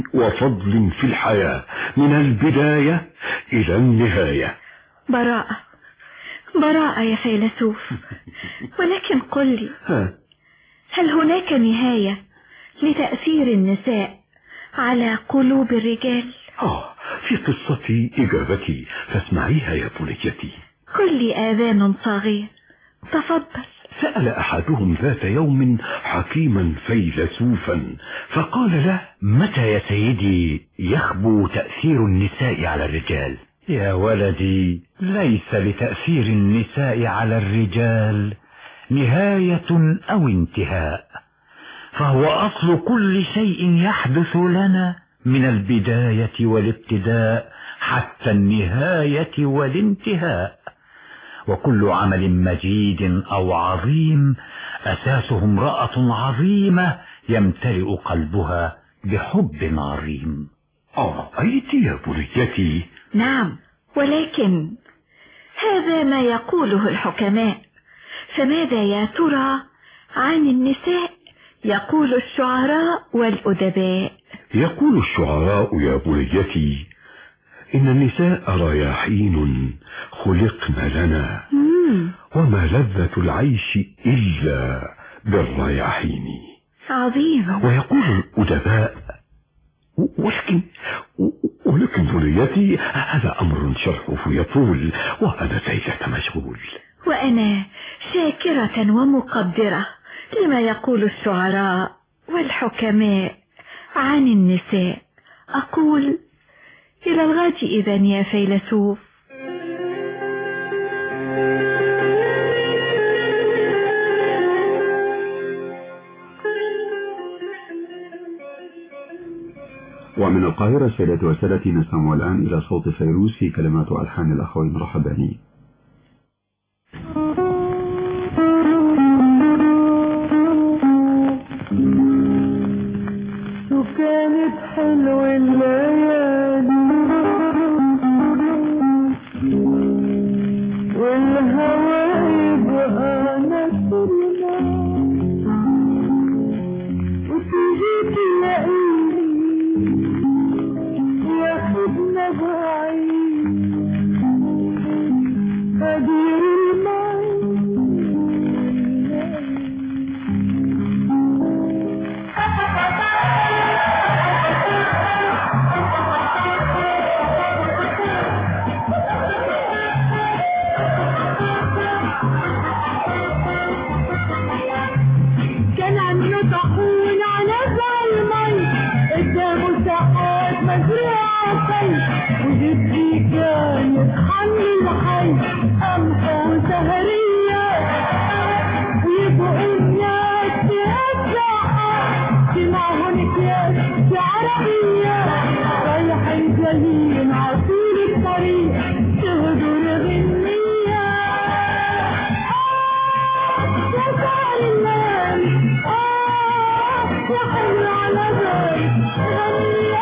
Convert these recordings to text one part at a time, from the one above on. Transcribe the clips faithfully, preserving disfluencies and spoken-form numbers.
وفضل في الحياة من البداية إلى النهاية. براءة براءة يا فيلسوف، ولكن قل لي، هل هناك نهاية لتأثير النساء على قلوب الرجال؟ آه في قصتي إجابتي، فاسمعيها يا بنيتي. كل آذان صغير، تفضل. سأل أحدهم ذات يوم حكيما فيلسوفا فقال له: متى يا سيدي يخبو تأثير النساء على الرجال؟ يا ولدي، ليس لتأثير النساء على الرجال نهاية أو انتهاء، فهو أصل كل شيء يحدث لنا من البداية والابتداء حتى النهاية والانتهاء. وكل عمل مجيد أو عظيم أساسه امرأة عظيمة يمتلئ قلبها بحب عظيم. أرأيت يا بنيتي؟ نعم، ولكن هذا ما يقوله الحكماء، فماذا يا ترى عن النساء يقول الشعراء والأدباء؟ يقول الشعراء يا بنيتي: إن النساء رياحين خلقن لنا، وما لذة العيش إلا بالرياحين. عظيم. ويقول الأدباء: ولكن ولكن بنيتي هذا أمر شرحه يطول، وأنا ليلة مشغول. وأنا شاكرة ومقدرة لما يقول الشعراء والحكماء عن النساء. أقول إلى الغد إذن يا فيلسوف. ومن القاهرة سيداتي وسادتي نستمع الآن إلى صوت فيروز في كلمات وألحان الأخوين رحباني. كانت حلوة الليالي والهوى يبقى نسرنا، وتيجي تلاقيني ياخدنا بعيد هدير وجدي كان يتحمل حي أمحى وسهرية، ويبقوا الناس تهزعها سمعهم أكياس في عربية، رايحين جايين عطول الطريق تهدوا الغنية. آه يا سهر الليل، آه يا حلو على بالي، غني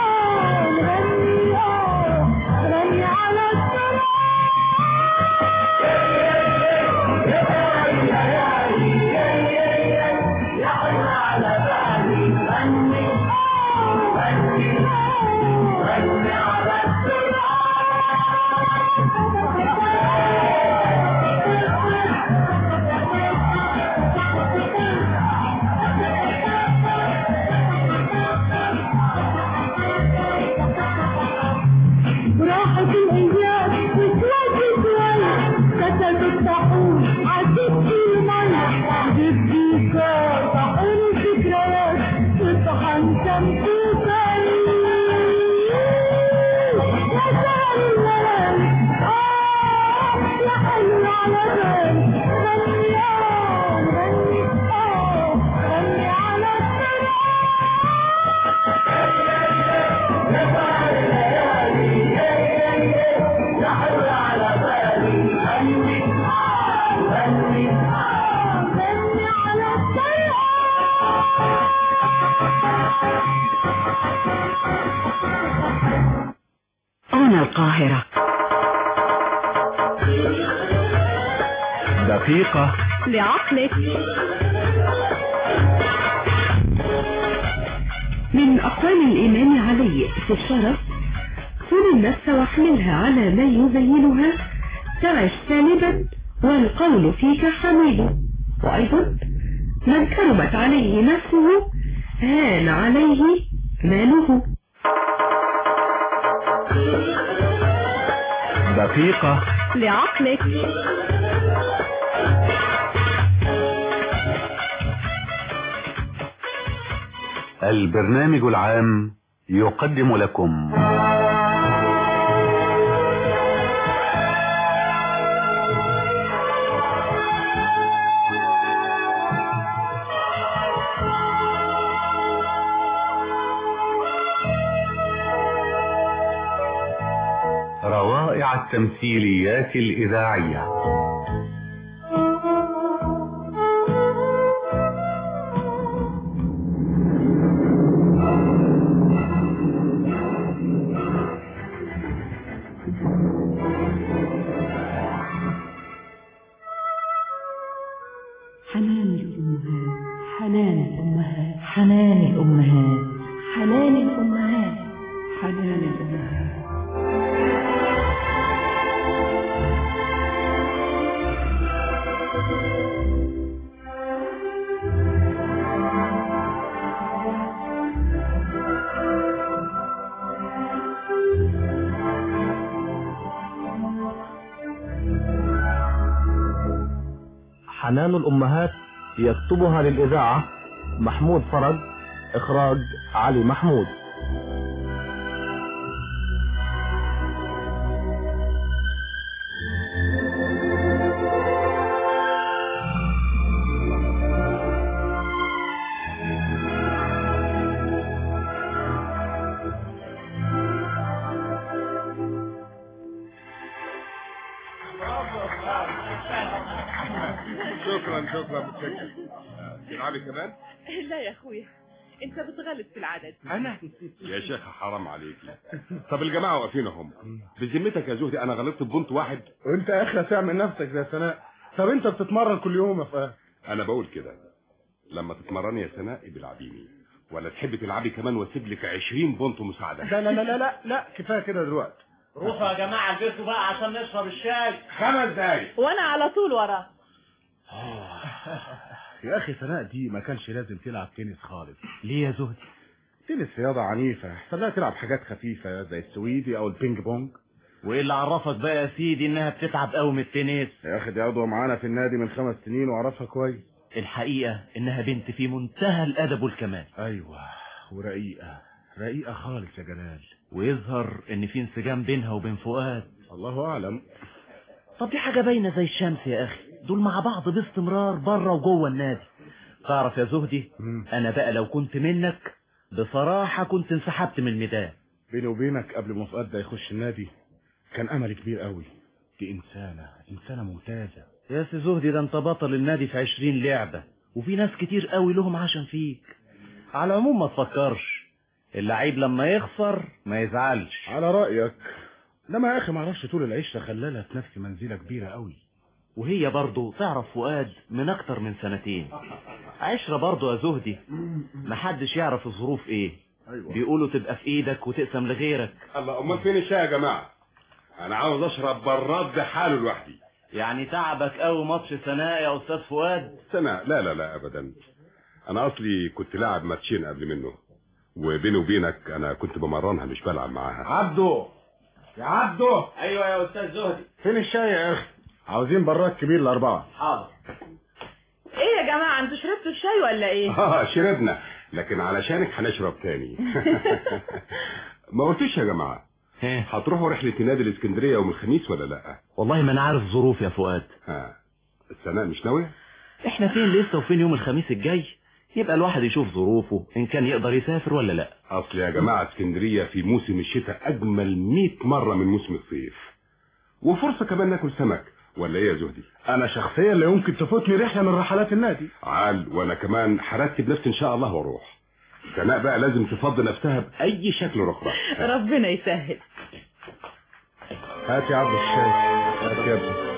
هنا القاهرة. دقيقة لعقلك. من أقوال الإمام علي في الشرف: كن النفس واحملها على ما يزينها تعش سالبا والقول فيك حميد. وأيضا: من كرمت عليه نفسه هان عليه ماله. دقيقة لعقلك. البرنامج العام يقدم لكم روائع التمثيليات الإذاعية. حنان الأمهات، حنان الأمهات، حنان الأمهات، حنان الأمهات، حنان الأمهات. حنان الأمهات يكتبها للإذاعة محمود فرج، إخراج علي محمود. شكرا شكرا متشكر. تلعبي كمان؟ لا يا اخويا، انت بتغلط في العدد. انا يا شيخ حرام عليكي. طب الجماعه واقفين اهم. بذمتك يا زهدي انا غلطت ببنت واحد؟ وانت يا اخي تعمل نفسك زي سناء. طب انت بتتمرن كل يوم يا فؤاد؟ انا بقول كده، لما تتمرني يا سناء بلعبيني، ولا تحبي تلعبي كمان واسيب لك عشرين بنت مساعده؟ لا لا لا لا لا, لا. كفايه كده دلوقتي. روحوا يا جماعه البسوا بقى عشان نشرب الشاي. خمس دقايق وانا على طول وراه. يا اخي سناء دي ما كانش لازم تلعب تنس خالص. ليه يا زهدي؟ تنس رياضه عنيفه، خليها تلعب حاجات خفيفه زي السويدي او البينج بونج. وايه اللي عرفك بقى يا سيدي انها بتتعب قوي من التنس؟ يا اخي دي عضوه معانا في النادي من خمس سنين واعرفها كويس. الحقيقه انها بنت في منتهى الادب والكمال. ايوه ورقيقه، رقيقه خالص يا جلال. ويظهر ان في انسجام بينها وبين فؤاد. الله اعلم. طب دي حاجه باينه زي الشمس يا اخي، دول مع بعض باستمرار بره وجوه النادي. تعرف يا زهدي، مم. انا بقى لو كنت منك بصراحه كنت انسحبت من الميدان. بيني وبينك قبل ما فؤاد ده يخش النادي كان امل كبير قوي. دي انسانه انسانه ممتازه يا سي زهدي، ده انت بطل النادي في عشرين لعبه، وفي ناس كتير قوي لهم عشان فيك. على العموم ما تفكرش، اللعيب لما يخسر ما يزعلش. على رايك. لما يا اخي ما اعرفش طول العشره خلالها في نفسي منزله كبيره قوي. وهي برضو تعرف فؤاد من اكتر من سنتين. عشرة برضو يا زهدي، محدش يعرف الظروف ايه. أيوة. بيقولوا تبقى في ايدك وتقسم لغيرك. الله، امال فين الشاي يا جماعه؟ انا عاوز اشرب براد بحاله لوحدي. يعني تعبك قوي ماتش سناء يا استاذ فؤاد؟ سناء؟ لا لا لا ابدا، انا اصلي كنت لاعب ماتشين قبل منه، وبيني وبينك انا كنت بمرنها مش بلعب معاها. عبده يا عبده. ايوه يا استاذ زهدي. فين الشاي يا اخي؟ عاوزين براد كبير لاربعه. حاضر. ايه يا جماعه، انتوا شربتوا الشاي ولا ايه؟ اه شربنا، لكن علشانك هنشرب تاني. ما قلتش يا جماعه هتروحوا رحله نادي الاسكندريه يوم الخميس ولا لا؟ والله ما انا عارف ظروف يا فؤاد. ها السناء مش ناويه؟ احنا فين لسه، وفين يوم الخميس الجاي؟ يبقى الواحد يشوف ظروفه ان كان يقدر يسافر ولا لا. اصل يا جماعه اسكندريه في موسم الشتاء اجمل مئة مره من موسم الصيف، وفرصه كمان ناكل سمك. ولا ايه يا زهدي؟ انا شخصيا لا يمكن تفوتني رحله من رحلات النادي. عال، وانا كمان هرتب نفسي ان شاء الله واروح. سناء بقى لازم تفضي نفسها باي شكل اخرى. ربنا يسهل. هات يا عبد الشاي. هات يا ابني.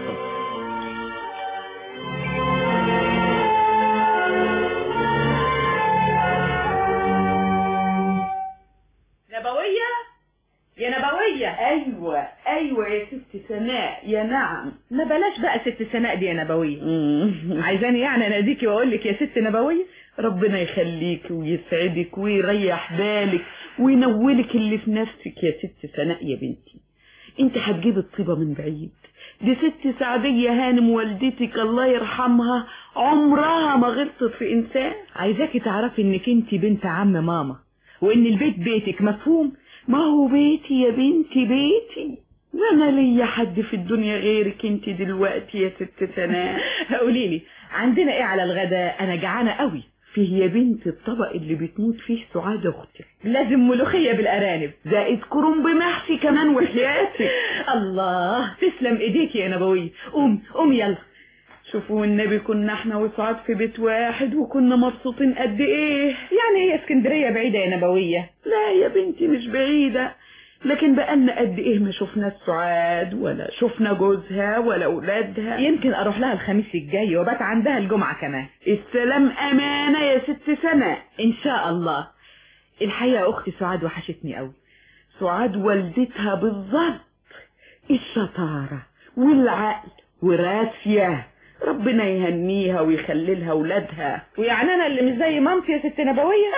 نبوية يا نبوية. ايوه ايوه يا ست سناء، يا نعم. ما بلاش بقى ست سناء دي يا نبوية. عايزاني يعني اناديكي واقول لك يا ست نبوية؟ ربنا يخليك ويسعدك ويريح بالك وينولك اللي في نفسك يا ست سناء يا بنتي. انت هتجيب الطيبة من بعيد. دي ست سعدية هانم والدتك الله يرحمها عمرها ما غلطت في انسان. عايزاكي تعرفي انك انت بنت عم ماما وان البيت بيتك، مفهوم؟ ما هو بيتي يا بنتي بيتي، وانا ليا حد في الدنيا غيرك انت دلوقتي يا ست سناء. قوليلي عندنا ايه على الغداء؟ انا جعانة قوي. فيه يا بنت الطبق اللي بتموت فيه سعاد اختك. لازم ملوخية بالارانب زائد كرنب محشي كمان وحياتك. الله تسلم ايديك يا نبوية. قوم قوم يلا. شوفوا النبي كنا احنا وسعاد في بيت واحد وكنا مبسوطين قد ايه. يعني هي اسكندرية بعيدة يا نبوية؟ لا يا بنتي مش بعيدة، لكن بقالنا قد ايه ما شفنا سعاد ولا شفنا جوزها ولا اولادها. يمكن اروح لها الخميس الجاي وبات عندها الجمعة كمان. السلام امانة يا ست سناء. ان شاء الله. الحقيقة اختي سعاد وحشتني قوي. سعاد والدتها بالظبط، الشطارة والعقل وراسية، ربنا يهنيها ويخللها ولادها. ويعني انا اللي مش زي مامتي يا ست نبوية؟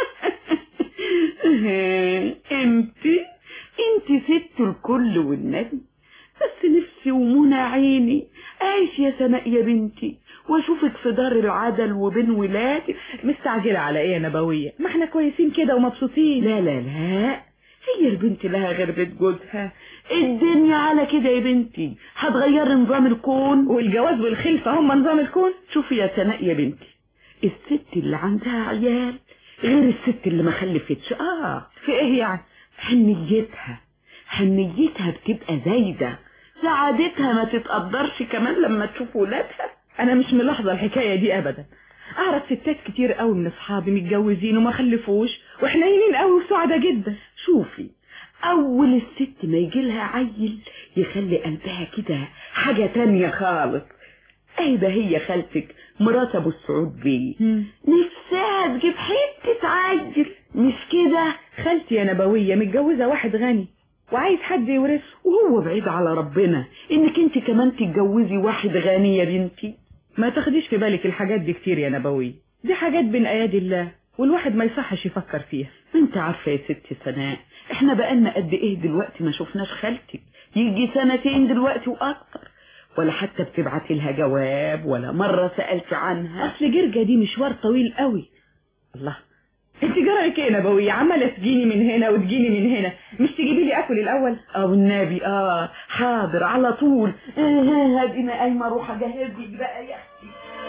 انت انت ست الكل والنبي. بس نفسي ومنى عيني عايش يا سناء يا بنتي واشوفك في دار العدل وبين ولادك. مستعجلة على ايه يا نبوية؟ ما احنا كويسين كده ومبسوطين. لا لا لا، هي البنت لها غير بيت جوزها. الدنيا على كده يا بنتي، هتغير نظام الكون. والجواز والخلفة هم نظام الكون. شوفي يا سناء يا بنتي، الست اللي عندها عيال غير الست اللي ما خلفتش. اه في ايه يعني؟ حنيتها حنيتها بتبقى زايدة، سعادتها ما تتقدرش كمان لما تشوف ولادها. انا مش ملاحظة الحكاية دي ابدا. اعرف ستات كتير قوي من اصحابي متجوزين وما خلفوش وحنينين قوي وسعدة جدا. شوفي، اول الست ما يجي لها عيل يخلي قلبها كده حاجة تانية خالص. ايه ده، هي خالتك مرات ابو السعود بيه نفسها تجيب حتة عيل، مش كده؟ خالتي يا نبوية متجوزة واحد غني وعايز حد يورثه، وهو بعيد على ربنا انك انت كمان تتجوزي واحد غني يا بنتي. ما تاخديش في بالك الحاجات دي كتير يا نبوية، دي حاجات بين ايادي الله والواحد ما يصحش يفكر فيها. انت عارفة يا ست سناء، احنا بقالنا قد ايه دلوقتي ما شفناش خالتك؟ يجي سنتين دلوقتي واكتر، ولا حتى بتبعتي لها جواب ولا مرة سألت عنها. اصل جرجة دي مشوار طويل قوي. الله، انت جرالك ايه يا نبوية؟ عمالة تجيني من هنا وتجيني من هنا، مش تجيبي لي اكل الاول؟ او النبي اه حاضر على طول. اه هدينا قايمة اروح اجهزك بقى يا اختي.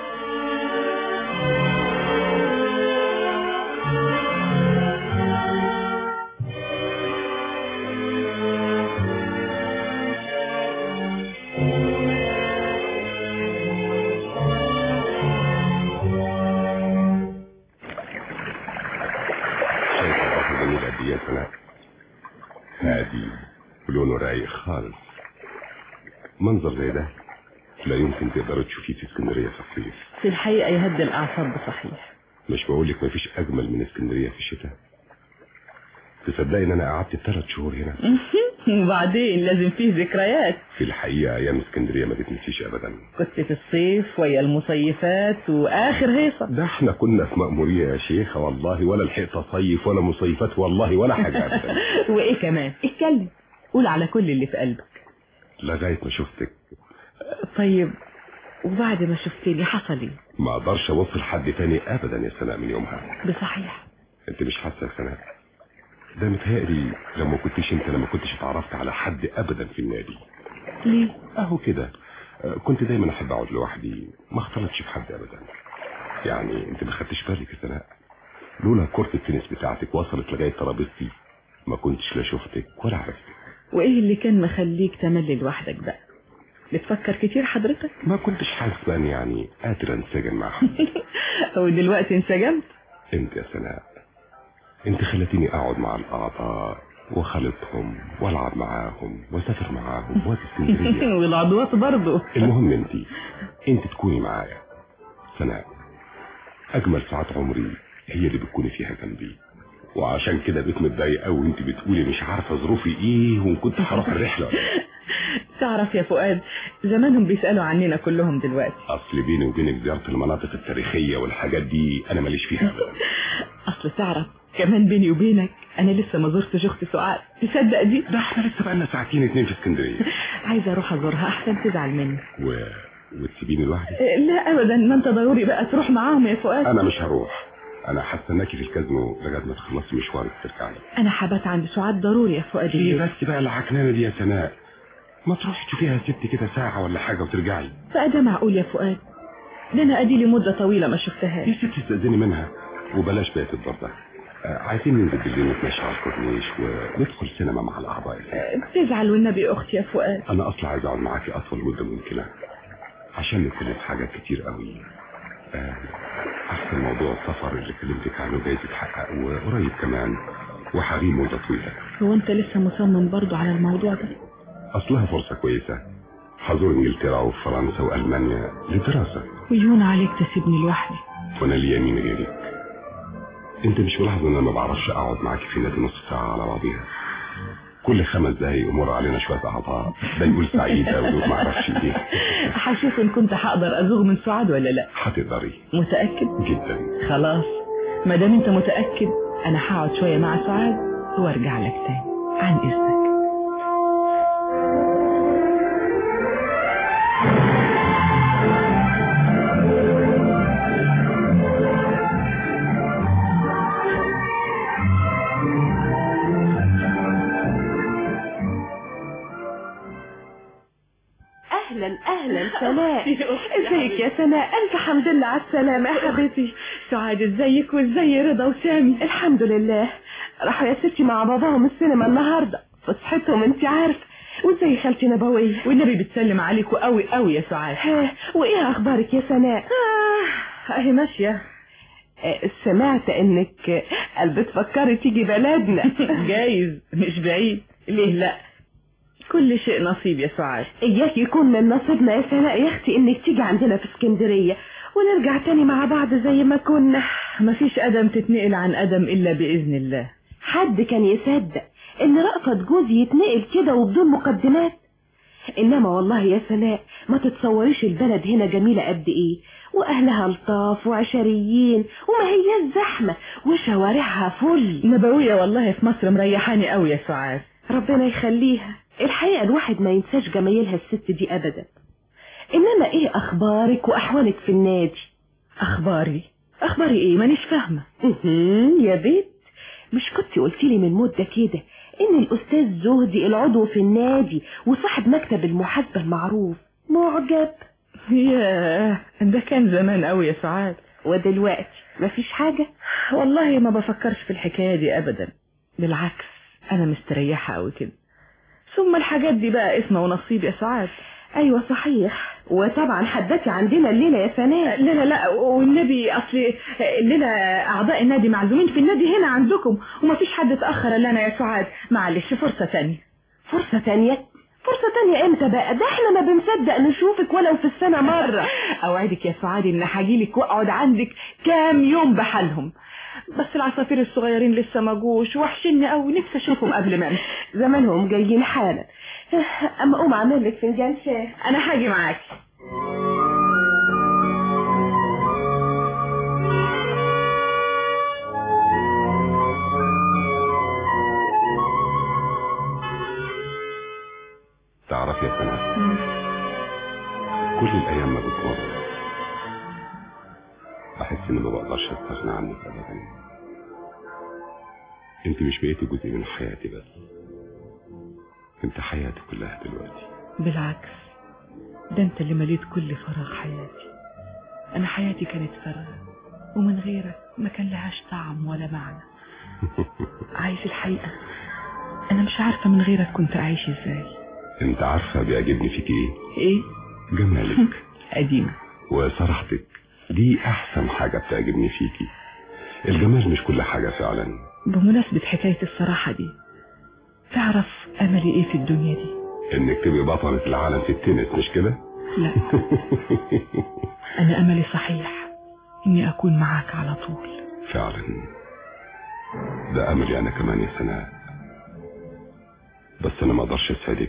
يا سناء هادي ولونه رايق خالص. منظر زي ده لا يمكن تقدر تشوفيه في اسكندرية في الصيف. في الحقيقة يهدي الأعصاب بصحيح. مش بقولك مفيش أجمل من اسكندرية في الشتاء. تصدقي إن أنا قعدت ثلاث شهور هنا. وبعدين لازم فيه ذكريات. في الحقيقة أيام اسكندرية ما تتنسيش أبدا. كنت في الصيف ويا المصيفات وآخر هيصة. ده احنا كنا في مأمورية يا شيخة والله، ولا لحقت صيف ولا مصيفات والله ولا حاجة أبدا. وإيه كمان؟ اتكلم، قول على كل اللي في قلبك. لغاية ما شفتك. طيب وبعد ما شفتني حصل ايه؟ ما اقدرش اوصل حد تاني ابدا يا سناء من يومها. بصحيح انت مش حاسه يا سناء؟ ده متهيألي لما كنتش انت لما كنتش اتعرفت على حد ابدا في النادي. ليه؟ اهو كده، كنت دايما احب اقعد لوحدي، ما اختلطش بحد ابدا. يعني انت ما خدتش بالك يا سناء؟ لولا كرة التنس بتاعتك وصلت لغايه ترابيزتي ما كنتش لا شفتك ولا عرفتك. وايه اللي كان مخليك تملي لوحدك بقى؟ بتفكر كتير حضرتك؟ ما كنتش حاسس باني يعني قادر انسجم مع حد. هو دلوقتي انسجمت؟ انت يا سناء انت خلتيني اقعد مع الاعضاء وخلطهم والعب معاهم واسافر معاهم واجي اسكندريه. والعضوات برضه. المهم انت انت تكوني معايا سناء. اجمل ساعات عمري هي اللي بتكوني فيها جنبي، وعشان كده بقيت متضايق قوي وانت بتقولي مش عارفه ظروفي ايه وان كنت هروح الرحله ولا لا. تعرف يا فؤاد زمانهم بيسالوا عننا كلهم دلوقتي. اصل بيني وبينك زياره المناطق التاريخيه والحاجات دي انا ماليش فيها ابدا. اصل تعرف كمان بيني وبينك انا لسه ما زرتش اختي سعاد، تصدق دي؟ ده احنا لسه بقالنا ساعتين اتنين في اسكندريه. عايزه اروح ازورها احسن تزعل مني. و... وتسيبيني لوحدي؟ لا ابدا، ما انت ضروري بقى تروح معاهم يا فؤاد. انا مش هروح، انا هستناكي في الكازينو لغايه ما تخلصي مشوارك ترجعي. انا حبات عند سعاد ضروري يا فؤاد. ايه بس بقى العكنانه دي يا سناء؟ ما تروحي تشوفيها يا ستي كده ساعه ولا حاجه وترجعي. بقى ده معقول يا فؤاد؟ ده انا ادي لي مده طويله ما شفتهاش. يا ستي استاذني منها وبلاش بقيه الدور ده. آه عايزين ننزل بالليل نتمشى على الكورنيش وندخل سينما مع الاعضاء. بتزعل والنبي اختي يا فؤاد. انا اصلا عايز اقعد معاكي اطول مده ممكنه عشان نتكلم في حاجات كتير قوي. آه احسن موضوع السفر اللي كلمتك عنه جايز يتحقق وقريب كمان وحريم مده طويله. هو انت لسه مصمم برضو على الموضوع ده؟ اصلها فرصه كويسه، هزور انجلترا وفرنسا والمانيا للدراسه. ويهون عليك تسيبني لوحدي. وانا ليا مين غيرك؟ انت مش ملاحظه ان انا ما بعرفش اقعد معاكي في نادي نص ساعه على بعضيها؟ كل خمس دقايق يمر علينا شويه اعضاء، ده يقول سعيده ويقول ما اعرفش ايه. هشوف ان كنت هقدر ازوغ من سعاد ولا لا. هتقدري؟ متاكد؟ جدا. خلاص ما دام انت متاكد انا هقعد شويه مع سعاد وارجع لك تاني عن اذنك. اهلا اهلا سناء. ازيك يا سناء؟ الف حمد لله على السلامه يا حبيبتي. سعاد ازيك وازاي رضا وسامي؟ الحمد لله راحوا يا ستي مع باباهم السينما النهارده فصحتهم انت عارفه. وازاي خالتي نبويه؟ والنبي بتسلم عليكوا قوي قوي يا سعاد. ها وايه اخبارك يا سناء؟ اه اهي ماشيه. سمعت انك قلبت فكري تيجي بلدنا. جايز مش بعيد، ليه لا؟ كل شيء نصيب يا سعاد. اياك يكون من نصيبنا يا سناء يا اختي انك تيجي عندنا في اسكندريه ونرجع تاني مع بعض زي ما كنا. مفيش ادم تتنقل عن ادم الا باذن الله. حد كان يصدق ان رأفت جوزي يتنقل كده وبدون مقدمات؟ انما والله يا سناء ما تتصوريش البلد هنا جميله قد ايه، واهلها لطاف وعشريين وما هي زحمه وشوارعها فل. نبويه والله في مصر مريحاني قوي يا سعاد. ربنا يخليها. الحقيقه الواحد ما ينساش جمايلها الست دي ابدا. انما ايه اخبارك واحوالك في النادي؟ اخباري اخباري ايه؟ مانيش فاهمه. يا بيت مش كنتي قلتي لي من مده كده ان الاستاذ زهدي العضو في النادي وصاحب مكتب المحاسبه المعروف معجب؟ ياه ده كان زمان قوي يا سعاد. ودلوقتي مفيش حاجه؟ والله ما بفكرش في الحكايه دي ابدا، بالعكس انا مستريحه قوي كده. ثم الحاجات دي بقى اسمه ونصيب يا سعاد. ايوه صحيح. وطبعا حداتي عندنا الليله يا سناء. لا لا لا والنبي اصل الليله اعضاء النادي معزومين في النادي هنا عندكم ومفيش حد اتاخر الا انا يا سعاد. معلش فرصه تانية. فرصه تانية؟ فرصه تانية امتى بقى؟ ده احنا ما بنصدق نشوفك ولو في السنه مره. اوعدك يا سعاد ان هجيلك واقعد عندك كام يوم بحالهم، بس العصافير الصغيرين لسه ما جوش وحشني قوي، نفسي اشوفهم قبل ما امشي. زمانهم جايين حالا. اما قوم اعمل لك فنجان شاي. انا هاجي معاكي. تعرف يا سناء كل الايام ما بتمر بحس اني ما بقدرش استغنى عنك ابدا. انت مش بقيتي جزء من حياتي بس، انت حياتي كلها دلوقتي. بالعكس ده انت اللي مليت كل فراغ حياتي. انا حياتي كانت فارغة ومن غيرك ما كان لهاش طعم ولا معنى. عايز الحقيقة انا مش عارفة من غيرك كنت اعيش ازاي. انت عارفة بيعجبني فيك ايه؟ ايه؟ جمالك قديمة وصراحتك، دي احسن حاجة بتعجبني فيكي. الجمال مش كل حاجة فعلا. بمناسبة حكاية الصراحة دي، تعرف املي ايه في الدنيا دي؟ انك تبقي بطلة العالم في التنس مش كده؟ لا انا املي صحيح اني اكون معاك على طول. فعلا ده املي انا كمان يا سناء، بس انا ما اقدرش اسعدك،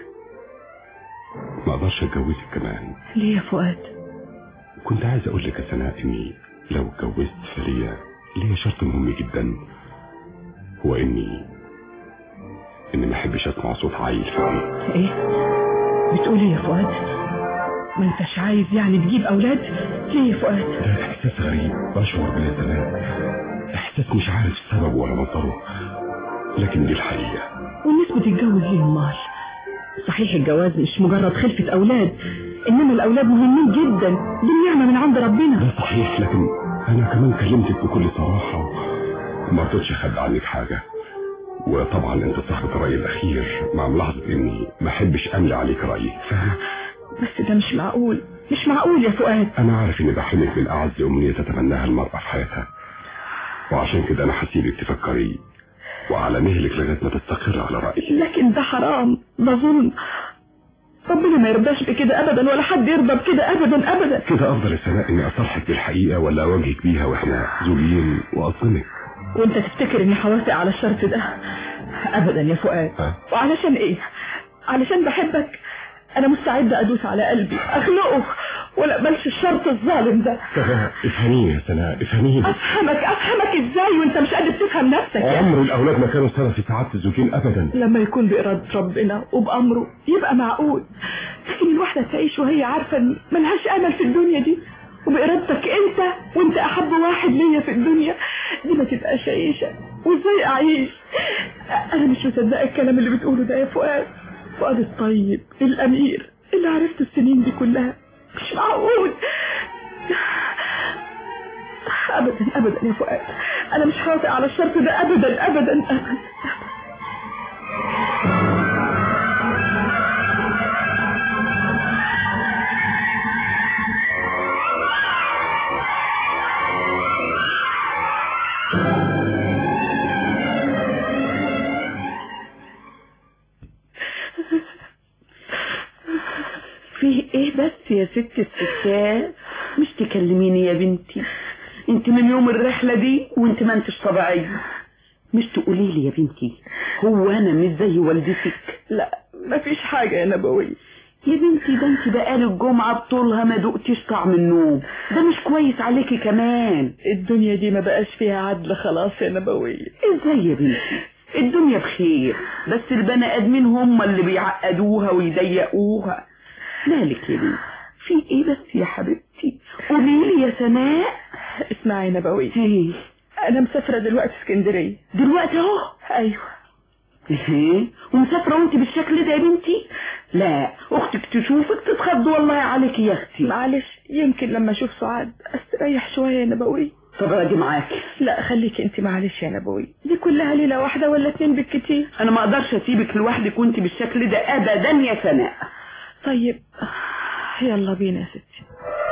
ما اقدرش اتجوزك كمان. ليه يا فؤاد؟ كنت عايز اقول لك يا سناء اني لو اتجوزت فليا ليا شرط مهم جدا، هو اني اني ما احبش اسمع صوت عيل في البيت. ايه بتقول ايه يا فؤاد؟ ما انتش عايز يعني تجيب اولاد؟ ليه يا فؤاد؟ ده احساس غريب بشعر بيه يا سناء، احساس مش عارف سببه ولا مصدره، لكن دي الحقيقه. والناس بتتجوز ليه امال؟ صحيح الجواز مش مجرد خلفة اولاد، انما الاولاد مهمين جدا، دي نعمة من عند ربنا. ده صحيح، لكن انا كمان كلمتك بكل صراحة وما رضيتش اخبي عنك حاجة، وطبعا انت صاحبة الرأي الاخير، مع ملاحظة اني ما احبش املي عليك رأيي، فاهمة؟ بس ده مش معقول، مش معقول يا فؤاد. انا عارف اني بحرمك من اعز امنية تتمناها المرأة في حياتها، وعشان كده انا هسيبك تفكري وعلى مهلك لغاية ما تستقر على رأيك. لكن ده حرام، ده ظلم، ربنا ما يرضاش بكده ابدا، ولا حد يرضى بكده ابدا ابدا. كده افضل يا سناء اني اصرحك بالحقيقة ولا اواجهك بيها واحنا زوجين واصدمك؟ وانت تفتكر اني هوافق على الشرط ده؟ ابدا يا فؤاد. أه؟ وعلشان ايه؟ علشان بحبك انا مستعدة ادوس على قلبي اخنقه ولا اقبلش الشرط الظالم ده. سناء افهميني يا سناء افهميني. افهمك افهمك ازاي وانت مش قادر تفهم نفسك؟ عمر الاولاد ما كانوا سبب في سعادة الزوجين ابدا. لما يكون بإرادة ربنا وبأمره يبقى معقول، لكن الواحدة تعيش وهي عارفة ان ملهاش امل في الدنيا دي، وبإرادتك انت وانت احب واحد ليا في الدنيا دي ما تبقاش عيشة. وازاي اعيش؟ انا مش مصدقه الكلام اللي بتقوله ده يا فؤاد. فؤاد الطيب الامير اللي عرفته السنين دي كلها مش معقول ابدا ابدا يا فؤاد. انا مش هوافق على الشرط ده ابدا ابدا ابدا. فيه ايه بس يا ست الستات؟ مش تكلميني يا بنتي، انت من يوم الرحلة دي وانت ما انتش طبيعية. مش تقولي لي يا بنتي هو انا مش زي والدتك؟ لا مفيش حاجة يا نبوي يا بنتي، ده انت بقالي الجمعة بطولها ما دقتيش طعم النوم، ده مش كويس عليكي كمان. الدنيا دي ما بقاش فيها عدل خلاص يا نبوي. ازاي يا بنتي؟ الدنيا بخير، بس البني ادمين هم اللي بيعقدوها ويضيقوها. مالك يا بنتي؟ في ايه بس يا حبيبتي؟ قوليلي يا سناء. اسمعي يا نبوي، ايه؟ انا مسافرة دلوقتي اسكندرية. دلوقتي اهو؟ ايوه. ايه ومسافرة وانت بالشكل ده يا بنتي؟ لا اختك تشوفك تتخض والله عليكي يا اختي. معلش يمكن لما اشوف سعاد استريح شوية يا نبوي. طب اجي معاكي. لا خليكي انت معلش يا نبوي، دي كلها ليلة واحدة ولا اتنين بالكتير. انا ما اقدرش اسيبك لوحدك وانت بالشكل ده ابدا يا سناء. طيب يلا بينا يا ستي.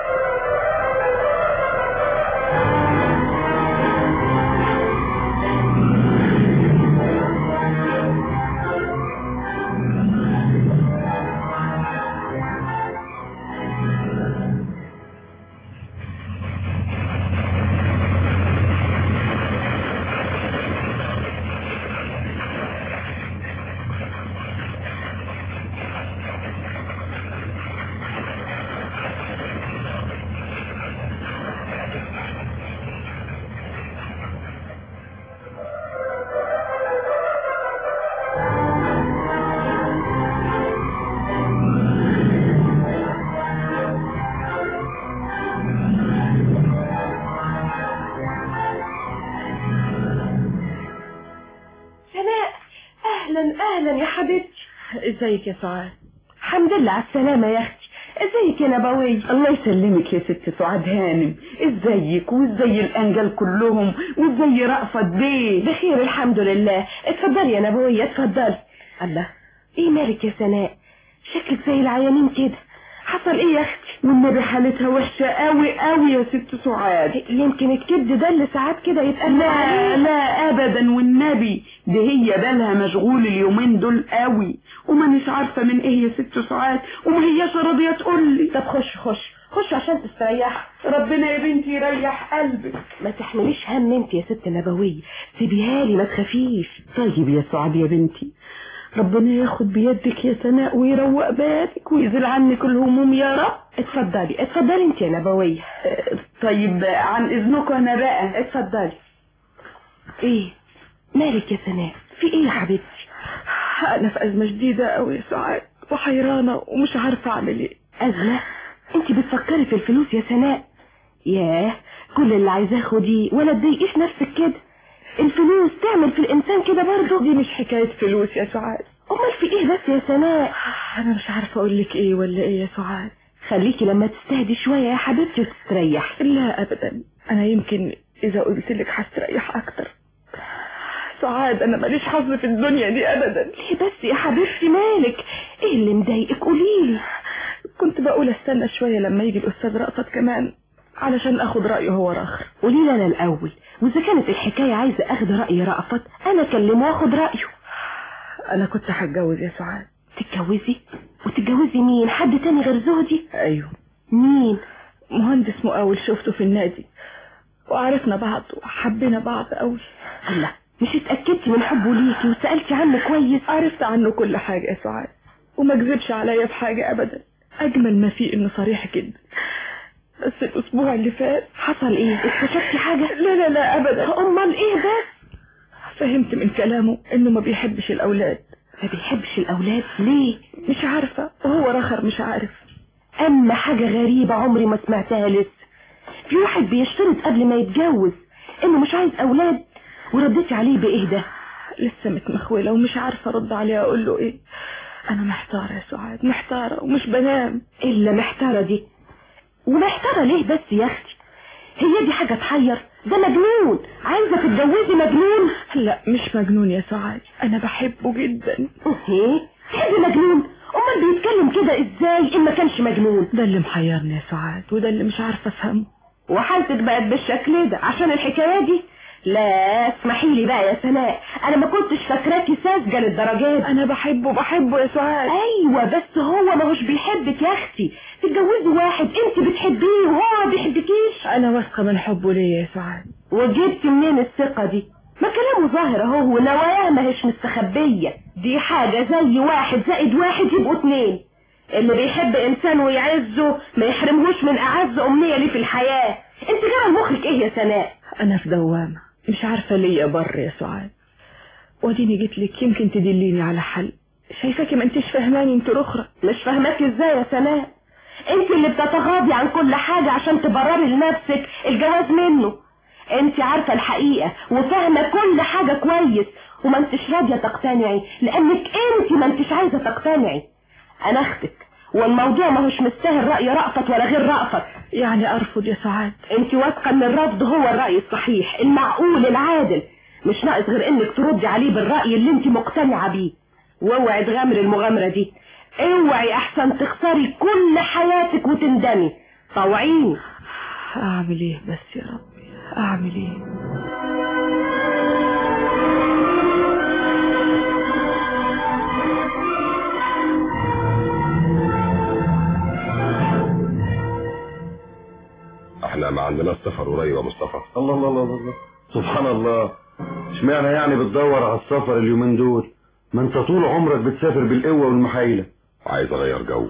اهلا يا حبيبتي. ازيك يا سعاد؟ الحمد لله على السلامة يا اختي. ازيك يا نبوي؟ الله يسلمك يا ست سعاد هانم. ازيك وازاي الانجل كلهم وازاي رأفت بيه؟ بخير الحمد لله. اتفضلي يا نبوية اتفضلي. الله ايه مالك يا سناء؟ شكلك زي العيانين كده، حصل ايه يا اختي؟ والنبي حالتها وحشة قوي قوي يا ست سعاد. يمكن الكبد ده اللي ساعات كده يتقال. لا لا ابدا والنبي، دي هي بالها مشغول اليومين دول قوي وما مش عارفة من ايه يا ست سعاد وما هياش راضية تقول لي. طب خش خش خش عشان تستريح. ربنا يا بنتي يريح قلبك. ما تحمليش هم انت يا ست نبوية، سيبيها لي ما تخافيش. طيب يا سعاد يا بنتي، ربنا ياخد بيدك يا سناء ويروق بالك ويزيل عنك الهموم يا رب. اتفضلي اتفضلي انت يا نبوية. طيب عن اذنكم انا بقى. اتفضلي. ايه مالك يا سناء؟ في ايه يا حبيبتي؟ انا في ازمه شديده قوي يا سعاد وحيرانه ومش عارفه اعمل ايه. ازمه؟ انت بتفكري في الفلوس يا سناء؟ ياه، كل اللي عايزاه خديه ولا تضايقيش نفسك كده. الفلوس تعمل في الانسان كده برضه. دي مش حكايه فلوس يا سعاد. امال في ايه بس يا سناء؟ انا مش عارفه اقول لك ايه ولا ايه يا سعاد. خليكي لما تستهدي شويه يا حبيبتي وتستريح. لا ابدا، انا يمكن اذا قلت لك هستريح اكتر. سعاد انا ماليش حظ في الدنيا دي ابدا. ليه بس يا حبيبتي مالك؟ ايه اللي مضايقك؟ قوليلي. كنت بقول استنى شويه لما يجي الاستاذ رأفت كمان علشان اخد رايه هو راخر. قوليلي انا الاول، واذا كانت الحكايه عايزه اخد راي رأفت انا اكلمه واخد رايه. انا كنت هتجوز يا سعاد. تتجوزي؟ وتتجوزي مين؟ حد تاني غير زهدي؟ ايوه. مين؟ مهندس مقاول شفته في النادي وعرفنا بعض وحبينا بعض قوي. الله، مش اتأكدتي من حبه ليكي وسألتي عنه كويس؟ عرفت عنه كل حاجة يا سعاد وما كذبش عليا في حاجة ابدا. اجمل ما فيه انه صريح جدا. بس الاسبوع اللي فات حصل ايه؟ اكتشفتي حاجة؟ لا لا لا ابدا. امال ايه بس؟ فهمت من كلامه انه ما بيحبش الاولاد. ما بيحبش الاولاد؟ ليه؟ مش عارفة وهو رخر مش عارف. اما حاجة غريبة عمري ما سمعتها لسه. في واحد بيشترط قبل ما يتجوز انه مش عايز اولاد ورديتي عليه بايه ده؟ لسه متمخولة ومش عارفة ارد عليه اقول له ايه. انا محتارة يا سعاد، محتارة ومش بنام. الا محتارة دي؟ ومحتارة ليه بس يا اختي؟ هي دي حاجة تحير؟ ده مجنون. عايزة تتجوزي مجنون؟ لا مش مجنون يا سعاد، انا بحبه جدا. ايه هذا مجنون؟ امال بيتكلم كده ازاي ان ما كانش مجنون؟ ده اللي محيرني يا سعاد وده اللي مش عارفة افهمه. وحالتك بقت بالشكل ده عشان الحكاية دي؟ لا اسمحي لي بقى يا سناء، انا ما كنتش فاكراكي ساذجه للدرجات. انا بحبه بحبه يا سعاد. ايوه بس هو ما هوش بيحبك يا اختي. تتجوزي واحد انت بتحبيه وهو ما بيحبكيش. انا واثقه من حبه ليا يا سعاد. وجبتي منين الثقه دي؟ ما كلامه ظاهر اهو ونواياه ما هيش مستخبيه. دي حاجه زي واحد زائد واحد يبقوا اتنين. اللي بيحب انسان ويعزه ما يحرمهوش من اعز امنيه ليه في الحياه. انت جرى مخك ايه يا سناء؟ انا في دوامه مش عارفة ليه بر يا سعاد. وديني جيت لك يمكن تدليني على حل. شايفاكي ما انتش فهماني انت الاخرى. مش فهماكي ازاي يا سناء؟ انت اللي بتتغاضي عن كل حاجة عشان تبرري لنفسك الجواز منه. انت عارفة الحقيقة وفاهمة كل حاجة كويس وما انتش راضية تقتنعي لانك انت ما انتش عايزة تقتنعي. انا اختك والموضوع ما هوش مستاهل رأي رأفت ولا غير رأفت. يعني ارفض يا سعاد؟ انت واثقة ان الرفض هو الرأي الصحيح المعقول العادل. مش ناقص غير انك تردي عليه بالرأي اللي انت مقتنعة بيه. واوعي تغامري المغامرة دي. اوعي احسن تخسري كل حياتك وتندمي. طوعيني. اعمل ايه بس يا ربي اعمل ايه؟ احنا ما عندناش سفر قريب يا مصطفى. الله الله الله الله سبحان الله. اشمعنى يعني بتدور على السفر اليومين دول؟ ما انت طول عمرك بتسافر بالقوه والمحايله. عايز اغير جو.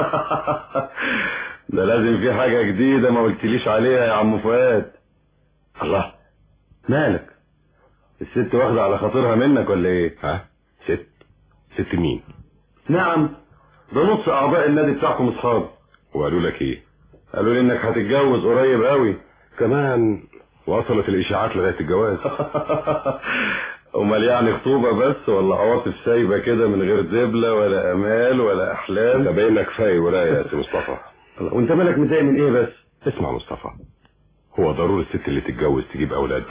ده لازم في حاجه جديده ما قلتليش عليها يا عم فؤاد. الله مالك؟ الست واخده على خاطرها منك ولا ايه؟ ها ست؟ ست مين؟ نعم ده نص اعضاء النادي بتاعكم اصحاب. وقالوا لك ايه؟ قالوا لي انك هتتجوز قريب قوي. كمان وصلت الاشاعات لغايه الجواز. امال يعني خطوبه بس ولا عواطف سايبه كده من غير دبله ولا امال ولا احلام؟ انت باين لك فايق ورايق يا سي مصطفى. وانت مالك متضايق من ايه بس؟ اسمع مصطفى، هو ضروري الست اللي تتجوز تجيب اولاد؟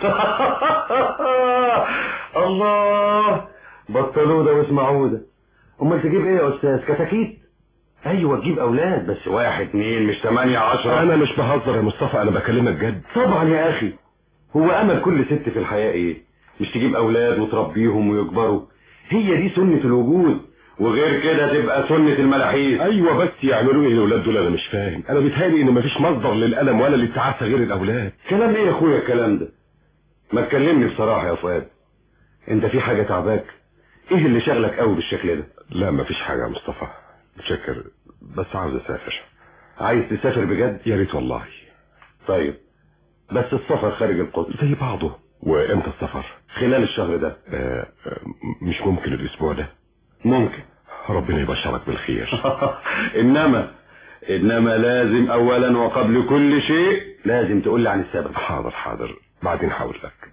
الله بطلوا ده واسمعوا ده. امال تجيب ايه يا استاذ؟ كتاكيت؟ ايوه تجيب اولاد بس واحد اتنين مش تمانية عشرة. انا مش بهزر يا مصطفى، انا بكلمك جد. طبعا يا اخي، هو امل كل ست في الحياة ايه؟ مش تجيب اولاد وتربيهم ويكبروا؟ هي دي سنة الوجود وغير كده تبقى سنة الملاحيس. ايوه بس يعملوا ايه الاولاد دول؟ انا مش فاهم. انا بيتهيألي ان مفيش مصدر للألم ولا للتعاسة غير الاولاد. كلام ايه يا اخويا الكلام ده؟ ما تكلمني بصراحة يا فؤاد، انت في حاجة تعباك؟ ايه اللي شغلك قوي بالشكل ده؟ لا مفيش حاجة يا مصطفى، متشكر، بس عاوز اسافر. عايز تسافر بجد؟ يا ريت والله. طيب بس السفر خارج القدس زي بعضه. وامتى السفر؟ خلال الشهر ده. آه مش ممكن الاسبوع ده؟ ممكن. ربنا يبشرك بالخير. انما انما لازم اولا وقبل كل شيء لازم تقول لي عن السبب. حاضر حاضر، بعدين هقول لك.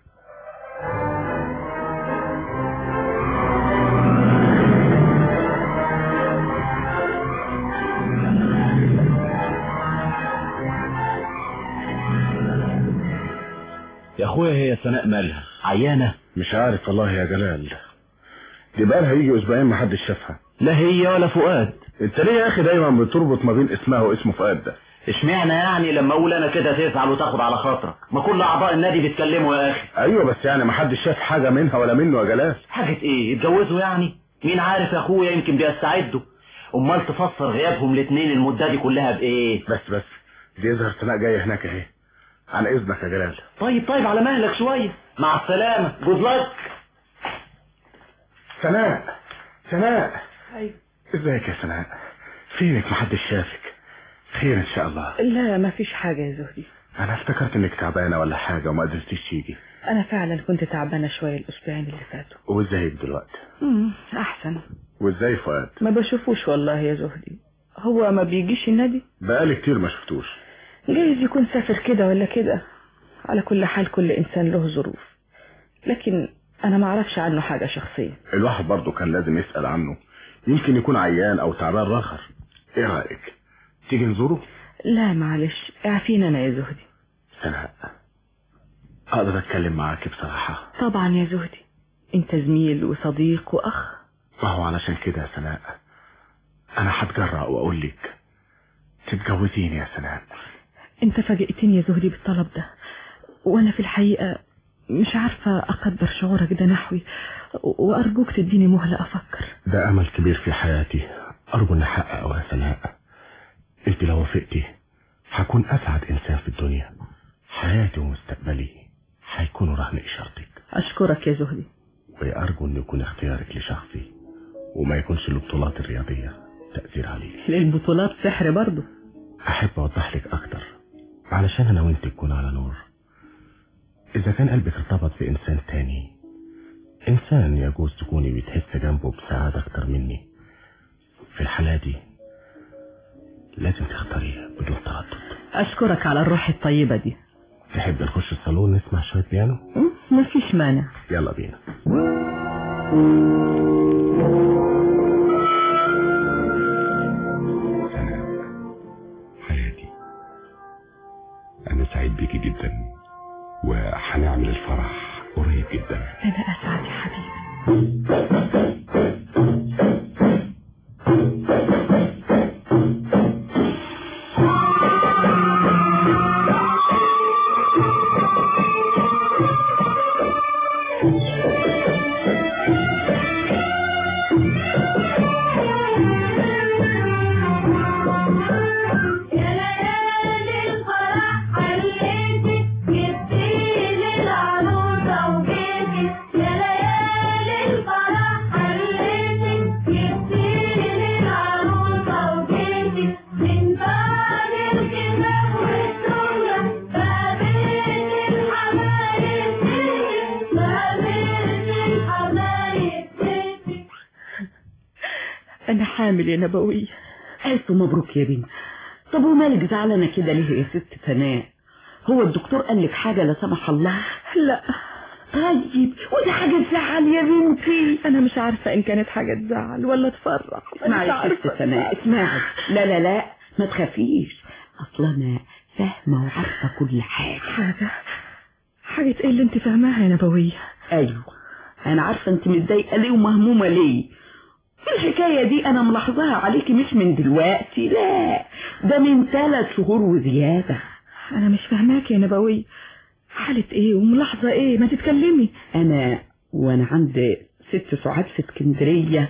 يا اخويا هي سناء مالها؟ عيانة؟ مش عارف والله يا جلال، دي بقالها يجي اسبوعين ما حدش شافها. لا هي ولا فؤاد. انت ليه يا اخي دايما بتربط ما بين اسمها واسم فؤاد ده؟ اشمعنى يعني لما اقول انا كده تزعل وتاخد على خاطرك؟ ما كل اعضاء النادي بيتكلموا يا اخي. ايوه بس يعني ما حدش شاف حاجه منها ولا منه يا جلال. حاجه ايه؟ اتجوزوا يعني؟ مين عارف يا اخويا، يمكن بيستعدوا. امال تفسر غيابهم الاثنين المده دي كلها بايه؟ بس بس دي يظهر سناء جايه هناك اهي. عن اذنك يا جلال. طيب طيب على مهلك شويه. مع السلامه، جود لك. سناء سناء. ايوه ازيك يا سناء؟ فينك؟ محدش شافك. خير ان شاء الله. لا ما فيش حاجة يا زهدي. انا افتكرت انك تعبانة ولا حاجة وما قدرتيش تيجي. انا فعلا كنت تعبانة شوية الاسبوعين اللي فاتوا. وازيك دلوقتي؟ امم احسن. وازاي فؤاد؟ ما بشوفوش والله يا زهدي. هو ما بيجيش النادي؟ بقالي كتير ما شفتوش. جايز يكون سافر كده ولا كده. على كل حال كل انسان له ظروف، لكن انا ما اعرفش عنه حاجة شخصية. الواحد برضه كان لازم يسأل عنه، يمكن يكون عيان او تعبان رخر. ايه رأيك تيجي نزوره؟ لا معلش اعفينا انا يا زهدي. سناء اقدر اتكلم معاك بصراحة؟ طبعا يا زهدي، انت زميل وصديق واخ. ما هو علشان كده يا سناء انا هتجرأ واقول لك تتجوزيني يا سناء. انت فاجئتني يا زهدي بالطلب ده، وانا في الحقيقة مش عارفة اقدر شعورك ده نحوي، وارجوك تديني مهلة افكر. ده امل كبير في حياتي، ارجو ان احققه يا سناء. انت لو وافقتي هكون اسعد انسان في الدنيا. حياتي ومستقبلي هيكونوا رهن اشارتك. اشكرك يا زهدي، وارجو ان يكون اختيارك لشخصي وما يكونش للبطولات الرياضية تأثير عليك. للبطولات سحر برضو. احب اوضح لك اكتر علشان انا وانت نكون على نور. اذا كان قلبك ارتبط بانسان تاني، انسان يجوز تكوني بتحس جنبه بسعادة اكتر مني، في الحالة دي لازم تختاريه بدون تردد. اشكرك على الروح الطيبة دي. تحب نخش الصالون نسمع شوية بيانو؟ مفيش مانع. يلا بينا. سناء حياتي، انا سعيد بيكي جدا وهنعمل الفرح قريب جدا. انا اسعد يا حبيبي. أنا حامل يا نبوية. ألف مبروك يا بنتي. طب ومالك زعلانة كده ليه يا ست سناء؟ هو الدكتور قال لك حاجة لا سمح الله؟ لا. طيب ودي حاجة تزعل يا بنتي؟ أنا مش عارفة إن كانت حاجة تزعل ولا تفرح. اسمعي يا ست سناء اسمعي. لا لا لا ما تخافيش، أصل أنا فاهمة وعارفة كل حاجة. حاجة حاجة إيه اللي أنت فاهماها يا نبوية؟ أيوه أنا عارفة أنت متضايقة ليه ومهمومة ليه. الحكاية دي أنا ملاحظاها عليكي مش من دلوقتي، لا ده من ثلاث شهور وزيادة. أنا مش فاهماك يا نبوية، حالة إيه وملاحظة إيه؟ ما تتكلمي. أنا وأنا عند ست سعاد في اسكندرية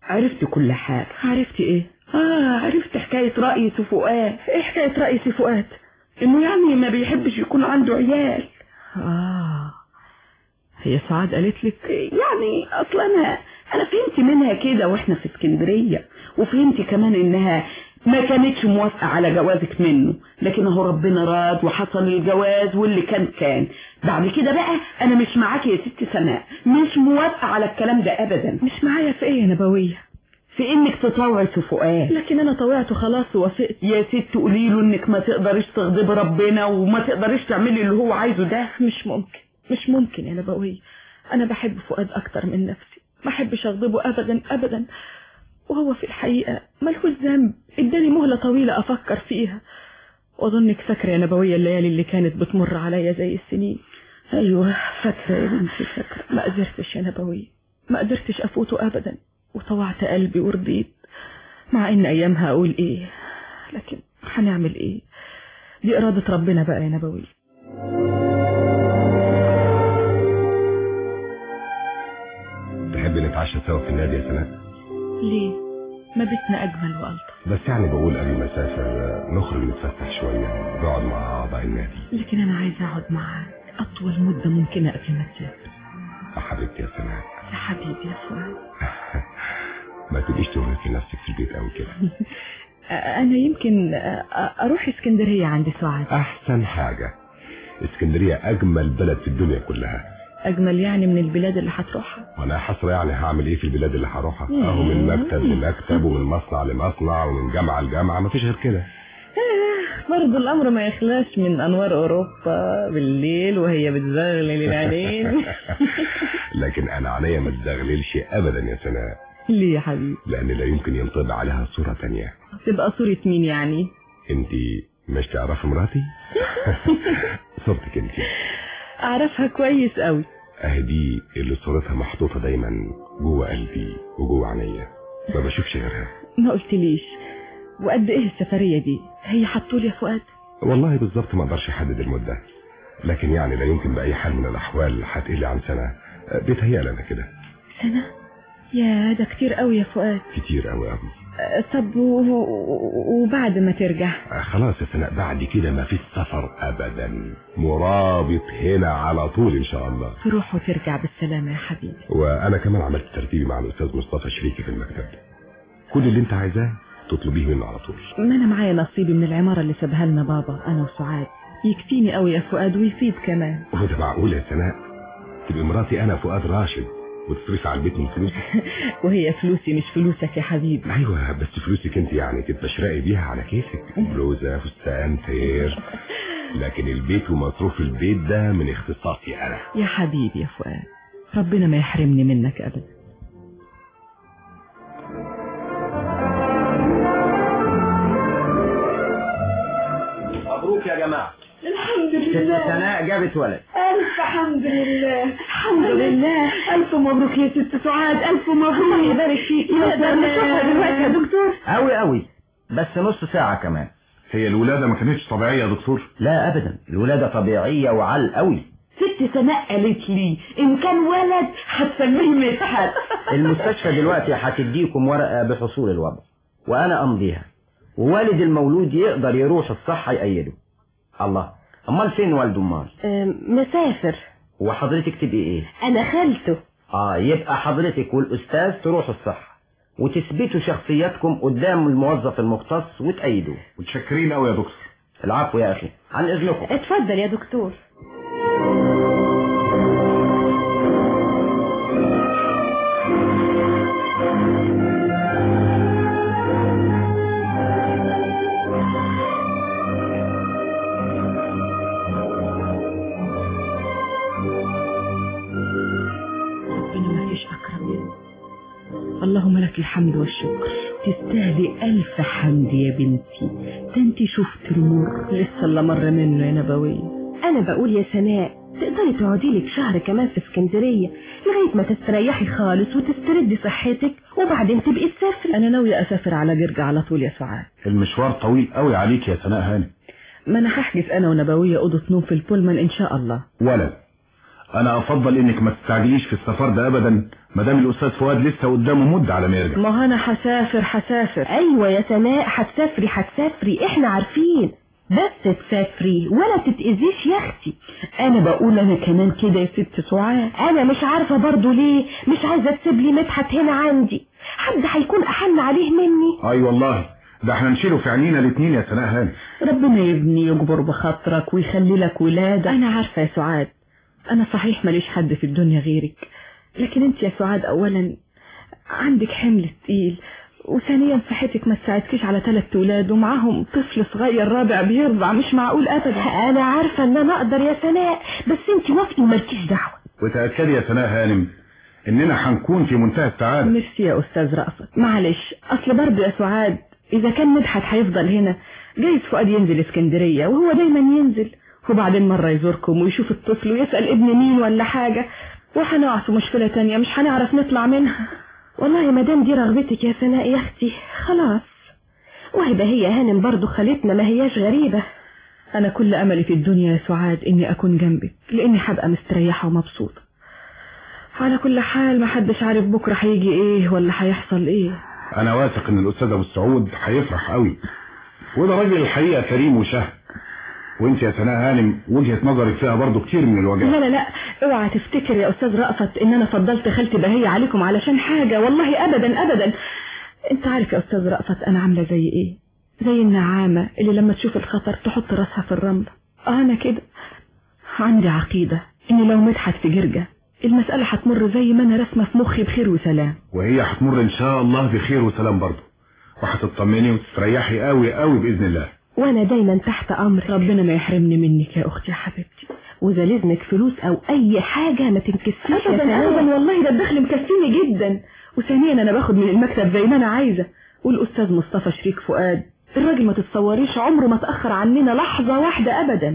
عرفت كل حاجة. عرفتي ايه؟ اه عرفت حكاية رئيس فؤاد. ايه حكاية رئيس فؤاد؟ انه يعني ما بيحبش يكون عنده عيال. اه هي سعاد قالت لك؟ يعني اصلا انا انا فهمت منها كده واحنا في اسكندرية، وفهمت كمان انها ما كانتش موافقة على جوازك منه، لكن اهو ربنا راد وحصل الجواز واللي كان كان. بعد كده بقى انا مش معاكي يا ست سناء، مش موافقة على الكلام ده ابدا. مش معايا في ايه يا نبوية؟ في انك تطوعي فؤاد. لكن انا طوعته خلاص ووافقت. يا ست قولي له انك ما تقدريش تغضبي ربنا وما تقدريش تعملي اللي هو عايزه ده. مش ممكن مش ممكن يا نبوية، انا بحب فؤاد اكتر من نفسي، ما احبش اغضبه ابدا ابدا، وهو في الحقيقة ملهوش ذنب، اداني مهلة طويلة افكر فيها. واظنك فاكرة يا نبوية الليالي اللي كانت بتمر عليا زي السنين. ايوه فاكرة يا بنتي فاكرة. ما قدرتش يا نبوية، ما قدرتش افوته ابدا، وطوعت قلبي ورضيت، مع ان ايامها اقول ايه، لكن هنعمل ايه، دي ارادة ربنا بقى يا نبوية. تحبي نتعشى سوا في النادي يا سناء؟ ليه؟ ما بيتنا اجمل والطف. بس يعني بقول قبل ما اسافر نخرج نتفسح شويه، نقعد مع اعضاء النادي. لكن انا عايزه اقعد معاك اطول مده ممكنه قبل ما تسافر. يا حبيبتي يا سناء. يا حبيبي يا فؤاد. ما تبقيش تغلقي نفسك في البيت قوي كده. انا يمكن اروح اسكندريه عند سعاد. احسن حاجه، اسكندريه اجمل بلد في الدنيا كلها. اجمل يعني من البلاد اللي هتروحها؟ وانا حسره يعني هعمل ايه في البلاد اللي هروحها؟ اهو من مكتب لمكتب ومن مصنع لمصنع ومن جامعه لجامعه، مفيش غير كده. برضه الامر ما يخلاش من انوار اوروبا بالليل وهي بتزغلل العينين. لكن انا عينيا ما تزغللش ابدا يا سناء. ليه يا حبيبي؟ لان لا يمكن ينطبع عليها صوره تانية. تبقى صوره مين يعني؟ انتي مش تعرفي مراتي؟ صورتك انتي. اعرفها كويس قوي. اهي دي اللي صورتها محطوطه دايما جوه قلبي وجوه عينيا، ما بشوفش غيرها. ما قلتليش وقد ايه السفريه دي؟ هي حطولي يا فؤاد؟ والله بالظبط ما اقدرش احدد المده، لكن يعني لا يمكن باي حال من الاحوال هتقل عن سنه، بيتهيألي انا كده. سنه؟ يا ده كتير قوي يا فؤاد. كتير قوي قوي. طب وبعد ما ترجع؟ خلاص يا سناء، بعد كده ما فيش سفر ابدا، مرابط هنا على طول ان شاء الله. تروح وترجع بالسلامه يا حبيبي. وانا كمان عملت ترتيبي مع الاستاذ مصطفى شريكي في المكتب، كل اللي انت عايزاه تطلبيه منه على طول. ما انا معايا نصيبي من العماره اللي سابها لنا بابا انا وسعاد، يكفيني قوي يا فؤاد ويفيد كمان. هو ده معقول يا سناء تبقى مراتي انا فؤاد راشد وتصرف على البيت من فلوسك؟ وهي فلوسي مش فلوسك يا حبيبي. ايوه بس فلوسك انت يعني تتبشرقي بيها على كيفك، بلوزه فستان تير، لكن البيت ومصروف البيت ده من اختصاصي انا. يا حبيبي يا فؤاد، ربنا ما يحرمني منك ابدا. مبروك يا جماعه. الحمد لله. ست سناء جابت ولد. ألف حمد لله. الحمد لله. ألف مبروك يا ست سعاد، ألف مبروك. يبارك فيك. نقدر نشوفها دلوقتي يا دكتور؟ قوي قوي، بس نص ساعة كمان. هي الولادة ما كانتش طبيعية يا دكتور؟ لا أبدا، الولادة طبيعية وعال قوي. ست سناء قالت لي إن كان ولد هتسميه مدحت. المستشفى دلوقتي هتديكم ورقة بحصول الوضع وأنا أمضيها، ووالد المولود يقدر يروح الصحة يأيده. الله، امال فين والد امال؟ مسافر. وحضرتك تبقي ايه؟ انا خالته. اه يبقى حضرتك والاستاذ تروحوا الصحة وتثبتوا شخصياتكم قدام الموظف المختص وتأيدوه. متشكرين قوي يا دكتور. العفو يا اخي، عن اذنكم. اتفضل يا دكتور. اللهم لك الحمد والشكر. تستاهلي ألف حمد يا بنتي، ده انت شفت المر لسه اللي مر منه يا نبوية. أنا بقول يا سناء تقدري تقعدي لك شهر كمان في اسكندرية لغاية ما تستريحي خالص وتستردي صحتك وبعدين تبقي تسافري. أنا ناوية أسافر على جرجع على طول يا سعاد. المشوار طويل قوي عليك يا سناء هاني. ما أنا هحجز أنا ونبوية أوضة نوم في البولمان إن شاء الله. ولا أنا أفضل إنك ما تستعجليش في السفر ده أبدا ما دام الاستاذ فؤاد لسه قدامه مده على ما يرجع. ما انا هسافر هسافر. ايوه يا سناء هتسافري هتسافري احنا عارفين، بس تسافري ولا تتأذيش يا اختي. انا بقول انا كمان كده يا ست سعاد. انا مش عارفه برضو ليه مش عايزه تسيب لي مدحت هنا عندي، حد هيكون احن عليه مني. اي والله ده احنا نشيله في عينينا الاثنين يا سناء هانم. ربنا يبني يجبر بخاطرك ويخلي لك ولادك. انا عارفه يا سعاد، انا صحيح ماليش حد في الدنيا غيرك، لكن انت يا سعاد اولا عندك حمل تقيل، وثانيا صحتك ما تساعدكيش على ثلاث ولاد ومعاهم طفل صغير رابع بيرضع، مش معقول ابدا. انا عارفه ان انا اقدر يا سناء، بس انت وافقي ومالكيش دعوه. وتاكدي يا سناء هانم اننا هنكون في منتهى السعاده. ميرسي يا استاذ رأفت. معلش اصل برضه يا سعاد اذا كان مدحت هيفضل هنا جايز فؤاد ينزل اسكندريه وهو دايما ينزل، وبعدين مره يزوركم ويشوف الطفل ويسال ابن مين ولا حاجه، وهنقع في مشكله تانية مش هنعرف نطلع منها. والله ما دام دي رغبتك يا سناء يا اختي خلاص، وهيبقى هي هانم برضو خالتنا ما هياش غريبة. انا كل املي في الدنيا يا سعاد اني اكون جنبك، لاني هبقى مستريحة ومبسوطة. على كل حال ما حدش عارف بكرة هيجي ايه ولا هيحصل ايه. انا واثق ان الاستاذ ابو السعود هيفرح قوي، وده راجل الحقيقة كريم وشهم، وانت يا سناء هانم وجهة نظرك فيها برضو كتير من الوجهات. لا لا لا اوعى تفتكر يا استاذ رأفت ان انا فضلت خالتي بهية عليكم علشان حاجة، والله ابدا ابدا. انت عارف يا استاذ رأفت انا عاملة زي ايه؟ زي النعامة اللي لما تشوف الخطر تحط راسها في الرمل. انا كده عندي عقيدة ان لو مدحت في جرجة المسألة هتمر زي ما انا رسمة في مخي بخير وسلام، وهي هتمر ان شاء الله بخير وسلام برضو، وهتطمني وتستريحي قوي قوي باذن الله. وانا دايما تحت امر. ربنا ما يحرمني منك يا اختي يا حبيبتي، واذا لازمك فلوس او اي حاجة ما تنكسيش ابدا ابدا والله ده الدخل مكفيني جدا. وثانيا انا باخد من المكتب زي ما انا عايزة، والاستاذ مصطفى شريك فؤاد الراجل ما تتصوريش عمره ما تأخر عننا لحظة واحدة ابدا.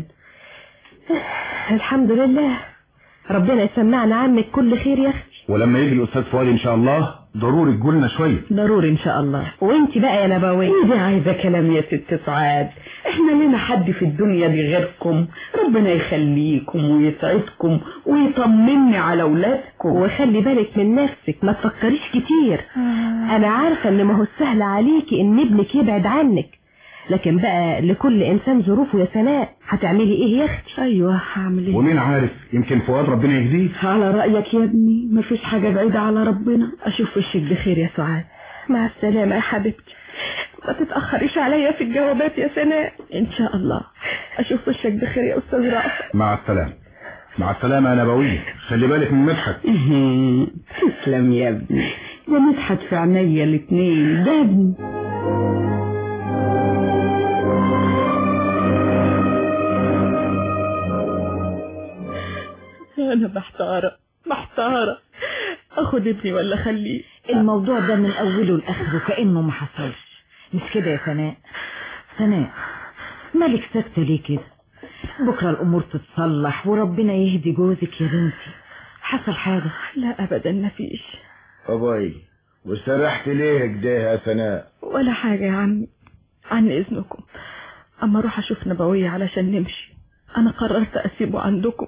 الحمد لله، ربنا يسمعنا عنك كل خير يا اختي. ولما يجي الاستاذ فؤاد ان شاء الله ضروري تقولنا شويه. ضروري ان شاء الله. وانت بقى يا نبوية ايه دي عايزه كلام يا ست سعاد؟ احنا لنا حد في الدنيا دي غيركم؟ ربنا يخليكم ويسعدكم ويطمني على اولادكم. وخلي بالك من نفسك ما تفكريش كتير. آه. انا عارفه ان ما هو سهل عليكي ان ابنك يبعد عنك، لكن بقى لكل انسان ظروفه يا سناء. هتعملي ايه يا اختي؟ ايوه هعمل ايه؟ ومين عارف يمكن فؤاد ربنا يهديه. على رايك يا ابني مفيش حاجه بعيده على ربنا. اشوف وشك بخير يا سعاد. مع السلامه يا حبيبتي، ما تتاخريش عليا في الجوابات يا سناء. ان شاء الله. اشوف وشك بخير يا استاذ رأفت. مع السلامه. مع السلامه يا نبوية، خلي بالك من مدحت. تسلم يا ابني، ده مدحت في عينيا الاثنين، ده ابني. انا محتارة محتارة اخد ابني ولا اخليه. الموضوع ده من اوله لاخره كأنه ما حصلش، مش كده يا سناء؟ سناء مالك ساكتة ليه كده؟ بكرة الامور تتصلح وربنا يهدي جوزك يا بنتي. حصل حاجة؟ لا ابدا مفيش. ابوي وسرحت ليه كده يا سناء؟ ولا حاجة يا عمي، عن اذنكم اما اروح اشوف نبوية علشان نمشي. انا قررت اسيبه عندكم.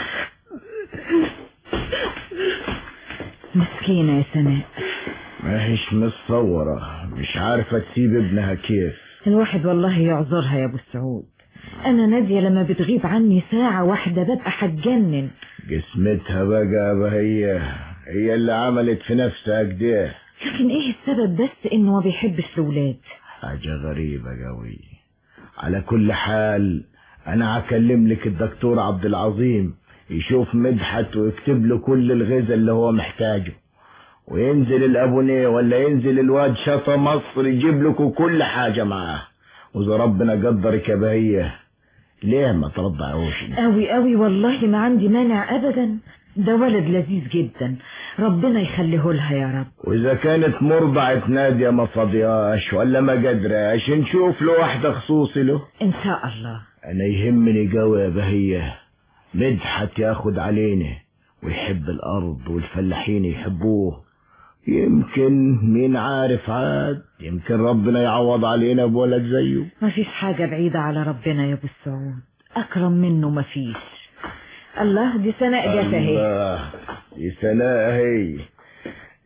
مسكينة يا سناء، ما هيش متصورة، مش عارفة تسيب ابنها كيف. الواحد والله يعذرها يا ابو السعود. انا نادية لما بتغيب عني ساعة واحدة ببقى هتجنن. قسمتها بقى هي هي اللي عملت في نفسها كده. لكن ايه السبب بس انه ما بيحبش الولاد؟ حاجة غريبة قوي. على كل حال انا هكلم لك الدكتور عبد العظيم يشوف مدحت ويكتب له كل الغذاء اللي هو محتاجه، وينزل الابونيه ولا ينزل الواد شطه مصر يجيب لكم كل حاجه معاه. واذا ربنا قدرك يا بهيه ليه ما ترضعوش؟ قوي قوي والله ما عندي مانع ابدا، ده ولد لذيذ جدا، ربنا يخليه لها يا رب. واذا كانت مرضعة نادية ما فاضياش ولا ما قدراش نشوف له واحده خصوصي له ان شاء الله. انا يهمني قوي يا بهيه مدحت ياخد علينا ويحب الارض والفلاحين يحبوه. يمكن مين عارف عاد، يمكن ربنا يعوض علينا بولد زيه. مفيش حاجة بعيدة على ربنا يا ابو السعود، اكرم منه مفيش. الله دي سناء جت اهي. الله دي سناء اهي.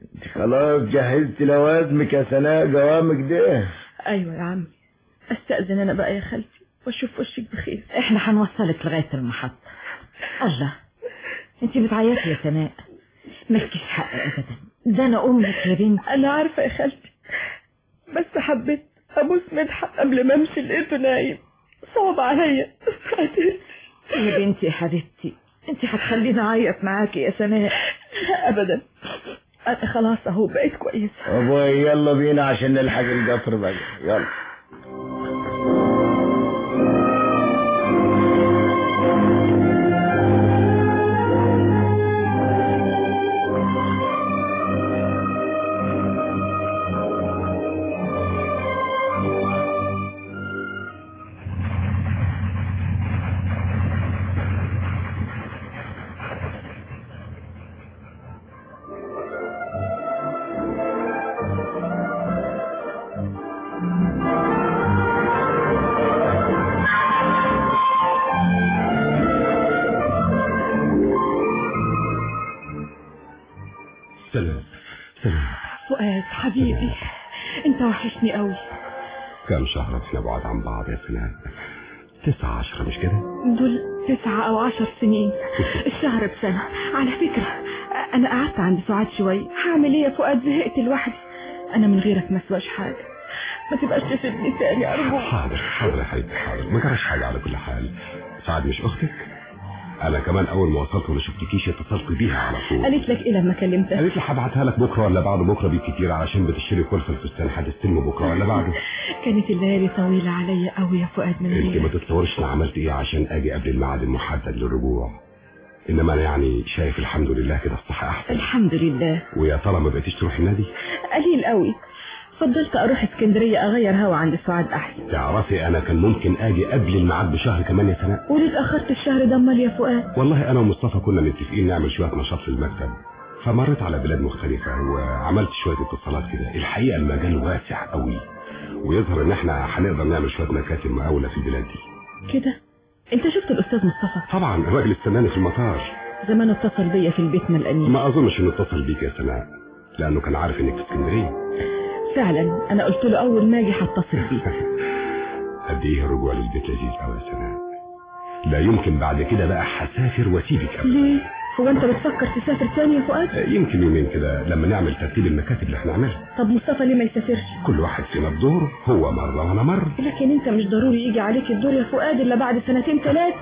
خلاص جهزت لوازمك يا سناء جوامك ده؟ ايوه يا عمي، استأذن انا بقى يا خالتي واشوف وشك بخير. احنا هنوصلك لغاية المحطة. الله، انت بتعيطي يا سناء، مالكيش حق ابدا، ده انا امك يا بنت. انا عارفة يا خالتي، بس حبيت ابوس مدحت قبل ما امشي لقيته نايم، صعب عليا. يا بنتي يا حبيبتي، انت هتخليني اعيط معاكي يا سناء؟ لا ابدا، انا خلاص اهو بقيت كويسة. ابوي يلا بينا عشان نلحق القطر بقى، يلا. سلام سلام فؤاد حبيبي، انت وحشني قوي. كم شهر احنا بعاد عن بعض يا سناء؟ تسعة عشرة مش كده؟ دول تسعة او عشر سنين، الشهر بسنة. على فكرة انا قعدت عند سعاد شوية، هعمل ايه يا فؤاد؟ زهقت لوحدي، انا من غيرك ما سواش حاجة، ما تبقاش تسيبني تاني ارجوك. حاضر حاضر يا حبيبي حاضر، ما جراش حاجة على كل حال. سعاد مش اختك؟ انا كمان اول ما وصلت ولا شفتكيش اتصلت بيها على طول. قالت لك ايه لما كلمتها؟ قالت لي هبعتها لك بكره ولا بعد بكره بالكتير، علشان بتشتري كرسي الفستان هتستلمه بكره ولا بعده. كانت الليالي طويلة عليا قوي يا فؤاد من انت غيرك. ما تتصورش انا عملت ايه عشان اجي قبل الميعاد المحدد للرجوع، انما انا يعني شايف الحمد لله كده الصحة احسن. الحمد لله. ويا ترى ما بقيتيش تروحي النادي؟ قليل قوي، فضلت اروح اسكندرية اغير هوا عند سعاد احسن. تعرفي انا كان ممكن اجي قبل الميعاد بشهر كمان يا سناء. وليه اتاخرت الشهر ده امال يا فؤاد؟ والله انا ومصطفى كنا متفقين نعمل شويه نشاط في المكتب، فمرت على بلاد مختلفه وعملت شويه اتصالات كده. الحقيقه المجال واسع قوي، ويظهر ان احنا هنقدر نعمل شويه مكاتب مقاوله في البلاد دي. كده انت شفت الاستاذ مصطفى؟ طبعا، الراجل استناني في المطار. زمان اتصل بيا في البيت من الانيس. ما اظنش انه اتصل بيك يا سناء، لانه كان عارف انك في اسكندريه. فعلا انا قلت له اول ما اجي هتصل بيك. قد ايه الرجوع للبيت لذيذ قوي يا سناء، لا يمكن بعد كده بقى هسافر واسيبك ابدا. ليه؟ هو انت بتفكر تسافر تاني يا فؤاد؟ يمكن يومين كده لما نعمل ترتيب المكاتب اللي احنا نعملها. طب مصطفى ليه ما يسافرش؟ كل واحد فينا بدور، هو مره وانا مره. لكن انت مش ضروري يجي عليك الدور يا فؤاد الا بعد سنتين ثلاثه.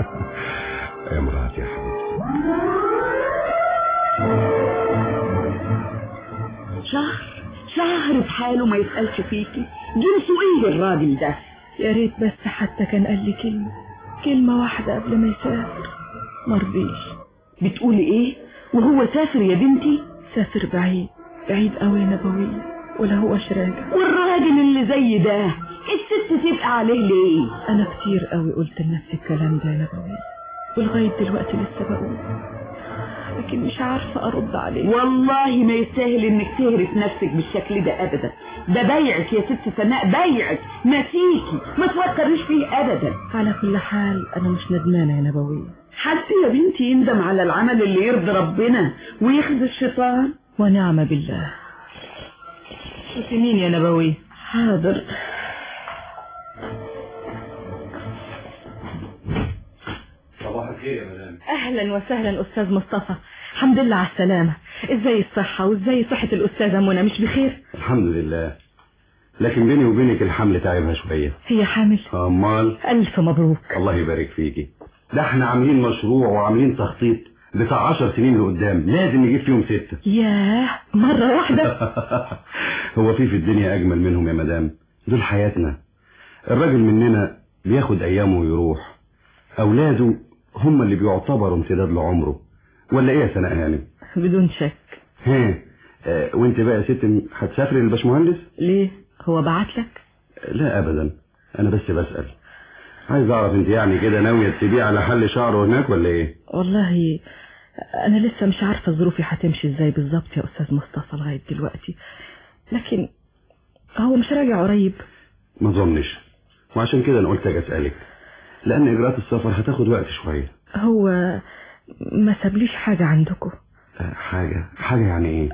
يا مراتي يا حبيبتي. شهر شهر بحاله ما يسألش فيكي، جنسه ايه الراجل ده؟ يا ريت بس حتى كان قال لي كلمة كلمة واحدة قبل ما يسافر، مرضيش. بتقولي ايه؟ وهو سافر يا بنتي؟ سافر بعيد بعيد قوي يا نبوية، ولا هوش راجع. والراجل اللي زي ده الست تبقى عليه ليه؟ انا كتير قوي قلت لنفسي الكلام ده يا نبوية، ولغاية دلوقتي لسه بقول، لكن مش عارفة ارد عليه. والله ما يستاهل انك تهرس نفسك بالشكل ده ابدا، ده بيعك يا ست سناء، بيعك نسيكي، ما تفكريش فيه ابدا. على كل حال انا مش ندمانة يا نبوية. حد يا بنتي يندم على العمل اللي يرضي ربنا ويخزي الشيطان؟ ونعم بالله. شوفي مين يا نبوية؟ حاضر. صباح الخير يا مدام. اهلا وسهلا استاذ مصطفى، الحمد لله على السلامة. ازاي الصحة وازاي صحة الاستاذة منى؟ مش بخير؟ الحمد لله، لكن بيني وبينك الحمل تعبها شوية. هي حامل؟ امال. الف مبروك. الله يبارك فيكي. ده احنا عاملين مشروع وعاملين تخطيط بتاع عشر سنين لقدام، لازم نجيب فيهم ستة. ياه، مرة واحدة؟ هو في في الدنيا اجمل منهم يا مدام؟ دول حياتنا. الراجل مننا بياخد ايامه ويروح، اولاده هم اللي بيعتبروا امتداد لعمره، ولا ايه يا سناء يعني؟ بدون شك. ها اه وانت بقى يا ست هتسافري للباشمهندس؟ ليه؟ هو بعت لك؟ لا ابدا، انا بس بسأل، عايز اعرف انت يعني كده ناوية تسيبيه على حل شعره هناك ولا ايه؟ والله انا لسه مش عارفة ظروفي هتمشي ازاي بالظبط يا استاذ مصطفى لغاية دلوقتي، لكن هو مش راجع قريب. ما ظنش، وعشان كده انا قلت اجي اسالك، لان اجراءات السفر هتاخد وقت شوية. هو ما سابليش حاجة عندكم؟ حاجة حاجة يعني ايه؟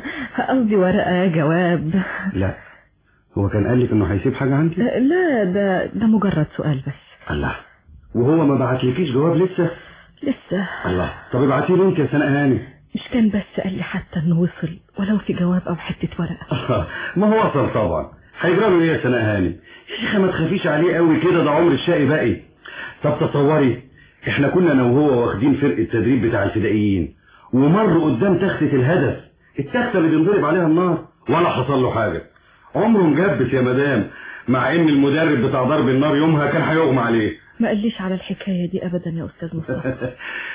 قصدي ورقة جواب. لا هو كان قال لك انه هيسيب حاجة عندي؟ لا ده ده مجرد سؤال بس. الله، وهو ما بعتلكيش جواب لسه؟ لسه. الله، طب ابعتيه له انت يا سناء هاني. مش كان بس قال لي حتى انه وصل ولو في جواب او حتة ورقة؟ ما هو وصل طبعا، هيجرى له ايه يا سناء هاني؟ يا شيخة ما تخافيش عليه قوي كده، ده عمر الشقي باقي. طب تصوري احنا كنا انا وهو واخدين فرقة تدريب بتاع الفدائيين، ومر قدام تختة الهدف، التختة اللي بينضرب عليها النار، ولا حصل له حاجة. عمره مجبس يا مدام، مع ان المدرب بتاع ضرب النار يومها كان هيغمى عليه. ما قاليش على الحكاية دي ابدا يا استاذ مصطفى.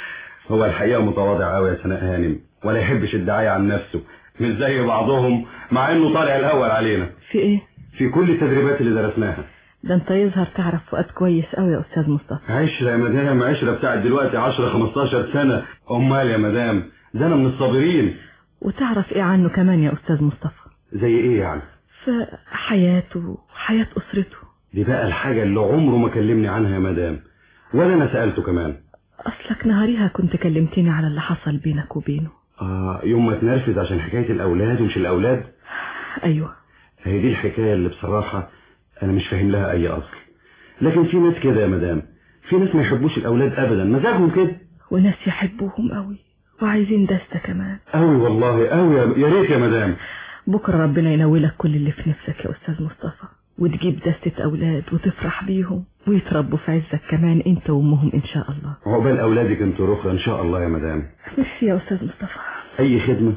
هو الحقيقة متواضع قوي يا سناء هانم، ولا يحبش الدعاية عن نفسه، مش زي بعضهم، مع انه طالع الاول علينا. في ايه؟ في كل التدريبات اللي درسناها. ده انت يظهر تعرف فؤاد كويس قوي يا استاذ مصطفى. عشرة يا مدام، عشرة بتاعت دلوقتي عشرة خمستاشر سنة. امال يا مدام، ده انا من الصابرين. وتعرف ايه عنه كمان يا استاذ مصطفى؟ زي ايه يعني؟ في حياته وحياة اسرته. دي بقى الحاجة اللي عمره ما كلمني عنها يا مدام، ولا انا سألته كمان. اصلك نهاريها كنت كلمتني على اللي حصل بينك وبينه. اه، يوم ما تنرفز عشان حكاية الاولاد ومش الاولاد. ايوه، هي دي الحكاية اللي بصراحة انا مش فاهم لها اي اصل. لكن في ناس كده يا مدام، في ناس ما يحبوش الاولاد ابدا، مزاجهم كده. وناس يحبوهم قوي وعايزين دستة كمان قوي والله قوي. يا ريت يا مدام بكرة ربنا ينولك كل اللي في نفسك يا استاذ مصطفى، وتجيب دستة اولاد وتفرح بيهم ويتربوا في عزك كمان انت وامهم ان شاء الله. عقبال اولادك انت رخرة ان شاء الله يا مدام. ميرسي يا استاذ مصطفى. اي خدمة،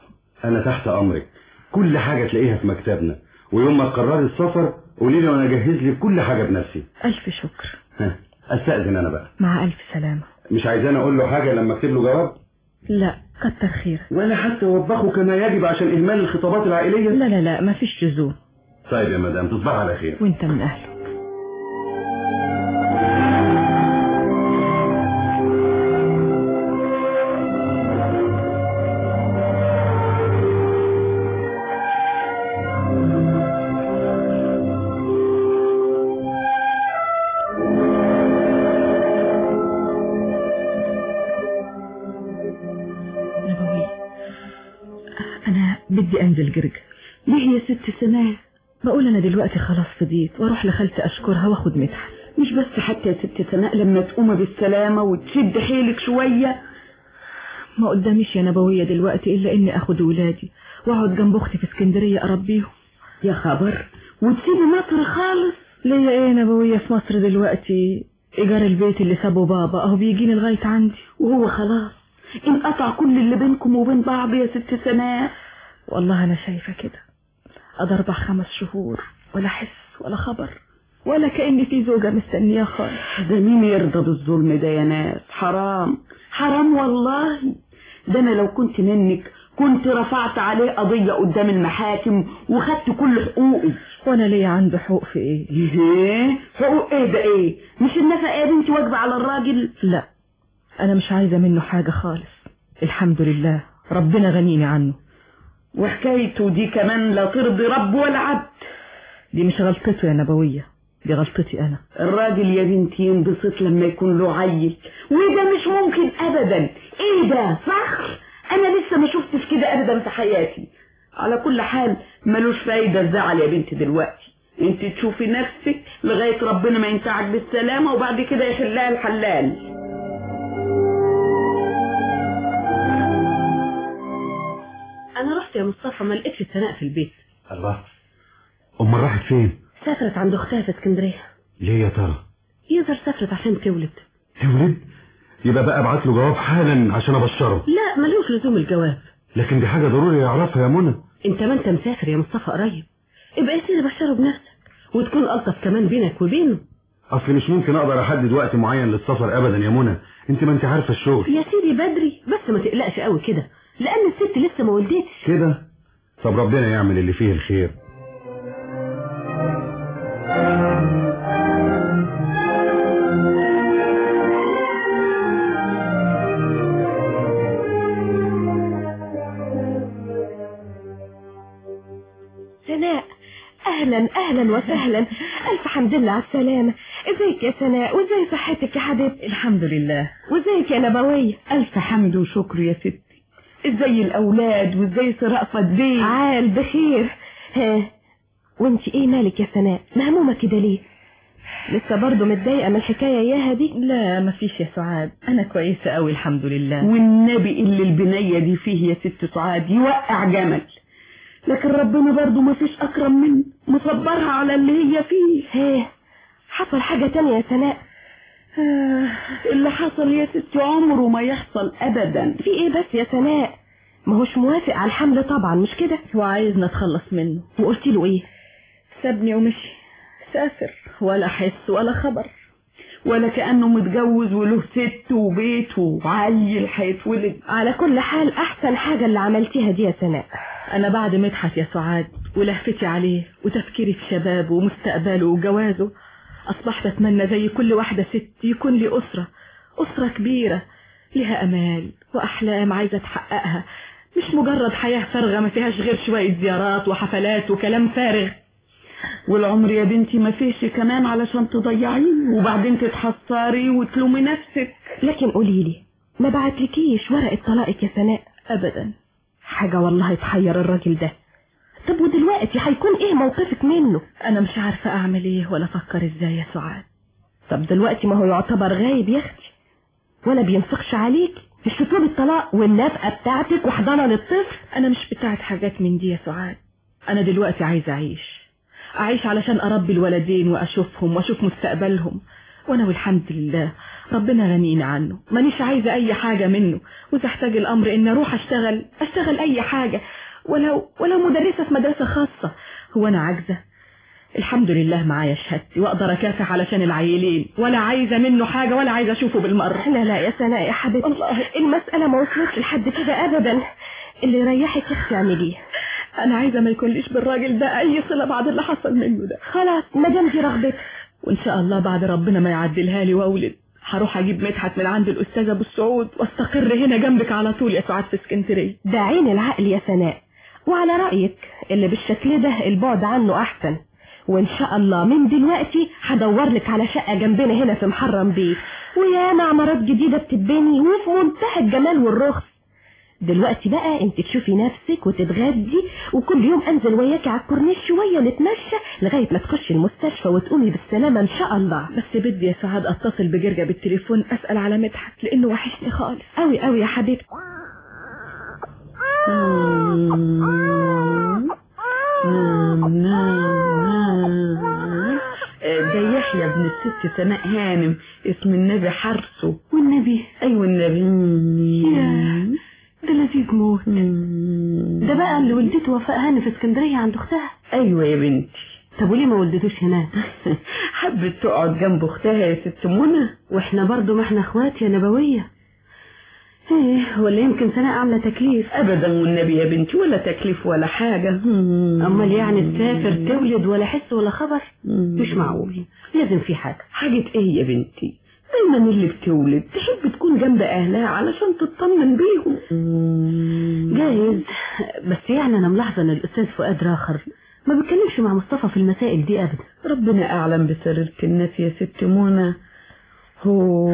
انا تحت امرك. كل حاجة تلاقيها في مكتبنا، ويوم ما تقرري السفر قولي لي وانا اجهز لك كل حاجة بنفسي. الف شكر. ها، استأذن انا بقى. مع الف سلامة. مش عايزاني اقول له حاجة لما اكتب له جواب؟ لا كتر خيرك. ولا حتى وبخه كما يجب عشان اهمال الخطابات العائلية؟ لا لا لا مفيش لزوم. طيب يا مدام، تصبح على خير. وانت من اهله. بدي انزل جرج. ليه يا ست سناء؟ بقول انا دلوقتي خلاص فضيت واروح لخالتي اشكرها واخد مدحت. مش بس حتى يا ست سناء لما تقومي بالسلامة وتشد حيلك شوية؟ ما قداميش يا نبوية دلوقتي الا اني اخد ولادي واقعد جنب اختي في اسكندرية اربيهم. يا خبر، وتسيبي مصر خالص؟ ليا ايه نبوية في مصر دلوقتي؟ ايجار البيت اللي سابه بابا اهو بيجيني لغاية عندي. وهو خلاص انقطع كل اللي بينكم وبين بعض يا ست سناء؟ والله انا شايفة كده، قد اربع خمس شهور ولا حس ولا خبر، ولا كأني في زوجة مستنية خالص. ده مين يرضى بالظلم ده يا ناس؟ حرام حرام والله. ده انا لو كنت منك كنت رفعت عليه قضية قدام المحاكم وخدت كل حقوقي. وانا ليا عنده حقوق في ايه؟ ايه حقوق ايه ده؟ ايه مش النفقة يا بنتي واجبة على الراجل؟ لا انا مش عايزة منه حاجة خالص، الحمد لله ربنا غنيني عنه. وحكايته دي كمان لا ترضي رب ولا عبد. دي مش غلطته يا نبوية، دي غلطتي انا. الراجل يا بنتي ينبسط لما يكون له عيل، وده مش ممكن ابدا. ايه ده صخر؟ انا لسه ما شفتش كده ابدا في حياتي. على كل حال ملوش فايدة الزعل يا بنتي دلوقتي، انت تشوفي نفسك لغاية ربنا ما ينفعك بالسلامة وبعد كده يحلها الحلال. انا رحت يا مصطفى ما لقيتش سناء في البيت. الله، امال راحت فين؟ سافرت عند اختها في اسكندريه. ليه يا ترى؟ يظهر سافرت عشان تولد. تولد؟ يبقى بقى ابعت له جواب حالا عشان ابشره. لا ملوش لزوم الجواب. لكن دي حاجه ضروري يعرفها يا منى. انت ما انت مسافر يا مصطفى قريب، ابقى يا سيدي بشره بنفسك وتكون الطف كمان بينك وبينه. اصل مش ممكن اقدر احدد وقت معين للسفر ابدا يا منى، انت ما انت عارفه الشغل. يا سيدي بدري بس ما تقلقش قوي كده لان الست لسه ما ولدتش. كده؟ طب ربنا يعمل اللي فيه الخير. سناء، اهلا اهلا وسهلا، الف حمد لله على السلامة. ازيك يا سناء وازاي صحتك يا حبيبتي؟ الحمد لله. وازيك يا نبوية؟ الف حمد وشكر يا ستي. ازاي الاولاد وازاي رأفت بيه؟ عال بخير. ها وانتي ايه مالك يا سناء؟ مهمومة كده ليه؟ لسه برضه متضايقة من الحكاية ياها دي؟ لا مفيش يا سعاد، انا كويسة قوي الحمد لله. والنبي اللي البنية دي فيه يا ست سعاد يوقع جمل، لكن ربنا برضه مفيش اكرم منه، مصبرها على اللي هي فيه. ها حصل حاجة تانية يا سناء؟ آه اللي حصل يا ست عمره ما يحصل ابدا. في ايه بس يا سناء؟ ما هوش موافق على الحمل طبعا مش كده؟ هو عايزنا نتخلص منه. وقلتي له ايه؟ سابني ومشي، سافر ولا حس ولا خبر، ولا كأنه متجوز وله ست وبيت وعيل هيتولد. على كل حال احسن حاجة اللي عملتيها دي يا سناء. انا بعد مدحت يا سعاد ولهفتي عليه وتفكيري في شبابه ومستقبله وجوازه اصبحت اتمنى زي كل واحدة ست يكون لي اسرة، اسرة كبيرة لها امال واحلام عايزة تحققها، مش مجرد حياة فارغة ما فيهاش غير شوية زيارات وحفلات وكلام فارغ. والعمر يا بنتي ما فيش كمان علشان تضيعيه وبعدين تتحسري وتلومي نفسك. لكن قوليلي ما بعتلكيش ورقة طلاقك يا سناء؟ ابدا. حاجة والله تحير الراجل ده. طب ودلوقتي هيكون ايه موقفك منه؟ انا مش عارفة اعمل ايه ولا افكر ازاي يا سعاد. طب دلوقتي ما هو يعتبر غايب يا اختي، ولا بينفقش عليك في شطور الطلاق والنفقة بتاعتك وحضانة للطفل. انا مش بتاعت حاجات من دي يا سعاد، انا دلوقتي عايزة اعيش اعيش علشان اربي الولدين واشوفهم واشوف مستقبلهم، وانا والحمد لله ربنا غنينا عنه، مانيش عايزة اي حاجة منه، واذا احتاج الامر ان اروح اشتغل اشتغل اي حاجة، ولو ولو مدرسة في مدرسة خاصة. هو انا عاجزة؟ الحمد لله معايا شهادتي واقدر اكافح علشان العيلين، ولا عايزة منه حاجة ولا عايزة اشوفه بالمرة. لا لا يا سناء يا حبيبتي، المسألة ما وصلتش لحد كده ابدا، اللي يريحك يا اختي اعمليه. انا عايزة ما يكونليش بالراجل ده اي صلة بعد اللي حصل منه ده. خلاص ما دام دي رغبتك، وان شاء الله بعد ربنا ما يعدلها لي واولد هروح اجيب مدحت من عند الاستاذ ابو السعود واستقر هنا جنبك على طول يا سعاد في اسكندريه. ده عين العقل يا سناء، وعلى رايك اللي بالشكل ده البعد عنه احسن، وان شاء الله من دلوقتي هدور لك على شقه جنبنا هنا في محرم بيه، وياما عمارات جديده بتتبني وفي منتهى الجمال والرخص. دلوقتي بقى انت تشوفي نفسك وتتغدي، وكل يوم انزل وياكي على الكورنيش شويه نتمشى لغايه ما تخشي المستشفى وتقومي بالسلامه ان شاء الله. بس بدي يا سعاد اتصل بجرجة بالتليفون اسال على مدحت لانه وحشني خالص قوي قوي يا حبيبتي. ده يحيى ابن الست سناء هانم، اسم النبي حرسه. والنبي؟ ايوه النبي. يا ده لذيذ موت. ده بقى اللي ولدته وفاء هانم في اسكندريه عند اختها؟ ايوه يا بنتي. طب وليه ما ولدتوش هناك؟ حبت تقعد جنب اختها يا ست منى. واحنا برضو ما احنا اخوات يا نبويه. ايه ولا يمكن سناء عامله تكليف؟ ابدا والنبي يا بنتي ولا تكليف ولا حاجه. امال يعني تسافر تولد ولا حس ولا خبر؟ مش معقول، لازم في حاجه. حاجه ايه يا بنتي؟ دايما اللي بتولد تحب تكون جنب اهلها علشان تطمن بيهم. جايز، بس يعني انا ملاحظه ان الاستاذ فؤاد راخر ما بيتكلمش مع مصطفى في المسائل دي ابدا. ربنا اعلم بسريرة الناس يا ست منى. هو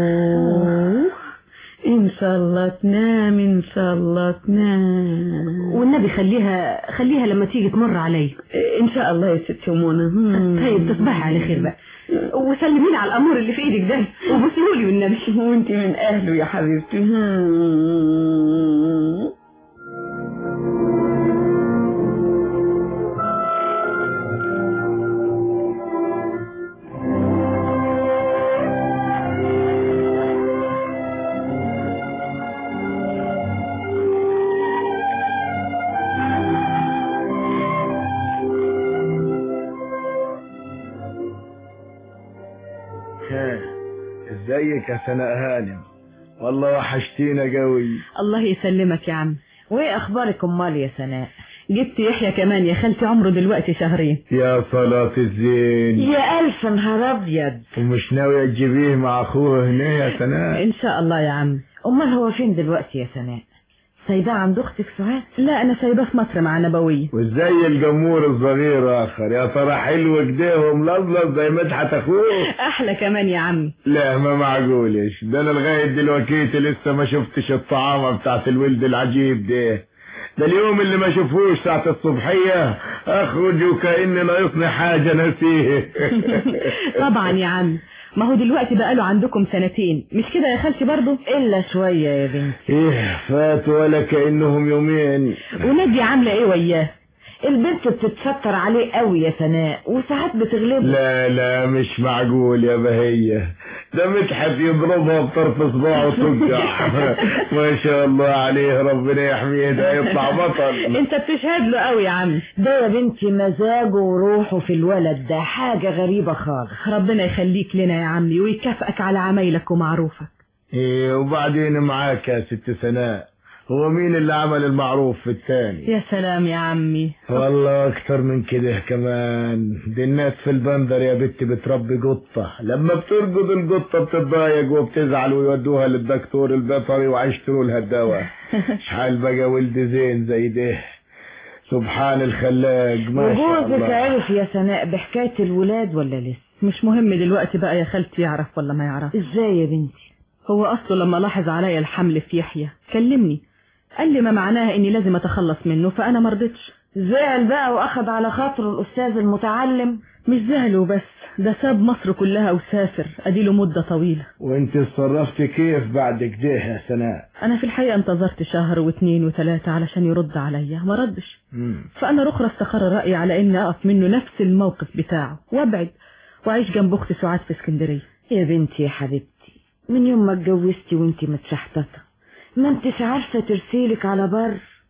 ان شاء الله تنام ان شاء الله تنام. والنبي خليها خليها لما تيجي تمر علي ان شاء الله يا ست منى. طيب تصبحي على خير بقى، وسلميني على الامور اللي في ايدك ده وبوسيهولي والنبي. وانت من اهله يا حبيبتي. ازيك يا سناء هانم؟ والله وحشتينا قوي. الله يسلمك يا عم. وايه اخبارك امال يا سناء؟ جبت يحيى كمان يا خالتي، عمره دلوقتي شهرين. يا صلاة الزين. يا الف نهار ابيض. ومش ناوية تجيبيه مع اخوه هنا يا سناء؟ ان شاء الله يا عم. امال هو فين دلوقتي يا سناء؟ سايباه عند اختك سعاد؟ لا انا سايباه في مصر مع نبوية. وازاي الجمهور الصغير اخر يا ترى حلو كده وملظلظ زي مدحت اخوه؟ احلى كمان يا عمي. لا ما معقولش، ده انا لغايه دلوقتي لسه ما شفتش الطعامه بتاعت الولد العجيب ده. ده اليوم اللي ما شوفوش ساعة الصبحية اخرج وكأني ناقصني حاجة نسيه. طبعا يا عم، ما هو دلوقتي بقاله عندكم سنتين مش كده يا خالتي برضو؟ الا شوية يا بنتي. ايه فات ولا كأنهم يومين. ونادي عاملة ايه وياه؟ البنت بتتستر عليه قوي يا سناء وساعات بتغلبه. لا لا مش معقول يا بهية، ده مدحت يضربها بطرف صباعه وتوجع. ما شاء الله عليه، ربنا يحميه، ده يطلع بطل. انت بتشهد له قوي يا عم. ده يا بنتي مزاجه وروحه في الولد ده حاجة غريبة خالص. ربنا يخليك لنا يا عمي ويكافئك على عمايلك ومعروفك. ايه وبعدين معاك يا ست سناء، هو مين اللي عمل المعروف في الثاني؟ يا سلام يا عمي. والله اكتر من كده كمان، دي الناس في البندر يا بنت بتربي قطة، لما بترقد القطة بتتضايق وبتزعل ويودوها للدكتور البيطري ويشتروا لها الدواء. شحال بقى ولد زين زي ده، سبحان الخلاق ما شاء الله. وجوزك عرف يا سناء بحكاية الولاد ولا لسه؟ مش مهم دلوقتي بقى يا خالتي يعرف ولا ما يعرف. ازاي يا بنتي؟ هو اصله لما لاحظ عليا الحمل في يحيى كلمني قال لي ما معناها اني لازم اتخلص منه، فانا مرضتش. زعل بقى واخد على خاطر الاستاذ المتعلم؟ مش زعل وبس، ده ساب مصر كلها وسافر اديله مدة طويلة. وانت اتصرفت كيف بعد كده يا سناء؟ انا في الحقيقة انتظرت شهر واثنين وثلاثة علشان يرد عليا، ما ردش. مم. فانا رخرة استقر رأيي على اني اقف منه نفس الموقف بتاعه وابعد واعيش جنب اختي سعاد في اسكندرية. يا بنتي يا حبيبتي، من يوم ما اتجوزتي وانتي متشحططة ما انتش عارفة ترسيلك على بر.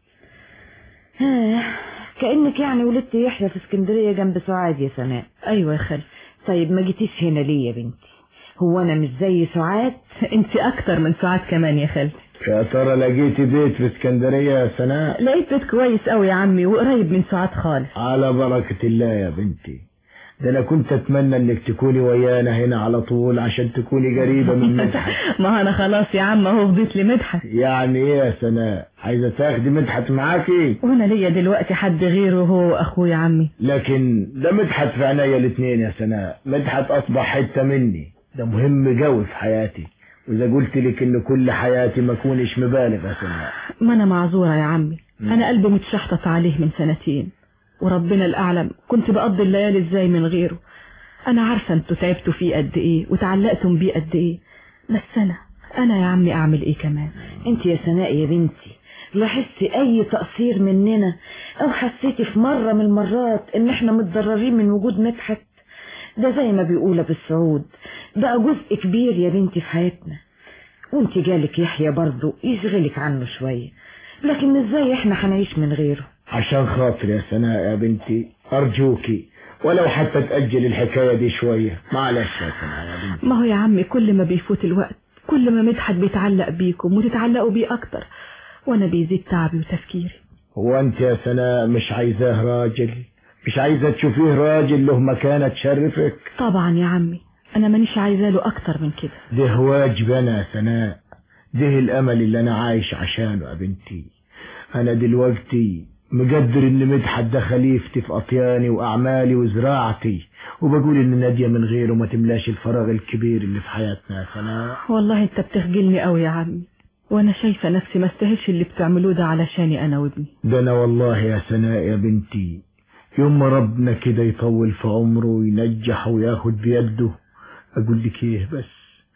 ها كأنك يعني ولدت يحيى في اسكندرية جنب سعاد يا سناء. ايوه يا خالتي. طيب ما جيتيش هنا ليه يا بنتي؟ هو انا مش زي سعاد؟ انت اكتر من سعاد كمان يا خالتي. يا ترى لقيتي بيت في اسكندرية يا سناء؟ لقيت بيت كويس قوي يا عمي وقريب من سعاد خالص. على بركة الله يا بنتي، ده انا كنت اتمنى انك تكوني ويانا هنا على طول عشان تكوني قريبة من مدحت. ما انا خلاص يا عم اهو فضيت لمدحت. يعني ايه يا سناء، عايزة تاخدي مدحت معاكي؟ وانا ليا دلوقتي حد غيره هو اخويا عمي. لكن ده مدحت في عينيا الاثنين يا سناء، مدحت اصبح حتة مني، ده مهم قوي في حياتي، واذا قلت لك ان كل حياتي ما كونش مبالغ يا سناء. ما انا معذورة يا عمي. م. انا قلبي متشحطط عليه من سنتين، وربنا الأعلم كنت بقضي الليالي ازاي من غيره. انا عارفة انتوا تعبتوا فيه قد ايه وتعلقتم بيه قد ايه، بس انا انا يا عمي اعمل ايه كمان؟ انت يا سناء يا بنتي لاحظتي اي تقصير مننا او حسيتي في مرة من المرات ان احنا متضررين من وجود مدحت؟ ده زي ما بيقولوا بالسعود بقى جزء كبير يا بنتي في حياتنا، وانت جالك يحيى برضه يشغلك عنه شوية، لكن ازاي احنا هنعيش من غيره؟ عشان خاطر يا سناء يا بنتي ارجوكي ولو حتى تأجل الحكاية دي شوية، معلش يا سناء يا بنتي. ما هو يا عمي كل ما بيفوت الوقت كل ما مدحت بيتعلق بيكم وتتعلقوا بيه اكتر، وانا بيزيد تعبي وتفكيري. هو انت يا سناء مش عايزاه راجل؟ مش عايزة تشوفيه راجل له مكانة تشرفك؟ طبعا يا عمي، انا مانيش عايزة له اكتر من كده. ده واجب انا يا سناء، ده الامل اللي انا عايش عشانه يا بنتي. انا دلوقتي مقدر ان مدحت ده خليفتي في اطياني واعمالي وزراعتي، وبقول ان نادية من غيره ما تملاش الفراغ الكبير اللي في حياتنا يا سناء. والله انت بتخجلني قوي يا عمي، وانا شايفة نفسي ما استاهلش اللي بتعملوه ده علشاني انا وابني. ده انا والله يا سناء يا بنتي يوم ما ربنا كده يطول في عمره وينجح وياخد بيده اقول لك ايه، بس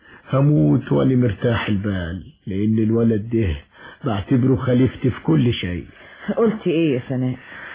هموت وانا مرتاح البال، لان الولد ده بعتبره خليفتي في كل شيء. قلتي ايه يا سناء؟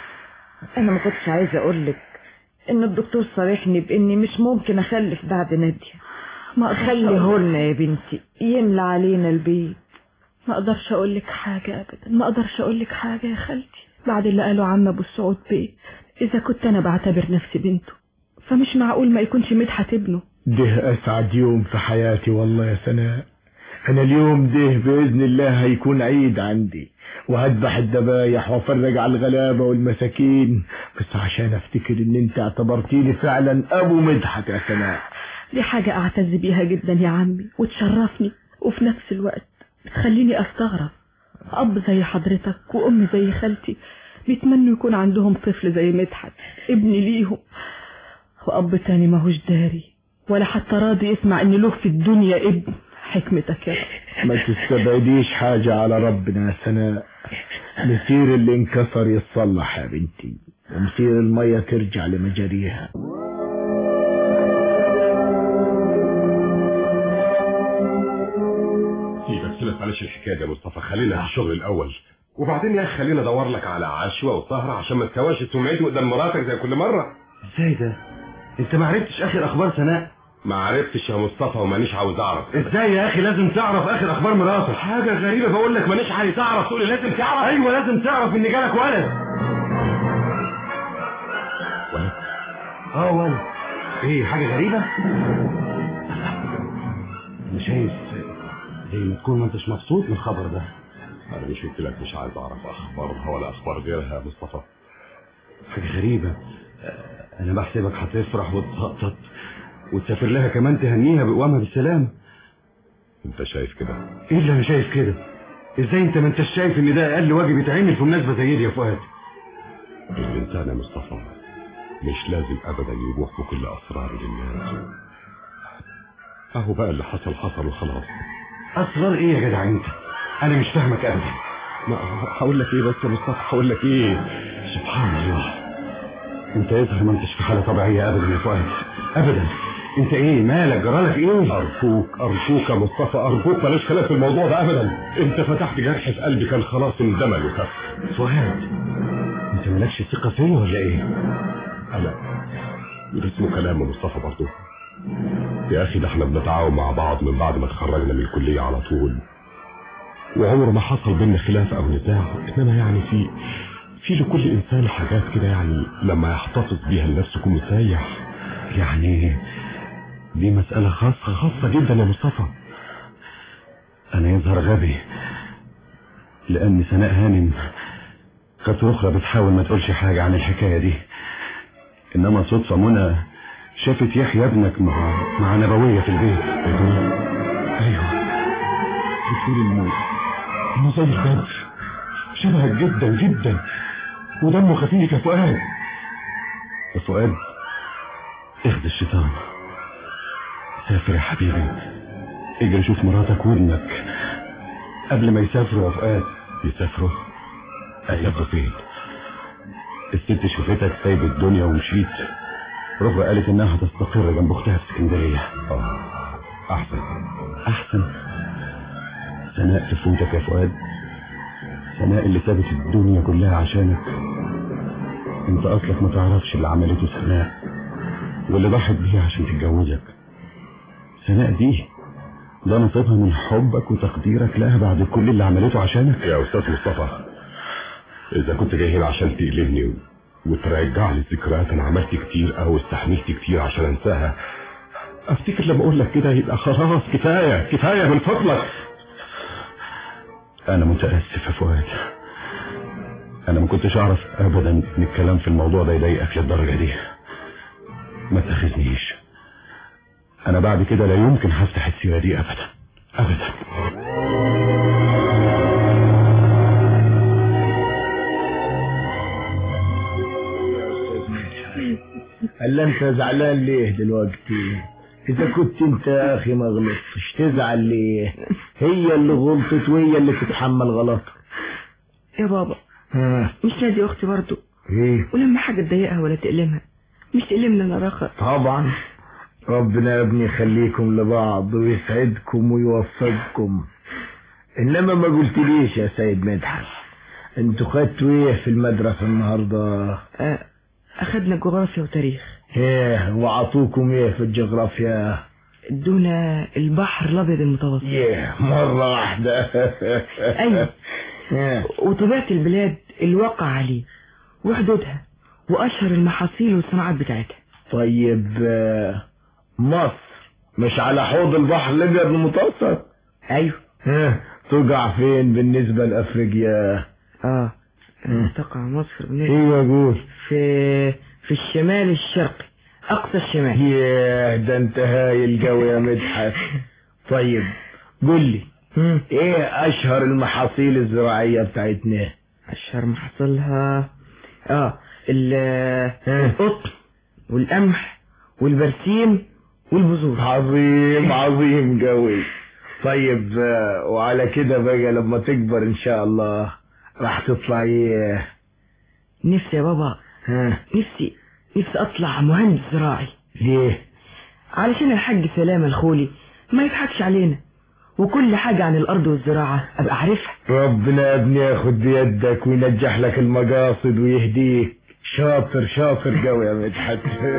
انا ما كنتش عايزه اقولك ان الدكتور صارحني باني مش ممكن اخلف بعد نادية. ما اخليه لنا يا بنتي يملى علينا البيت. ما اقدرش اقولك حاجة ابدا، ما اقدرش اقولك حاجة يا خالتي بعد اللي قاله عم ابو السعود بيه. اذا كنت انا بعتبر نفسي بنته فمش معقول ما يكونش مدحت ابنه. ده اسعد يوم في حياتي والله يا سناء. انا اليوم ده باذن الله هيكون عيد عندي، وهذبح الذبايح وافرج على الغلابة والمساكين، بس عشان افتكر ان انت اعتبرتيني فعلا ابو مدحت يا سناء. دي حاجة اعتز بيها جدا يا عمي وتشرفني، وفي نفس الوقت بتخليني استغرب. اب زي حضرتك وام زي خالتي بيتمنوا يكون عندهم طفل زي مدحت ابني ليهم، واب تاني ماهوش داري ولا حتى راضي يسمع ان له في الدنيا ابن. حكمتك يا رب. ما تستبعديش حاجة على ربنا يا سناء. مسير اللي انكسر يتصلح يا بنتي، ومسير المية ترجع لمجاريها. سيبك سيبك معلش الحكايه يا مصطفى، خلينا في الشغل الاول، وبعدين يا اخي خلينا ادور لك على عشوه وسهره عشان ما تكواش سمعتي قدام مراتك زي كل مره. ازاي ده؟ انت ما عرفتش اخر اخبار سناء؟ ما عرفتش يا مصطفى ومانيش عاوز اعرف. ازاي يا اخي لازم تعرف اخر اخبار مراتك؟ حاجه غريبه، بقول لك مانيش عايز اعرف تقول لي لازم تعرف. ايوه لازم تعرف ان جالك ولد. ولد؟ اه ولد. ايه حاجه غريبه؟ انا شايف زي ما تكون ما انتش مبسوط من الخبر ده. انا مش قلت لك مش عايز اعرف اخبارها ولا اخبار غيرها يا مصطفى؟ حاجه غريبه. انا بحسبك هتفرح وتطقطق وتسافر لها كمان تهنيها بقوامها بالسلام. انت شايف كده؟ ايه اللي انا شايف كده؟ ازاي انت ما انتش شايف ان ده اقل واجب يتعمل في مناسبه زي دي يا فؤاد؟ الانسان يا مصطفى مش لازم ابدا يروح بكل اسرار للناس. اهو بقى اللي حصل حصل وخلاص. اسرار ايه يا جدع انت؟ انا مش فاهمك ابدا. ما هقول لك ايه بس يا مصطفى، هقول لك ايه؟ سبحان الله، انت يظهر ما انتش في حاله طبيعيه ابدا يا فؤاد، ابدا. انت ايه مالك؟ جرالك ايه؟ ارجوك ارجوك يا مصطفى ارجوك بلاش كلام في الموضوع ده ابدا. انت فتحت جرح في قلبي كان خلاص اندمل وخف. فؤاد انت مالكش ثقه فيا ولا ايه؟ انا ده اسمه كلام يا مصطفى برضه يا اخي، ده احنا بنتعاون مع بعض من بعد ما اتخرجنا من الكليه على طول، وعمر ما حصل بينا خلاف او نزاع. انما يعني في في لكل انسان حاجات كده يعني لما يحتفظ بيها لنفسه يكون مسيح. يعني دي مسألة خاصة خاصة جدا يا مصطفى. انا يظهر غبي لان سناء هانم كانت اخرى بتحاول ما تقولش حاجة عن الحكاية دي، انما صدفة منى شافت يحيى ابنك مع مع نبوية في البيت. ايوه بتقول انه انه زي البدر، شبهك جدا جدا ودمه خفيف يا فؤاد. يا فؤاد اخد الشيطان، سافر يا حبيبي، اجري شوف مراتك وابنك قبل ما يسافروا يا فؤاد. يسافروا؟ يسافروا فين؟ الست شفتك سايب الدنيا ومشيت، رغبة قالت انها هتستقر جنب اختها في اسكندرية. اه احسن احسن. سناء تفوتك يا فؤاد، سناء اللي سابت الدنيا كلها عشانك. انت اصلك ما تعرفش اللي عملته سناء واللي ضحت بيه عشان تتجوزك. سناء دي ده نصيبها من حبك وتقديرك لها بعد كل اللي عملته عشانك. يا استاذ مصطفى اذا كنت جاي هنا عشان تقلبني وترجع لي ذكريات انا عملت كتير او استحملت كتير عشان انساها، افتكر لما اقول لك كده يبقى خلاص كفايه كفايه من فضلك. انا متاسف يا فؤاد، انا ما كنتش اعرف ابدا ان الكلام في الموضوع ده يضايقك للدرجه دي. ما تاخذنيش، انا بعد كده لا يمكن هفتح السيره دي ابدا ابدا. الا انت زعلان ليه دلوقتي؟ اذا كنت انت يا اخي ما غلطتش تزعل ليه؟ هي اللي غلطت وهي اللي تتحمل غلطها. يا بابا ها مش نادي اختي برضو؟ ايه؟ ولما حاجه تضايقها ولا تألمها مش تألمني انا رخر؟ طبعا ربنا يا ابني يخليكم لبعض ويسعدكم ويوفقكم. انما ما قلتليش يا سيد مدحت، انتوا خدتوا ايه في المدرسه النهارده؟ أه اخدنا جغرافيا وتاريخ. ايه وعطوكم ايه في الجغرافيا؟ ادونا البحر الابيض المتوسط. ايه مره واحده؟ ايوه وطبيعه البلاد الواقع عليه وحدودها واشهر المحاصيل والصناعات بتاعتها. طيب مصر مش على حوض البحر الابيض المتوسط؟ ايوه. ها تقع فين بالنسبه لافريقيا؟ اه تقع مصر ايوه قول. في في الشمال الشرقي اقصى الشمال. ياه ده انت هايل قوي يا مدحت. طيب قول لي ايه اشهر المحاصيل الزراعية بتاعتنا؟ اشهر محاصيلها اه القطن والقمح والبرسيم والبذور. عظيم عظيم قوي. طيب وعلى كده بقى لما تكبر ان شاء الله راح تطلع ايه؟ نفسي يا بابا ها نفسي نفسي اطلع مهندس زراعي. ليه؟ علشان الحاج سلام الخولي ما يضحكش علينا، وكل حاجة عن الارض والزراعة ابقى عارفها. ربنا يا ابني ياخد بيدك وينجح لك المقاصد ويهديك. شاطر شاطر قوي يا مدحت.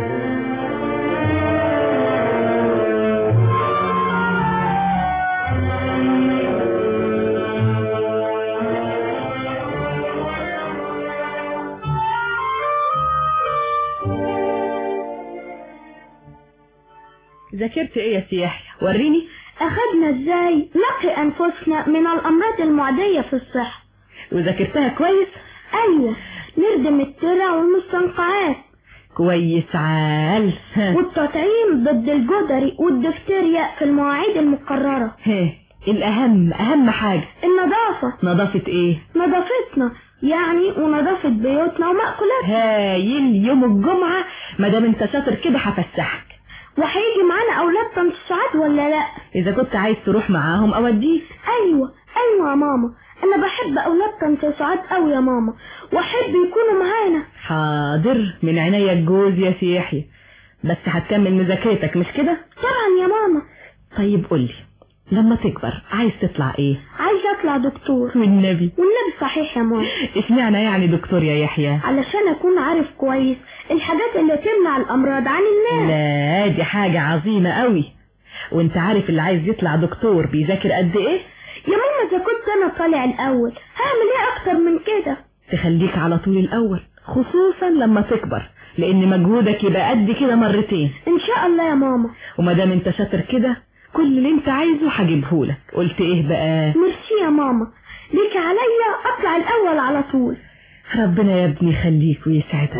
ذاكرت ايه يا سياحي؟ وريني. اخدنا ازاي نقي انفسنا من الامراض المعدية في الصحة. وذاكرتها كويس؟ ايوه، نردم الترع والمستنقعات. كويس عال. والتطعيم ضد الجدري والدفتيريا في المواعيد المقررة. ها الاهم اهم حاجة النظافة. نظافة ايه؟ نظافتنا يعني ونظافة بيوتنا ومأكولاتنا. هايل. يوم الجمعة مادام انت شاطر كده هفسحك. وهيجي معانا اولاد طنط سعاد ولا لا؟ اذا كنت عايز تروح معاهم اوديك. ايوه ايوه يا ماما، انا بحب اولاد طنط سعاد قوي يا ماما، واحب يكونوا معانا. حاضر من عينيا الجوز يا سياحي، بس هتكمل مذاكرتك مش كده؟ طبعا يا ماما. طيب قولي لما تكبر عايز تطلع ايه؟ عايز اطلع دكتور. والنبي والنبي صحيح يا ماما. اشمعنى يعني دكتور يا يحيى؟ علشان اكون عارف كويس الحاجات اللي تمنع الامراض عن الناس. لا دي حاجة عظيمة قوي. وانت عارف اللي عايز يطلع دكتور بيذاكر قد ايه؟ يا ماما اذا كنت انا طالع الاول هعمل ايه اكتر من كده؟ تخليك على طول الاول خصوصا لما تكبر، لان مجهودك يبقى قد كده مرتين ان شاء الله يا ماما. ومادام انت شاطر كده كل اللي انت عايزه هجيبهولك. قلت ايه بقى؟ ميرسي يا ماما، ليك عليا اطلع الاول على طول. ربنا يا ابني يخليك ويسعدك.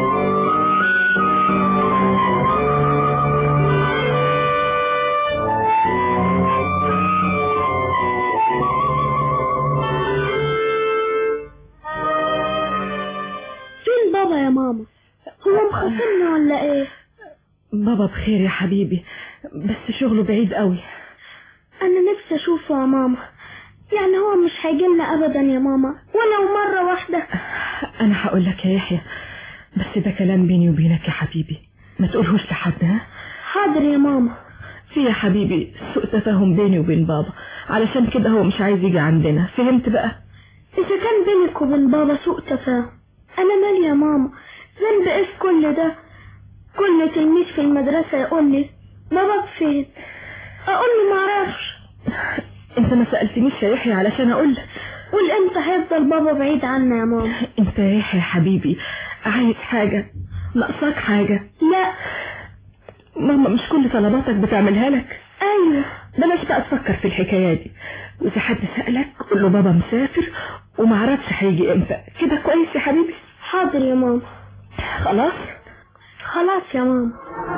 فين بابا يا ماما؟ هو مخاصمني ولا ايه؟ بابا بخير يا حبيبي، بس شغله بعيد قوي. انا نفسي اشوفه يا ماما، يعني هو مش هيجيلنا ابدا يا ماما ولو مرة واحدة. انا هقول لك يا يحيى، بس ده كلام بيني وبينك يا حبيبي، ما تقولهوش لحد. ها حاضر يا ماما. في يا حبيبي سوء تفاهم بيني وبين بابا، علشان كده هو مش عايز يجي عندنا. فهمت بقى؟ اذا كان بينك وبين بابا سوء تفاهم انا مالي يا ماما؟ ذنب ايه في كل ده؟ كل تلميذ في المدرسة يقول لي بابا فين، اقول له معرفش. انت ما سألتنيش يا يحيى علشان اقول لك. قول امتى هيفضل بابا بعيد عنا يا ماما؟ انت يا يحيى حبيبي عايز حاجة؟ ناقصاك حاجة؟ لا. ماما مش كل طلباتك بتعملها لك؟ ايوه. بلاش بقى تفكر في الحكاية دي، واذا حد سألك قول له بابا مسافر ومعرفش هيجي امتى. كده كويس يا حبيبي؟ حاضر يا ماما. خلاص خلاص يا ماما.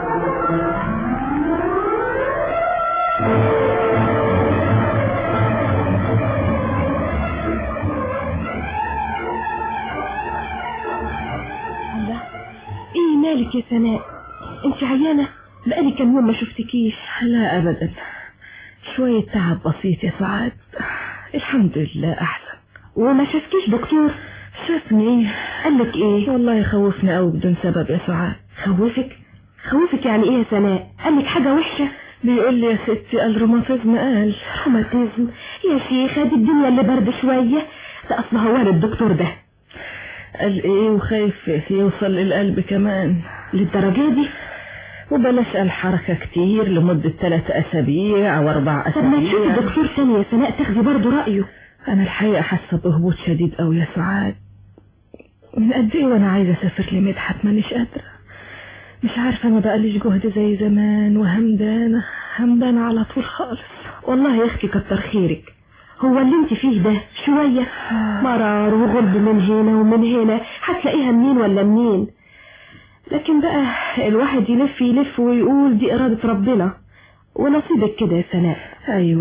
الله، ايه مالك يا سناء؟ انت عيانة؟ بقالي كم يوم ما شفتكيش. لا ابدا، شوية تعب بسيط يا سعاد، الحمد لله احسن. وما شفتكيش دكتور؟ شافني. قالك ايه؟ والله خوفنا قوي بدون سبب يا سعاد. خوفك؟ خوفك يعني ايه يا سناء؟ قالك حاجة وحشة؟ بيقول لي يا ستي قال روماتيزم. قال روماتيزم؟ يا شيخة دي الدنيا اللي برد شوية، ده اصل هو الدكتور ده. قال ايه وخايف يوصل للقلب كمان للدرجة دي؟ وبلاش الحركة كتير لمدة ثلاثة اسابيع او اربع اسابيع. طب ما تشوفي دكتور ثاني يا سناء تاخدي برضه رأيه. انا الحقيقة حاسة بهبوط شديد قوي يا سعاد، من قد ايه وانا عايزة اسافر لمدحت مانيش قادرة. مش عارفة ما بقاليش جهد زي زمان، وهمدانة همدانة على طول خالص. والله يا اختي كتر خيرك، هو اللي انت فيه ده شوية مرار وغلب من هنا ومن هنا هتلاقيها منين ولا منين. لكن بقى الواحد يلف يلف ويقول دي إرادة ربنا ونصيبك كده يا سناء. ايوه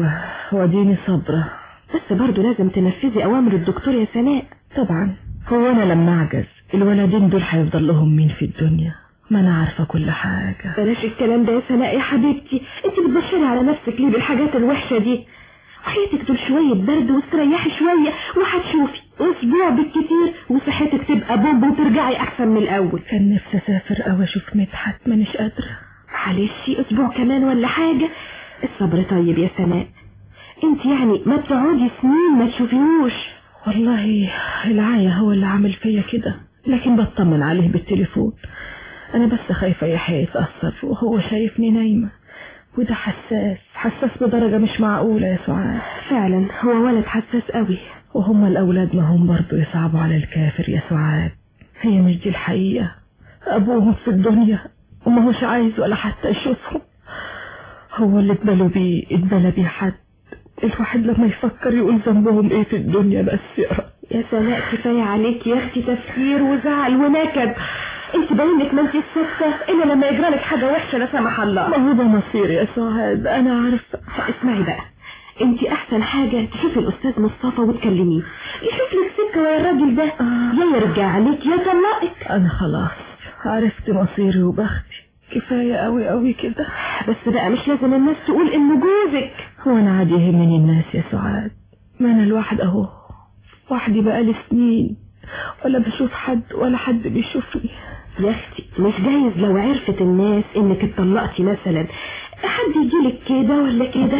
وديني صبرة. بس برضو لازم تنفذي اوامر الدكتور يا سناء. طبعا، هو انا لما اعجز الولدين دول هيفضل لهم مين في الدنيا؟ ما انا عارفة كل حاجة. بلاش الكلام ده يا سناء يا حبيبتي، انت بتبشري على نفسك ليه بالحاجات الوحشة دي؟ حياتك دول شوية برد واستريحي شوية وهتشوفي اسبوع بالكتير وصحتك تبقى بومب وترجعي احسن من الاول. كان نفسي اسافر او اشوف مدحت، مانيش قادرة. معلش اسبوع كمان ولا حاجة. الصبر طيب يا سناء، انت يعني ما بتقعدي سنين ما تشوفيهوش. والله العاية هو اللي عامل فيا كده، لكن بطمن عليه بالتليفون. انا بس خايفة يحيى يتأثر وهو شايفني نايمة، وده حساس حساس بدرجة مش معقولة يا سعاد. فعلا هو ولد حساس قوي، وهم الاولاد ما هم برضو يصعبوا على الكافر يا سعاد. هي مش دي الحقيقة، ابوهم في الدنيا وما هوش عايز ولا حتى يشوفهم. هو اللي اتبلوا بيه اتبلى بيه حد. الواحد لما يفكر يقول ذنبهم ايه في الدنيا بس يا رب. يا سناء كفاية عليك يا اختي تفكير وزعل ونكد. انت باينك ما انت السكتة الا لما يجرالك حاجة وحشة لا سمح الله. ما هو ده مصير يا سعاد، انا عارفة. اسمعي بقى، انت احسن حاجة تشوفي الاستاذ مصطفى وتكلميه يشوف لك سكة ويا الراجل ده آه. يا يرجع عليك يا طلقك. انا خلاص عرفت مصيري وبختي، كفاية قوي قوي كده. بس بقى مش لازم الناس تقول انه جوزك. هو انا عادي يهمني الناس يا سعاد؟ ما انا الواحد اهو وحدي بقالي سنين ولا بشوف حد ولا حد بيشوفني. يا اختي مش جايز لو عرفت الناس انك اتطلقتي مثلا حد يجيلك كده ولا كده؟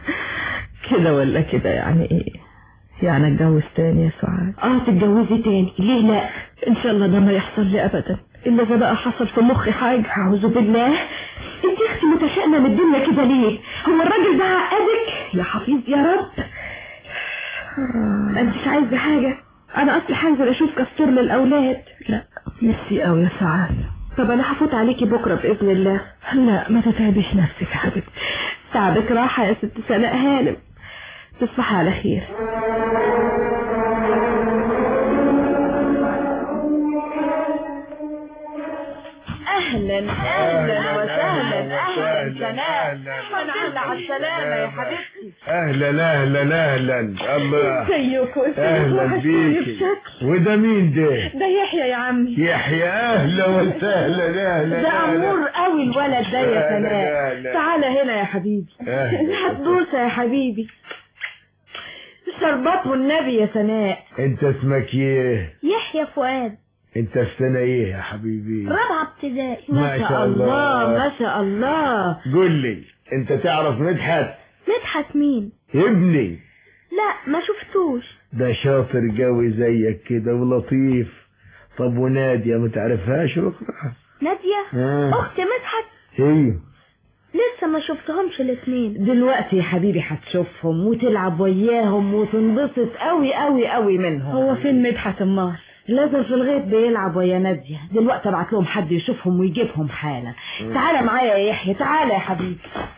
كده ولا كده يعني ايه؟ يعني اتجوز تاني يا سعاد؟ اه تتجوزي تاني، ليه لا؟ ان شاء الله ده ما يحصل لي ابدا، الا اذا بقى حصل في مخي حاجة. اعوذ بالله، انت يا اختي متشائمة من الدنيا كده ليه؟ هو الراجل ده عقدك؟ يا حفيظ يا رب. ما انتش عايزة حاجة؟ انا اصلي هنزل اشوف كستور للاولاد. لا نفسي قوي يا سعاد. طب انا هفوت عليكي بكرة باذن الله. لا ما تتعبيش نفسك يا حبيبتي. تعبك راحة يا ست سناء هانم. تصبحي على خير. اهلا اهلا وسهلا. اهلا سناء، اهلا على السلامة يا حبيبتي. اهلا اهلا اهلا. الله ازيكم؟ اهلا بيكي. وده مين ده؟ ده يحيى يا عمي. يحيى اهلا وسهلا. اهلا ده امور قوي الولد ده يا سناء. تعالى هنا يا حبيبي. هتبوسه يا حبيبي. شربات والنبي يا سناء. انت اسمك ايه؟ يحيى فؤاد. انت في سنة ايه يا حبيبي؟ رابعة ابتدائي. ما شاء الله ما شاء الله. قول لي انت تعرف مدحت؟ مدحت مين؟ ابني. لا ما شفتوش. ده شاطر قوي زيك كده ولطيف. طب ونادية ما تعرفهاش اخرى؟ نادية آه. اخت مدحت. ايوه لسه ما شفتهمش الاثنين. دلوقتي يا حبيبي هتشوفهم وتلعب وياهم وتنبسط قوي قوي قوي منهم. هو فين مدحت النهار؟ لازم في الغيط بيلعب ويا نادية. دلوقتي ابعت لهم حد يشوفهم ويجيبهم حالا. تعالى معايا يا يحيى، تعالى يا حبيبي.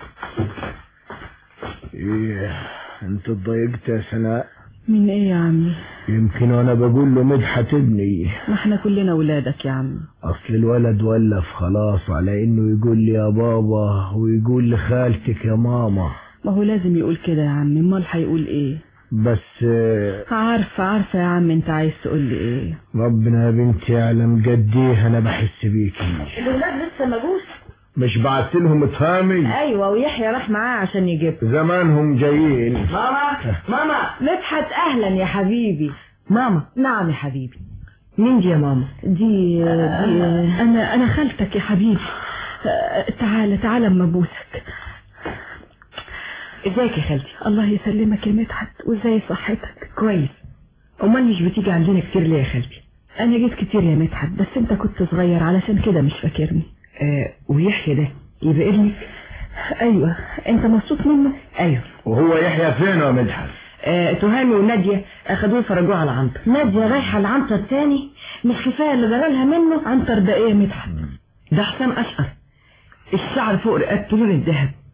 ايه انت اتضايقت يا سناء؟ من ايه يا عمي؟ يمكن وانا بقول له مدحت ابني. ما احنا كلنا ولادك يا عمي. اصل الولد ولف خلاص على انه يقول لي يا بابا ويقول لخالتك يا ماما. ما هو لازم يقول كده يا عمي، امال هيقول ايه؟ بس عارفة عارفة يا عم انت عايز تقول لي ايه. ربنا يا بنتي يعلم قد ايه انا بحس بيكي. الولاد لسه ما جوش. مش بعت لهم تهامي؟ ايوه ويحيى راح معاه عشان يجيب. زمانهم جايين. ماما ماما. مدحت اهلا يا حبيبي. ماما. نعم يا حبيبي. مين دي يا ماما؟ دي دي آه انا انا خالتك يا حبيبي. آه تعالى تعالى اما ابوسك. ازيك يا خالتي؟ الله يسلمك يا مدحت، وازاي صحتك؟ كويس. امال مش بتيجي عندنا كتير ليه يا خالتي؟ انا جيت كتير يا مدحت بس انت كنت صغير علشان كده مش فاكرني. آه ويحيى ده يبقى ابنك؟ ايوه. انت مبسوط منه؟ ايوه. وهو يحيى فين يا مدحت؟ آه تهامي ونادية اخدوه فرجوه على عنتر. نادية رايحة لعنتر تاني؟ مش كفاية اللي جرالها منه؟ عنتر ده ايه يا مدحت؟ ده حسام اشقر، الشعر فوق رقبته لون الذهب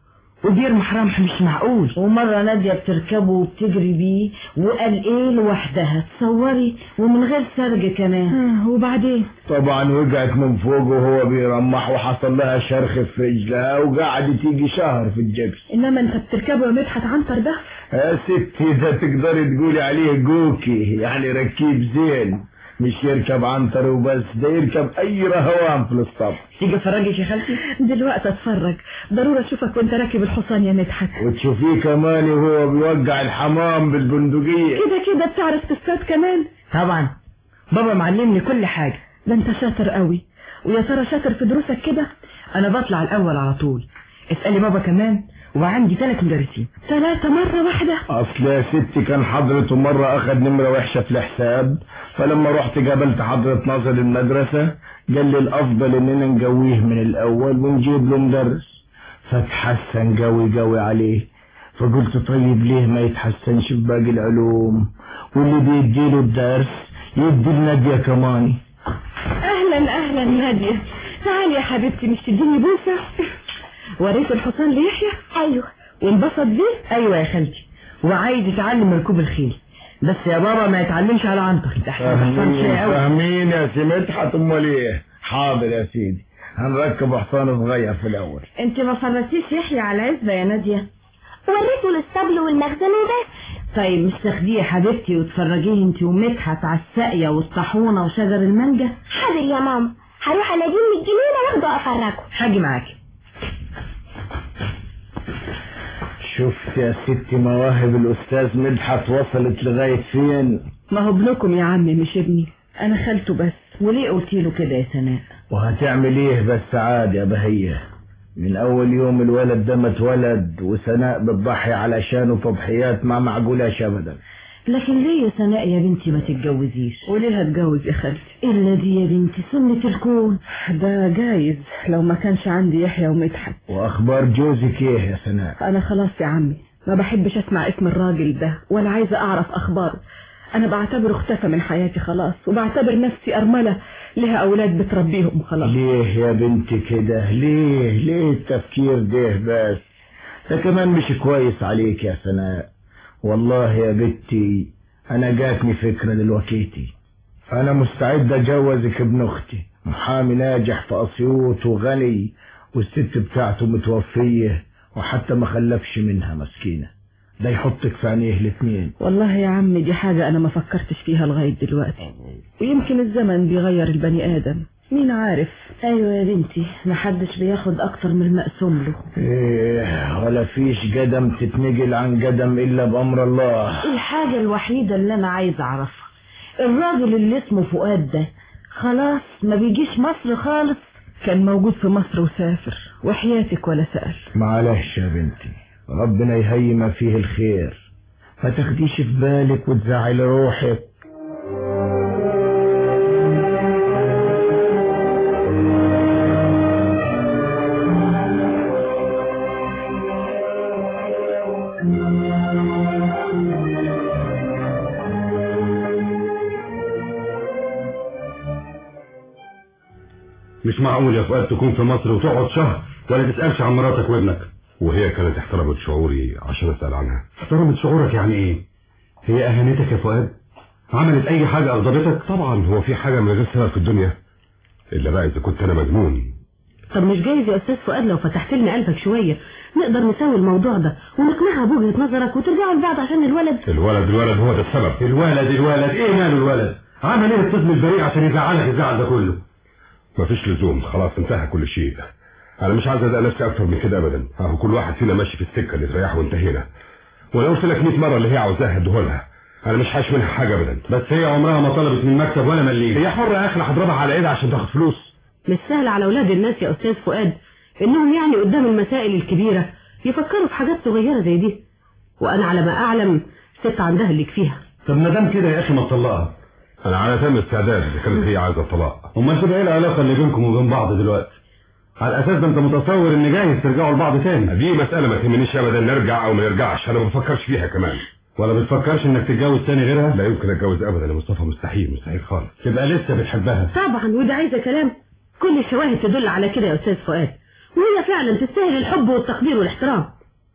وبيرمح رمح مش معقول. ومرة نادية بتركبه وبتجري بيه وقال ايه لوحدها تصوري، ومن غير سرج كمان. آه وبعدين طبعا وقعت من فوق وهو بيرمح وحصل لها شرخ في رجلها وقعدت تيجي شهر في الجبس. انما انت بتركبه يا مدحت عنتر ده؟ يا ستي ده تقدري تقولي عليه جوكي، يعني ركيب زين، مش يركب عنتر وبس، ده يركب اي رهوان في الاسطبل. تيجي افرجك يا خالتي؟ دلوقتي اتفرج، ضروري اشوفك وانت راكب الحصان يا مدحت. وتشوفيه كمان وهو بيوقع الحمام بالبندقية. كده كده بتعرف تصطاد كمان؟ طبعا، بابا معلمني كل حاجة. ده انت شاطر قوي. ويا ترى شاطر في دروسك كده؟ انا بطلع الاول على طول. اسألي بابا كمان، وعندي ثلاث مدرسين. ثلاثة مرة واحدة؟ اصل يا ستي كان حضرته مرة اخد نمرة وحشة في الحساب، فلما رحت قابلت حضرة ناظر المدرسة قال لي الافضل اننا نقويه من الاول ونجيب له مدرس، فتحسن قوي قوي عليه، فقلت طيب ليه ما يتحسنش في باقي العلوم، واللي بيديله الدرس يدي لنادية كمان. اهلا اهلا نادية، تعالي يا حبيبتي مش تديني بوسة؟ وريت الحصان ليحيى؟ ايوه. وانبسط بيه؟ ايوه يا خالتي، وعايز يتعلم ركوب الخيل، بس يا بابا ما يتعلمش على عنتر. فاهمين فاهمين يا سي مدحت، امال ايه؟ حاضر يا سيدي، هنركب حصان صغير في الاول. انت ما فرتيش يحيى على العزبة يا نادية؟ وريته الاسطبل والمخزن وبس. طيب مش تاخديه يا حبيبتي وتفرجيه انت ومدحت على الساقية والطاحونة وشجر المانجا؟ حاضر يا ماما، هروح الاقيه من الجنينة واخده افرجه. هاجي معاكي. شفت يا ستي مواهب الاستاذ مدحت وصلت لغاية فين؟ ما هو ابنكم يا عمي مش ابني، انا خالته بس. وليه قلتي له كده يا سناء؟ وهتعمل ايه بس عاد يا بهية، من اول يوم الولد ده ما اتولد وسناء بتضحي علشانه تضحيات ما معقولاش ابدا. لكن ليه يا سناء يا بنتي ما تتجوزيش؟ وليه هتجوز يا خالتي؟ الا دي يا بنتي سنة الكون. ده جايز لو ما كانش عندي يحيى ومدحت. واخبار جوزك ايه يا سناء؟ انا خلاص يا عمي ما بحبش اسمع اسم الراجل ده ولا عايزة اعرف اخباره. انا بعتبره اختفى من حياتي خلاص، وبعتبر نفسي ارملة لها اولاد بتربيهم خلاص. ليه يا بنتي كده؟ ليه ليه التفكير ده بس؟ ده كمان مش كويس عليك يا سناء. والله يا بنتي انا جاتني فكرة دلوقتي، انا مستعد اجوزك ابن اختي، محامي ناجح في اسيوط وغني، والست بتاعته متوفية وحتى ما خلفش منها مسكينة، ده يحطك في عينيه الاثنين. والله يا عمي دي حاجة انا ما فكرتش فيها لغاية دلوقتي، ويمكن الزمن بيغير البني ادم، مين عارف. ايوه يا بنتي محدش بياخد اكتر من المقسوم له. ايه ولا فيش قدم تتنقل عن قدم الا بامر الله. الحاجة الوحيدة اللي انا عايز اعرفها، الراجل اللي اسمه فؤاد ده خلاص ما بيجيش مصر خالص؟ كان موجود في مصر وسافر وحياتك ولا سأل. معلش يا بنتي، ربنا يهي ما فيه الخير، ما تاخديش في بالك وتزعل روحك. مش معقول يا فؤاد تكون في مصر وتقعد شهر ولا تسألش عن مراتك وابنك. وهي كانت احترمت شعوري عشان اسأل عنها. احترمت شعورك يعني ايه؟ هي اهانتك يا فؤاد؟ عملت اي حاجة اغضبتك؟ طبعا هو في حاجة من غير سبب في الدنيا، الا بقى اذا كنت انا مجنون. طب مش جايز يا استاذ فؤاد لو فتحت لنا قلبك شوية نقدر نساوي الموضوع ده ونقنعها بوجهة نظرك وترجعوا لبعض عشان الولد. الولد الولد هو ده السبب. الولد الولد ايه ماله الولد؟ عمل ايه الطفل البريء عشان يزعلك الزعل ده كله؟ مفيش لزوم، خلاص انتهى كل شيء. انا مش عايز ازق نفسي اكتر من كده ابدا. اهو كل واحد فينا ماشي في السكه اللي تريحه وانتهينا. وانا قلت لك مية مره اللي هي عاوزاها اديهولها، انا مش حاش منها حاجه ابدا. بس هي عمرها ما طلبت من مكتب ولا مليم. هي حره يا اخي، انا هضربها على ايدها عشان تاخد فلوس. مش سهل على اولاد الناس يا استاذ فؤاد انهم يعني قدام المسائل الكبيره يفكروا في حاجات صغيره زي دي، وانا على ما اعلم ست عندها اللي يكفيها. طب ما دام كده يا اخي ما تطلقها. انا على تم استعداد اذا كانت هي عايزه الطلاق. امال تبقى ايه العلاقه اللي بينكم وبين بعض دلوقتي؟ على الاساس ده انت متصور ان جايز ترجعوا لبعض تاني؟ دي مساله ما تهمنيش ابدا نرجع او ما نرجعش، انا ما بفكرش فيها كمان. ولا بتفكرش انك تتجوز تاني غيرها؟ لا يمكن اتجوز ابدا يا مصطفى، مستحيل مستحيل خالص. تبقى لسه بتحبها؟ طبعا، وده عايزه كلام. كل الشواهد تدل على كده يا استاذ فؤاد، وهي فعلا تستاهل الحب والتقدير والاحترام.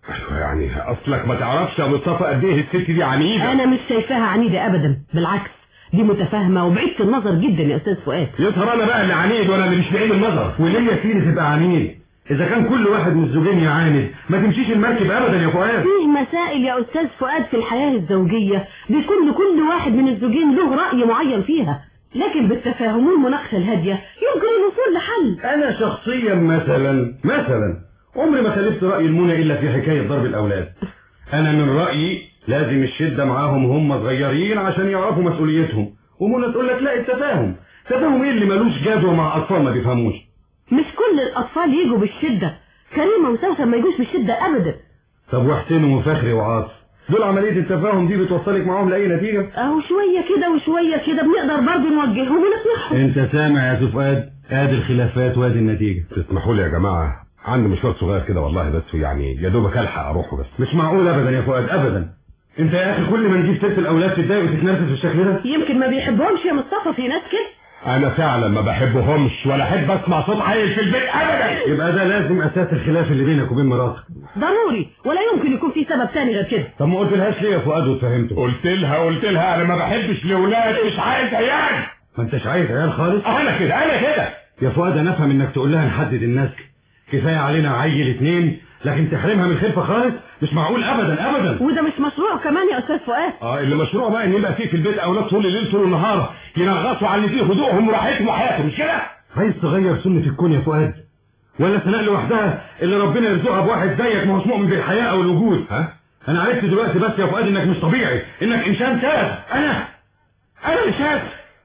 ايوه يعني اصلك ما تعرفش يا مصطفى قد ايه الست دي عنيده. انا مش شايفاها عنيده ابدا، بالعكس دي متفاهمه وبعيده النظر جدا يا استاذ فؤاد. يظهر انا بقى اللي عنيد وانا اللي مش بعيد النظر. وليه يا سيدي تبقى عنيد؟ اذا كان كل واحد من الزوجين يعاند ما تمشيش المركب ابدا يا فؤاد. فيه مسائل يا استاذ فؤاد في الحياه الزوجيه بيكون لكل واحد من الزوجين له راي معين فيها، لكن بالتفاهم والمناقشه الهاديه يمكن الوصول لحل. انا شخصيا مثلا مثلا عمري ما خالفت راي المنى الا في حكايه ضرب الاولاد. انا من رايي لازم الشده معاهم هم صغيرين عشان يعرفوا مسؤوليتهم، ومنى تقول لك لا التفاهم. تفاهم ايه اللي ملوش جدوى مع اطفال ما بيفهموش؟ مش كل الاطفال يجوا بالشده، كريمه وسوسن ما يجوش بالشده ابدا. طب وحسين وفخري وعاطف دول عمليه التفاهم دي بتوصلك معاهم لاي نتيجه؟ اهو شويه كده وشويه كده بنقدر برضه نوجههم ونصلحهم. انت سامع يا سفاد؟ ادي الخلافات وادي النتيجه. تسمحوا لي يا جماعه عندي مشوار صغير كده والله، بس يعني يا دوبك الحق اروحه. بس مش معقول ابدا يا فؤاد ابدا. انت يا اخي كل ما نجيب سيره الاولاد تتضايق وتتنرفز بالشكل ده. يمكن ما بيحبهمش يا مصطفى، في ناس كده. انا فعلا ما بحبهمش ولا احب اسمع صوت عيل في البيت ابدا. يبقى ده لازم اساس الخلاف اللي بينك وبين مراتك. ضروري، ولا يمكن يكون في سبب تاني غير كده. طب ما قلتلهاش ليه يا فؤاد وتفهمته؟ قلت لها قلت لها انا ما بحبش الاولاد، مش عايز عيال. ما انتش عايز عيال خالص؟ انا كده انا كده يا فؤاد. انا افهم انك تقول لها نحدد النسل، كفايه علينا عيل اتنين، لكن تحرمها من الخلفه خالص مش معقول ابدا ابدا. وده مش مشروع كمان يا استاذ فؤاد. اه اللي مشروع بقى ان يبقى فيه في البيت اولاد طول الليل طول النهار ينغصوا على اللي فيه هدوءهم وراحتهم وحياتهم، مش كده؟ عايز تغير سنه الكون يا فؤاد؟ ولا سناء لوحدها اللي ربنا يرزقها بواحد زيك ما هوش مؤمن بالحياه او الوجود؟ ها انا عرفت دلوقتي بس يا فؤاد انك مش طبيعي، انك انسان ساذج. انا انا انسان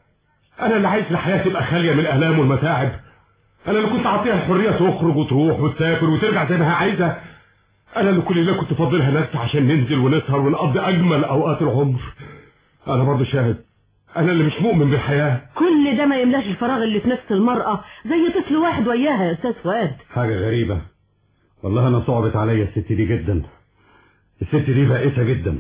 انا اللي عايز الحياه تبقى خاليه من الالام والمتاعب. انا اللي كنت اعطيها الحريه تخرج وتروح وتسافر وترجع زي ما هي عايزه. انا اللي كل اللي كنت فاضلها نفسي عشان ننزل ونسهر ونقضي اجمل اوقات العمر. انا برضه شاهد، انا اللي مش مؤمن بالحياه. كل ده ما يملاش الفراغ اللي في نفس المراه زي طفل واحد وياها يا استاذ فؤاد. حاجه غريبه والله. انا صعبت عليا الست دي جدا. الست دي بائسه جدا.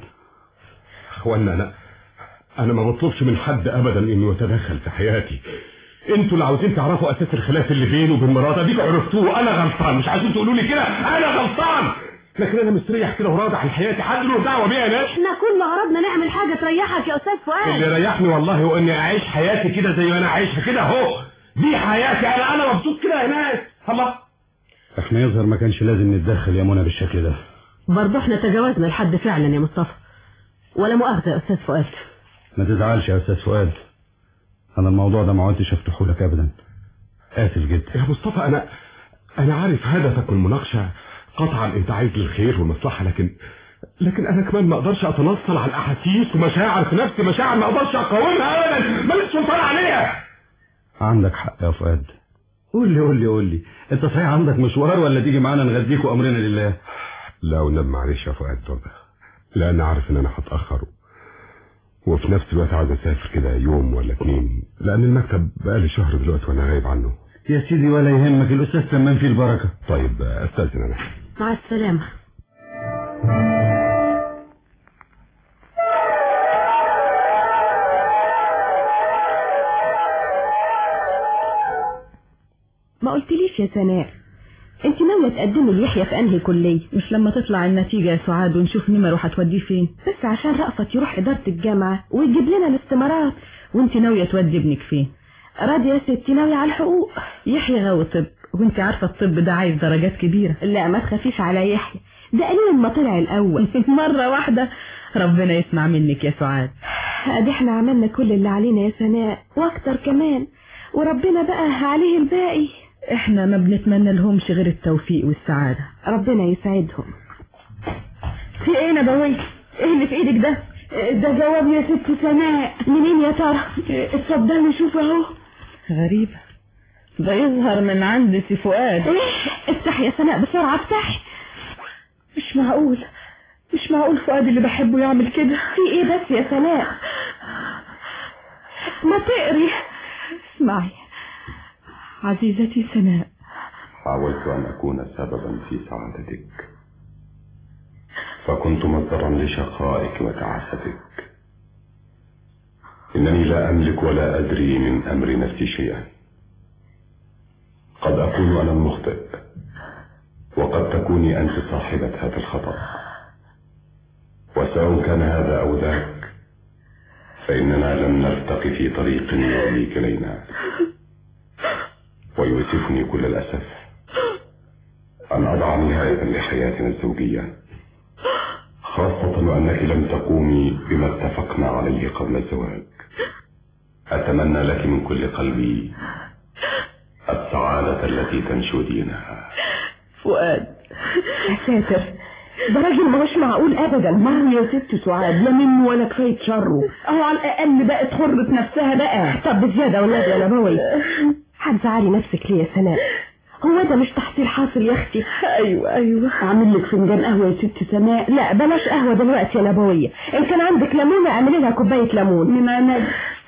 اخوانا انا انا ما بطلبش من حد ابدا انه يتدخل في حياتي. انتوا اللي عاوزين تعرفوا اساس الخلاف اللي بينه وبين مراتي، اديك عرفتوه. انا غلطان، مش عايزين تقولوا لي كده انا غلطان، لكن انا مستريح كده وراضي عن حياتي. حد له دعوه بيها يا ناس؟ احنا كل غرضنا نعمل حاجه تريحك يا استاذ فؤاد. اللي يريحني والله هو اني اعيش حياتي كده زي ما انا عايشها كده اهو. دي حياتي انا انا مبسوط كده يا ناس. الله احنا يظهر ما كانش لازم نتدخل يا منى بالشكل ده. برضه احنا تجاوزنا الحد فعلا يا مصطفى. ولا مؤاخذه يا استاذ فؤاد. ما تزعلش يا استاذ فؤاد، انا الموضوع ده ما عدتش افتحه لك ابدا. اسف جدا يا مصطفى. انا انا عارف هدفك من المناقشه، قطعا انت عايز الخير والمصلحه، لكن لكن انا كمان ما اقدرش اتنصل على الاحاسيس ومشاعر في نفسي، مشاعر ما اقدرش اقاومها ابدا، ماليش سلطان عليها. عندك حق يا فؤاد. قول لي قول لي قول لي انت صحيح عندك مشوار ولا تيجي معانا نغديك وامرنا لله؟ لا والنبي معلش يا فؤاد برضه، لان عارف ان انا هتاخر، وفي نفس الوقت عايز اسافر كده يوم ولا اتنين، لان المكتب بقالي شهر دلوقتي وانا غايب عنه. يا سيدي ولا يهمك، الاستاذ تمام فيه البركه. طيب استاذن انا. مع السلامه. ما قلتليش يا سناء، انت ناويه تقدمي ليحيى في انهي كليه؟ مش لما تطلع النتيجه يا سعاد ونشوف نمره هتوديه فين؟ بس عشان رأفت يروح اداره الجامعه ويجيب لنا الاستمارات. وانت ناويه تودي ابنك فين؟ راضيه يا ستي، ناويه على الحقوق. يحيى غاوي طب، وانت عارفه الطب ده عايز درجات كبيره. لا ما تخافيش على يحيى، ده قليل ما طلع الاول. مره واحده. ربنا يسمع منك يا سعاد. ادي احنا عملنا كل اللي علينا يا سناء واكتر كمان، وربنا بقى عليه الباقي. احنا ما بنتمنى لهمش غير التوفيق والسعاده. ربنا يسعدهم. في ايه نبوي؟ ايه اللي في ايدك ده؟ ده جواب يا ست سناء. منين يا ترى؟ اتفضلي شوف اهو. غريبه، ده يظهر من عند سي فؤاد. ايه؟ افتحي يا سناء بسرعه افتحي. مش معقول مش معقول فؤاد اللي بحبه يعمل كده. في ايه بس يا سناء؟ ما تقري. اسمعي عزيزتي سناء، حاولت أن أكون سببا في سعادتك، فكنت مصدرا لشقائك وتعاستك. إنني لا أملك ولا أدري من أمر نفسي شيئا. قد أكون أنا المخطئ، وقد تكوني أنت صاحبة هذا الخطأ، وسواء كان هذا أو ذاك فإننا لم نلتقي في طريق يؤدي إلينا. ويؤسفني كل الأسف أن أضع نهاية لحياتنا الزوجية، خاصة وأنك لم تقومي بما اتفقنا عليه قبل الزواج. أتمنى لك من كل قلبي السعادة التي تنشدينها. فؤاد يا ساتر، ده راجل ماهوش معقول ابدا. ما هو يا ست سعاد لا منه ولا كفايه شره، اهو على الاقل بقت حرة نفسها بقى. طب بزياده اولاد يا نبوي، هتزعلي نفسك ليه يا سناء؟ هو ده مش تحصيل حاصل يا اختي؟ ايوه ايوه اعمل لك فنجان قهوه يا ست سناء. لا بلاش قهوه دلوقتي يا نبويه، ان كان عندك ليمونه اعملي لها كوبايه ليمون. من انا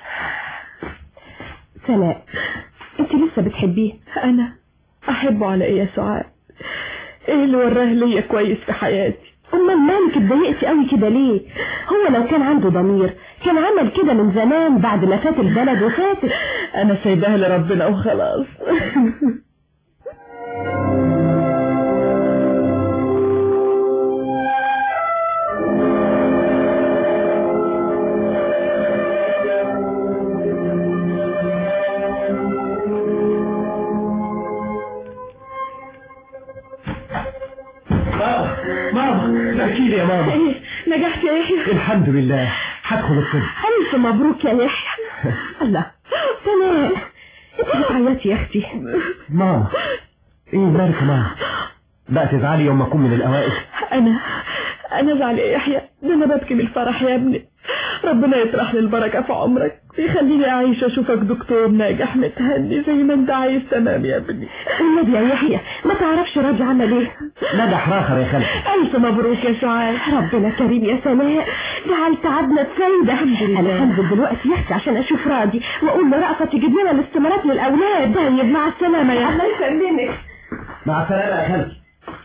سناء انت لسه بتحبيه؟ انا احبه على ايه يا سعاد؟ ايه اللي وراه ليا كويس في حياتي؟ امال مالك اتضايقتي قوي كده ليه؟ هو لو كان عنده ضمير كان عمل كده من زمان بعد ما فات البلد وفاتت. انا سايباها لربنا وخلاص. احكي لي يا ماما. ايه نجحت يا يحيى؟ الحمد لله، هدخل الطب. الف مبروك يا يحيى. الله سناء انت بتعيطي يا اختي؟ ماما ايه مالك يا ماما؟ بقى تزعلي يوم ما اكون من الاوائل؟ انا انا ازعل يا يحيى؟ ده انا ببكي من الفرح يا ابني. ربنا يطرح لي البركه في عمرك ويخليني اعيش اشوفك دكتور ناجح متهني زي ما انت عايز. تمام يا ابني. النبي يا يحيى ما تعرفش راجع عمل ايه؟ نجح راخر يا خالتي. الف مبروك يا سعاد. ربنا كريم يا سناء، جعل تعبنا بفايده. انا هنزل دلوقتي يحكي عشان اشوف راضي واقول له رأفت تجيب لنا الاستمارات للاولاد. طيب مع السلامه يا الله يسلمك. مع السلامه يا خالتي.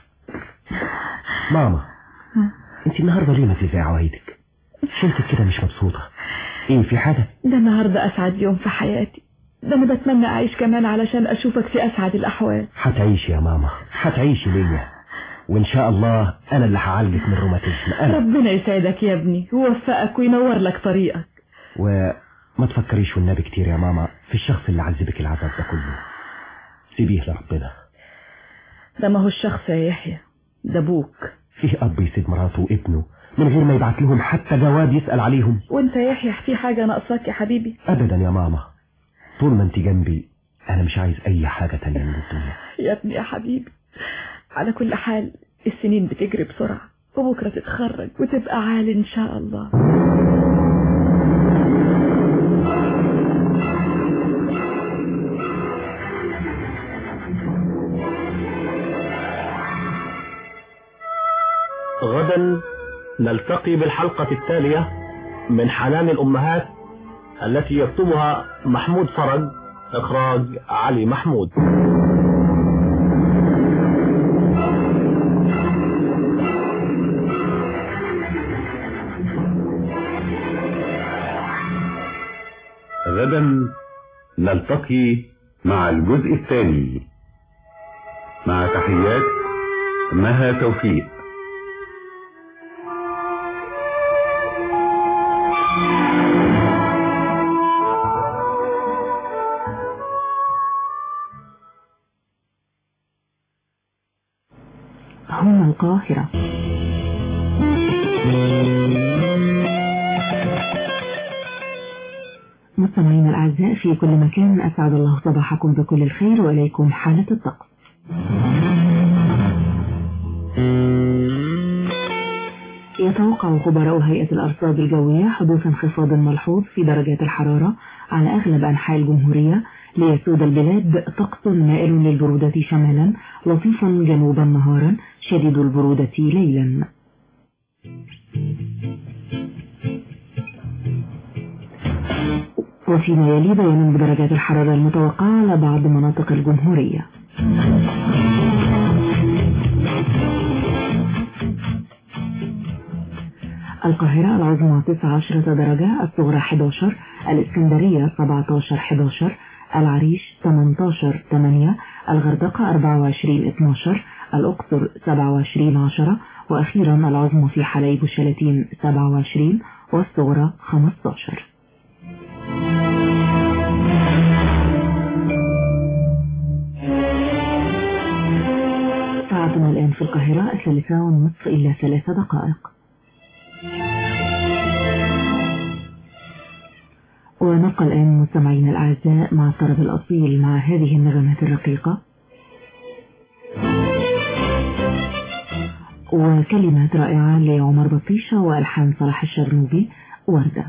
ماما انت النهارده ليه ما زي عوايدك؟ شلتك كده مش مبسوطه؟ ايه في حاجه؟ ده النهارده اسعد يوم في حياتي. ده انا بتمنى اعيش كمان علشان اشوفك في اسعد الاحوال. هتعيشي يا ماما، هتعيشي ليا، وان شاء الله انا اللي هعالجك من الروماتيزم. انا ربنا يسعدك يا ابني ويوفقك وينور لك طريقك. وما تفكريش والنبي كتير يا ماما في الشخص اللي عذبك العذاب ده كله، سيبيه لربنا. ده ما هو الشخص يا يحيى، ده ابوك. فيه اب يسيب مراته وابنه من غير ما يبعت لهم حتى جواب يسأل عليهم. وانت يا يحيى في حاجة ناقصاك يا حبيبي؟ ابدا يا ماما، طول ما انت جنبي انا مش عايز اي حاجة تانية من الدنيا. يا ابني يا حبيبي، على كل حال السنين بتجري بسرعة وبكرة تتخرج وتبقى عالي ان شاء الله. غدا نلتقي بالحلقة التالية من حنان الأمهات التي يكتبها محمود فرج، إخراج علي محمود. غدا نلتقي مع الجزء الثاني، مع تحيات مها توفيق. هنا القاهرة. مستمعينا الأعزاء في كل مكان، أسعد الله صباحكم بكل الخير وإليكم حالة الطقس. يتوقع خبراء هيئة الأرصاد الجوية حدوث انخفاض ملحوظ في درجات الحرارة على أغلب أنحاء الجمهورية، ليسود البلاد طقس مائل للبرودة شمالا لطيفا جنوبا نهارا شديد البرودة ليلا. وفيما يلي بيان بدرجات الحرارة المتوقعة على بعض مناطق الجمهورية. القاهرة العظمى تسعة عشر درجة، الصغرى أحد عشر، الإسكندرية سبعة عشر أحد عشر، العريش ثمانية عشر ثمانية، الغردقة أربعة وعشرين اثني عشر، الأقصر سبعة وعشرين عشرة، وأخيرا العظمى في حلايب وشلاتين سبعة وعشرين والصغرى خمسة عشر. ساعتنا الآن في القاهرة الثالثة ونصف إلا ثلاث دقائق. ونبقى الآن مستمعين الأعزاء مع الطرب الأصيل مع هذه النغمات الرقيقة وكلمات رائعة لعمر بطيشة وألحان صلاح الشرنوبي وردة.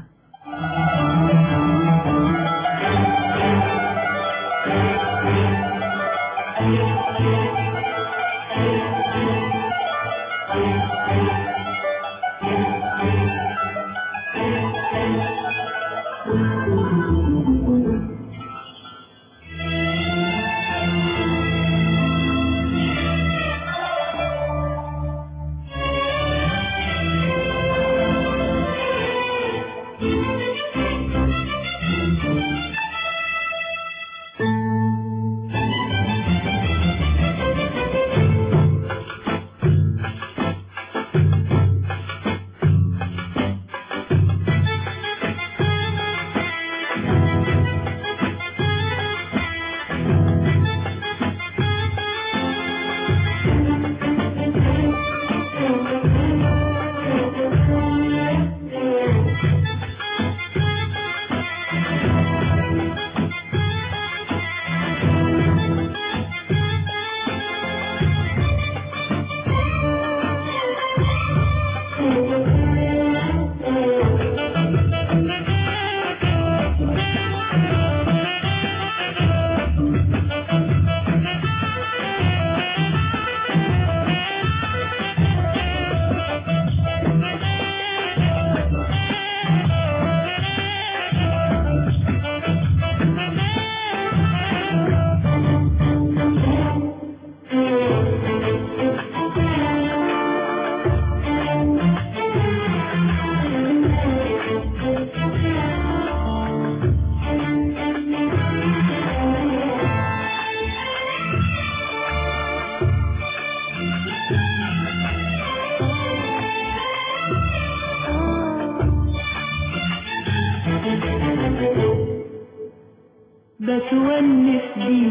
بتونس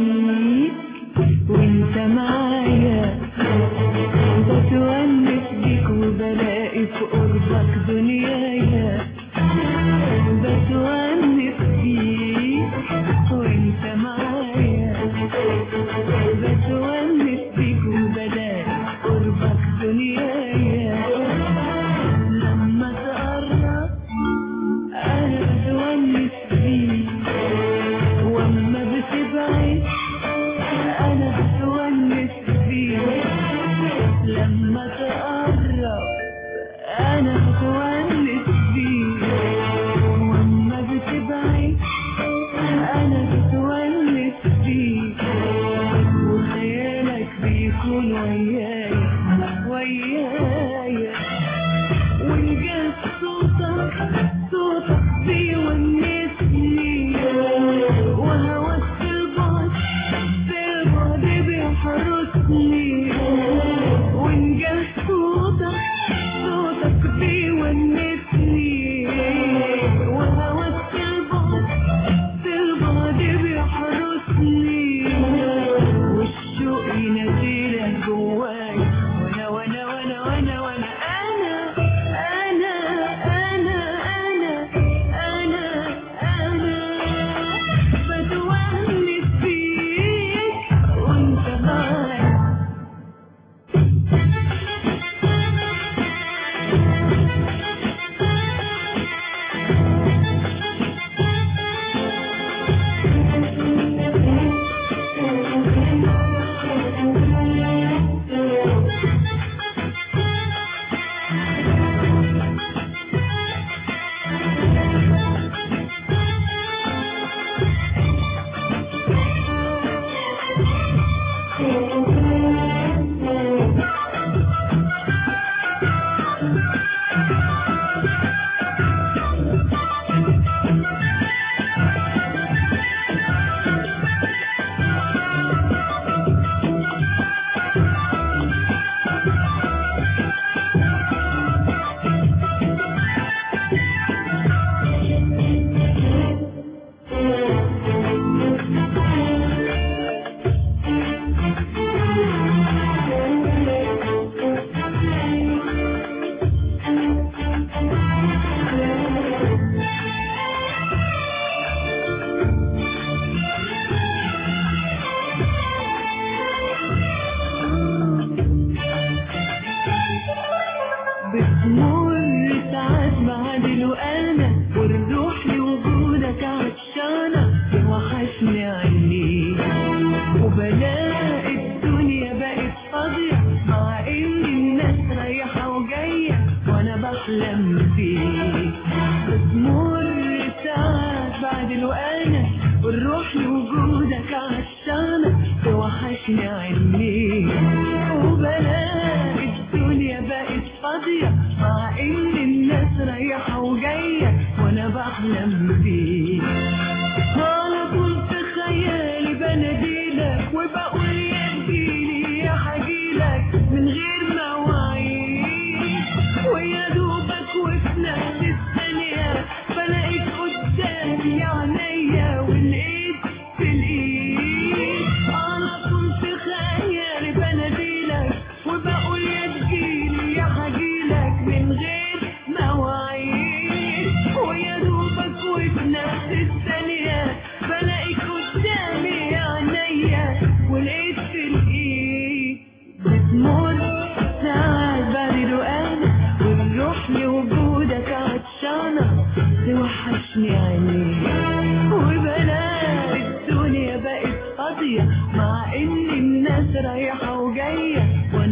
بيك وانت معايا، بتونس بيك وبلاقي في قربك دنيايا، بتونس بيك وانت معايا، بتونس بيك وبلاقي في قربك دنيايا، لما تقرب انا بتونس بيك وما بتبعد انا بتونس بيك، لما تقرب انا بتونس بيك وما بتبعد انا بتونس بيك، وخيالك بيكون ويايا ويايا، وإن صوتك صوتك بيونسني، وهواك في البعد في البعد بيحرسني، وإن جه صوتك صوتك بيونسني، وهواك في البعد في البعد بيحرسني، والشوق يناديلك جوايا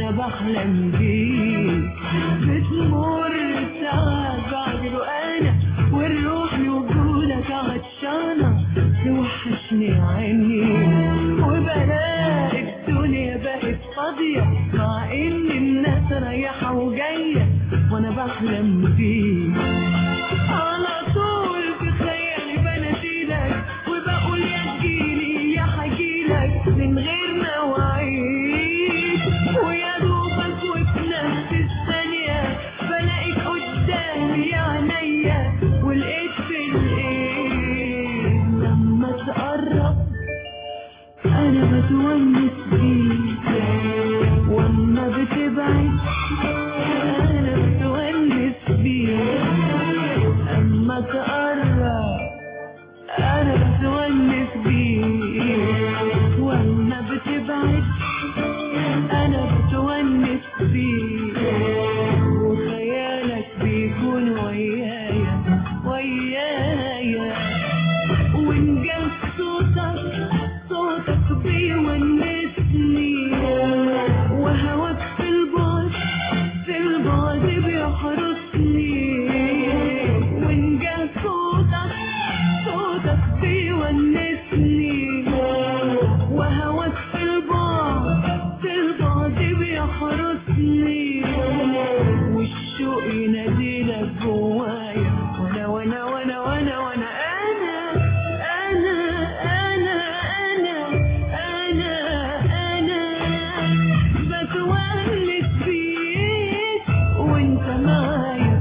وانا بحلم بيك. بتمر ساعات بعد انا والروح لوجودك عطشانة توحشني عيني، وبلاقي الدنيا بقت فاضية مع ان الناس رايحة وجاية وانا بحلم بيك. على طول في خيالي بناديلك وبقول يا تجيلي يا حجيلك من غير مواعيد، ويا دوبك وفي نفس الثانية بلاقيك قدامي يا عينيا ولقيت في الايد. لما تقرب انا بتونس بيك، واما بتبعد انا بتونس بيك. اما تقرب انا بتونس بيك، واما بتبعد انا بتونس بيك. وخيالك بيكون ويايا ويايا، وإن جاء صوتك صوتك بيونسني، وهواك في البعد في البعد بيحرسني. وإن جاء صوتك صوتك بيونسني، وهواك في البعد في البعد بيحرسني. والشوق يناديلك جوايا وانا وانا وانا وانا وانا انا انا انا انا انا انا بتونس بيك وانت معايا.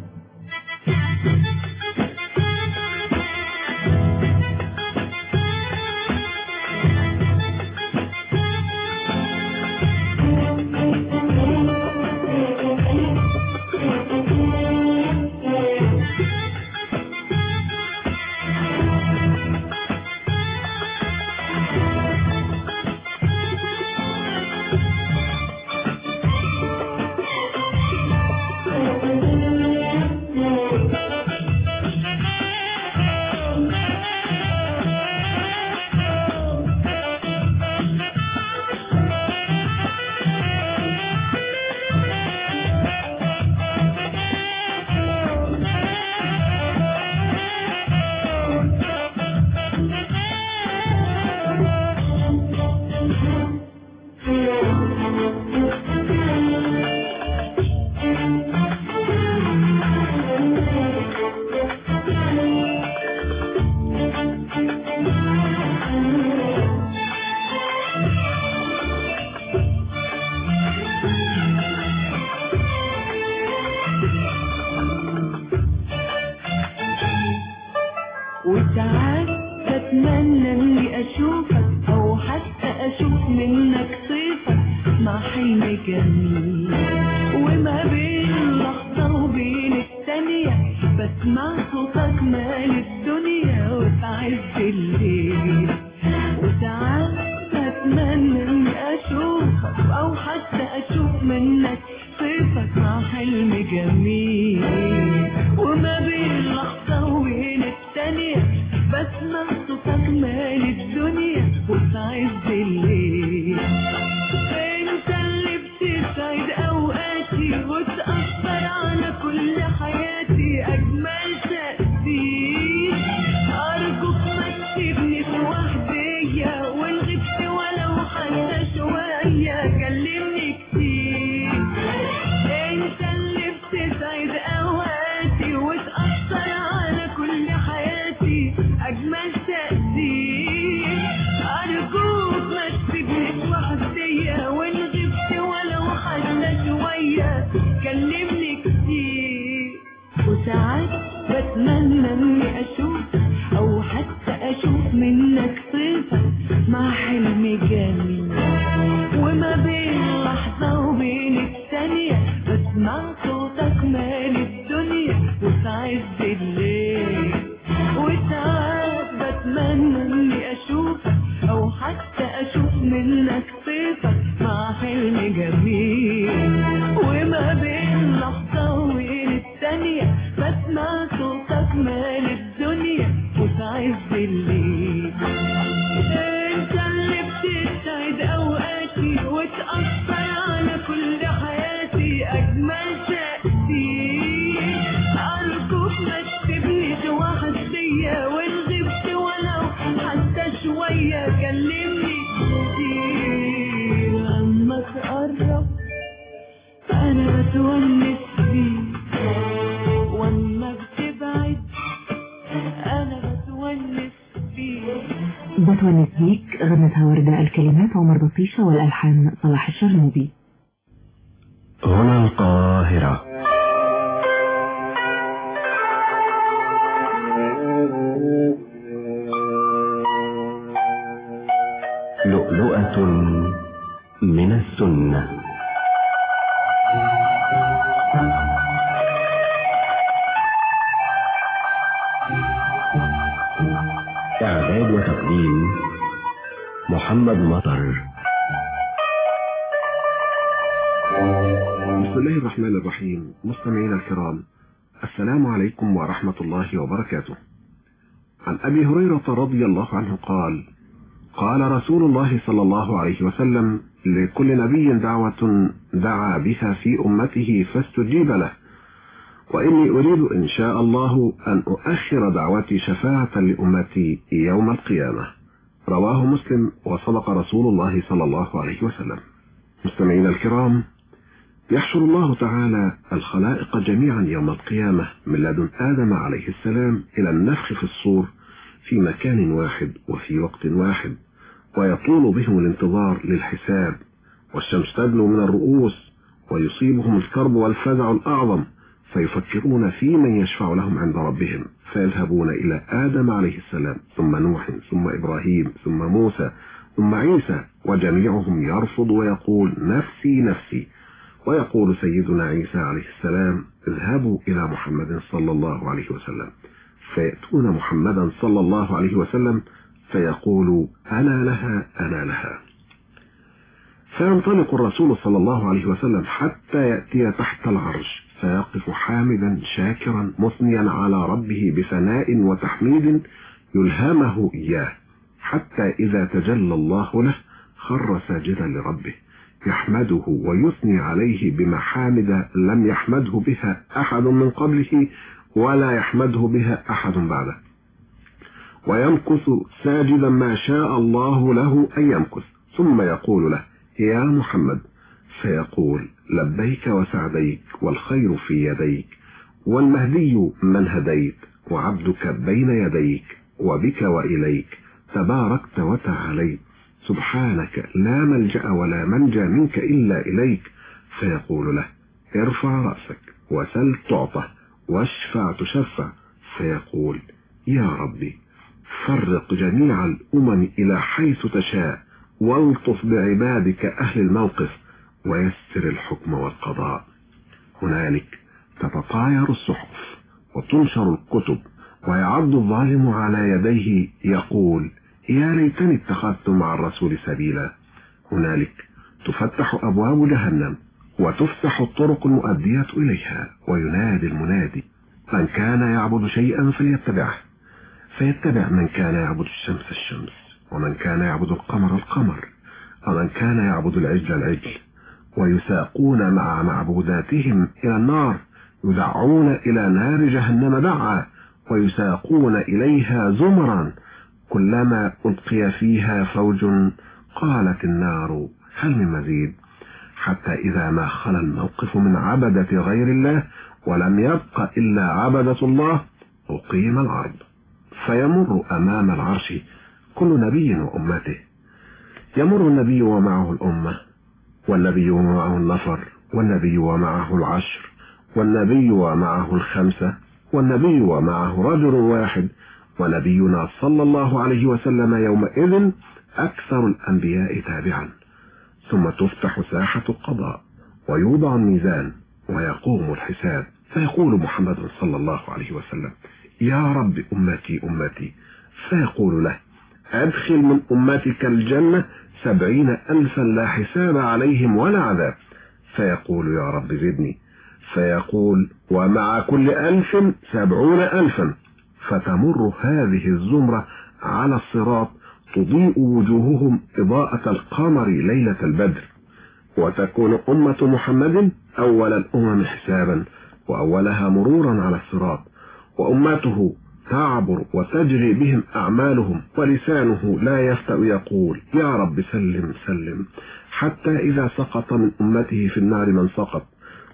وساعات بتمنى اني اشوفك او حتى اشوف منك صفة مع حلم جميل، وما بين لحظة وبين التانية بسمع صوتك مال الدنيا وفي عز الليل. وساعات بتمنى اني اشوفك او حتى اشوف منك صفة مع حلم جميل، وما بين لحظة وبين التانية بسمع صوتك مال الدنيا وفي عز الليل. انت اللي بتسعد اوقاتي وتأثر على كل حياتي اجمل تأثير. ارجوك ما تسيبنيش وحدية وان غبت ولو حتى شوية كلمني كتير. انت اللي بتسعد اوقاتي وتأثر على كل حياتي اجمل تأثير. ارجوك ما تسيبنيش وحدية وان غبت ولو حتى شوية كلمني كتير. وساعات بتمنى اني اشوف او حتى اشوف منك صفة مع حلم جميل، وما بين لحظة وبين الثانية بسمع صوتك مال الدنيا وفي عز الليل. وساعات بتمنى اني اشوفك او حتى اشوف منك صفة مع حلم جميل، وما بين لحظة وبين الثانية بسمع صوتك مال الدنيا وفي عز الليل. انت اللي بتسعد اوقاتي وتأثر على كل بتونس بيك واما بتبعد انا بتونس بيك. بتونس بيك غنتها وردة، الكلمات عمر بطيشة والألحان صلاح الشرنوبي. هنا القاهرة. لؤلؤة من السنة. إعداد وتقديم محمد مطر. بسم الله الرحمن الرحيم. مستمعينا الكرام، السلام عليكم ورحمة الله وبركاته. عن أبي هريرة رضي الله عنه قال: قال رسول الله صلى الله عليه وسلم: لكل نبي دعوة دعا بها في أمته فاستجيب له، وإني أريد إن شاء الله أن أؤخر دعوتي شفاعة لأمتي يوم القيامة. رواه مسلم، وصدق رسول الله صلى الله عليه وسلم. مستمعينا الكرام، يحشر الله تعالى الخلائق جميعا يوم القيامة من لدن آدم عليه السلام إلى النفخ في الصور في مكان واحد وفي وقت واحد، ويطول بهم الانتظار للحساب، والشمس تدنو من الرؤوس ويصيبهم الكرب والفزع الأعظم، فيفكرون في من يشفع لهم عند ربهم، فيذهبون إلى آدم عليه السلام ثم نوح ثم إبراهيم ثم موسى ثم عيسى، وجميعهم يرفض ويقول نفسي نفسي. ويقول سيدنا عيسى عليه السلام: اذهبوا إلى محمد صلى الله عليه وسلم. فيأتون محمدا صلى الله عليه وسلم فيقول: أنا لها أنا لها. فينطلق الرسول صلى الله عليه وسلم حتى يأتي تحت العرش، فيقف حامدا شاكرا مثنيا على ربه بثناء وتحميد يلهمه إياه، حتى إذا تجلى الله له خر ساجدا لربه يحمده ويثني عليه بمحامد لم يحمده بها أحد من قبله ولا يحمده بها أحد بعده، ويمكث ساجدا ما شاء الله له أن يمكث، ثم يقول له: يا محمد، فيقول: لبيك وسعديك، والخير في يديك، والمهدي من هديت، وعبدك بين يديك، وبك وإليك، تباركت وتعاليت، سبحانك لا ملجأ ولا منجى منك إلا إليك. فيقول له: ارفع رأسك وسل تعطى واشفع تشفع. فيقول: يا ربي، فرق جميع الأمم إلى حيث تشاء، والطف بعبادك أهل الموقف، ويسر الحكم والقضاء. هنالك تتطاير الصحف وتنشر الكتب، ويعض الظالم على يديه يقول: يا ليتني اتخذت مع الرسول سبيلا. هنالك تفتح أبواب جهنم وتفتح الطرق المؤدية إليها، وينادي المنادي: من كان يعبد شيئا فليتبعه، فيتبع من كان يعبد الشمس الشمس، ومن كان يعبد القمر القمر، ومن كان يعبد العجل العجل، ويساقون مع معبوداتهم إلى النار، يدعون إلى نار جهنم دعا، ويساقون إليها زمرا، كلما ألقي فيها فوج قالت النار هل من مزيد، حتى إذا ما خلا الموقف من عبدة غير الله ولم يبق إلا عبدة الله أقيم العرض، فيمر أمام العرش كل نبي وأمته. يمر النبي ومعه الأمة، والنبي ومعه النفر، والنبي ومعه العشر، والنبي ومعه الخمسة، والنبي ومعه رجل واحد، ونبينا صلى الله عليه وسلم يومئذ أكثر الأنبياء تابعا. ثم تفتح ساحة القضاء، ويوضع الميزان، ويقوم الحساب، فيقول محمد صلى الله عليه وسلم: يا رب أمتي أمتي. فيقول له: أدخل من أمتك الجنة سبعين ألفا لا حساب عليهم ولا عذاب. فيقول: يا رب زدني. فيقول: ومع كل ألف سبعون ألفا. فتمر هذه الزمرة على الصراط تضيء وجوههم إضاءة القمر ليلة البدر، وتكون أمة محمد أول الأمم حسابا وأولها مرورا على الصراط، وأمته تعبر وتجري بهم أعمالهم، ولسانه لا يفتأ يقول: يا رب سلم سلم، حتى إذا سقط من أمته في النار من سقط،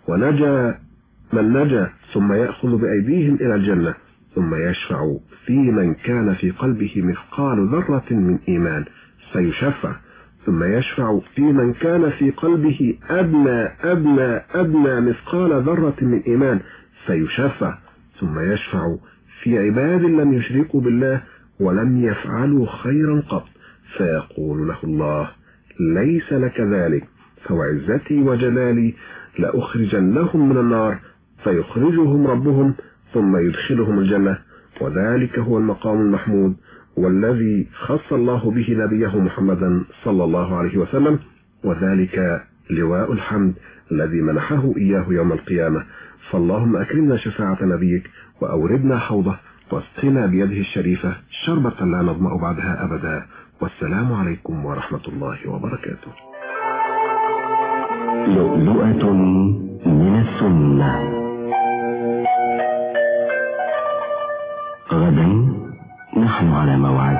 ونجا من نجا ثم يأخذ بأيديهم إلى الجنة، ثم يشفع في من كان في قلبه مثقال ذرة من إيمان فيشفع، ثم يشفع في من كان في قلبه أدنى أدنى أدنى مثقال ذرة من إيمان فيشفع، ثم يشفع في عباد لم يشركوا بالله ولم يفعلوا خيرا قط فيقول له الله ليس لك ذلك، فوعزتي وجلالي لأخرجنهم من النار، فيخرجهم ربهم ثم يدخلهم الجنة، وذلك هو المقام المحمود والذي خص الله به نبيه محمدا صلى الله عليه وسلم، وذلك لواء الحمد الذي منحه إياه يوم القيامة. فاللهم أكرمنا شفاعة نبيك وأوردنا حوضه واسقنا بيده الشريفة شربة لا نظمأ بعدها أبدا. والسلام عليكم ورحمة الله وبركاته. لؤلؤة من السنة. غدا نحن على موعد.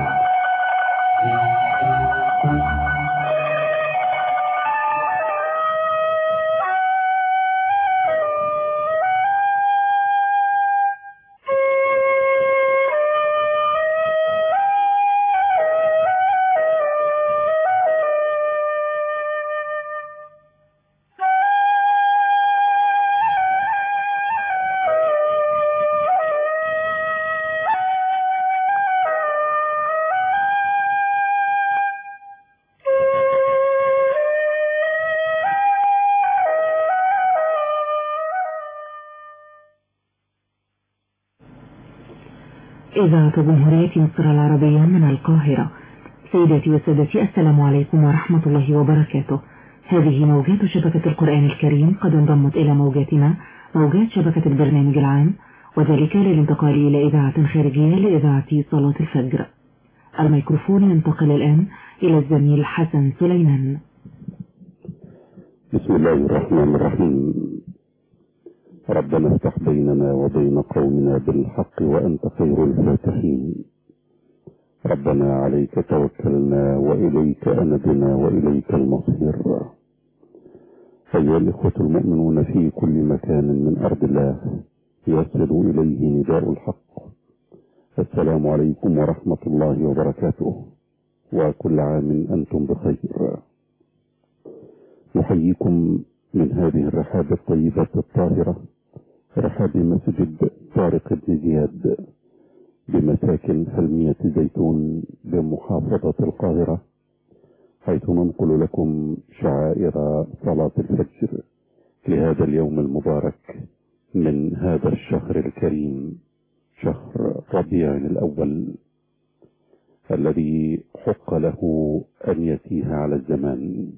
إذاعة جمهورية مصر العربية من القاهرة. سيداتي وسادتي، السلام عليكم ورحمة الله وبركاته. هذه موجات شبكة القرآن الكريم، قد انضمت إلى موجاتنا موجات شبكة البرنامج العام، وذلك للانتقال إلى إذاعة خارجية لإذاعة صلاة الفجر. الميكروفون ينتقل الآن إلى الزميل حسن سليمان. بسم الله الرحمن الرحيم. ربنا افتح بيننا وبين قومنا بالحق وأنت خير الفاتحين. ربنا عليك توكلنا وإليك أنبنا وإليك المصير. أيها الإخوة المؤمنون في كل مكان من أرض الله يصل إليه نداء الحق، السلام عليكم ورحمة الله وبركاته، وكل عام أنتم بخير. نحييكم من هذه الرحاب الطيبة الطاهرة، رحاب مسجد طارق بن زياد بمساكن حلمية زيتون بمحافظة القاهرة، حيث ننقل لكم شعائر صلاة الفجر لهذا اليوم المبارك من هذا الشهر الكريم، شهر ربيع الأول الذي حق له أن يتيه على الزمان،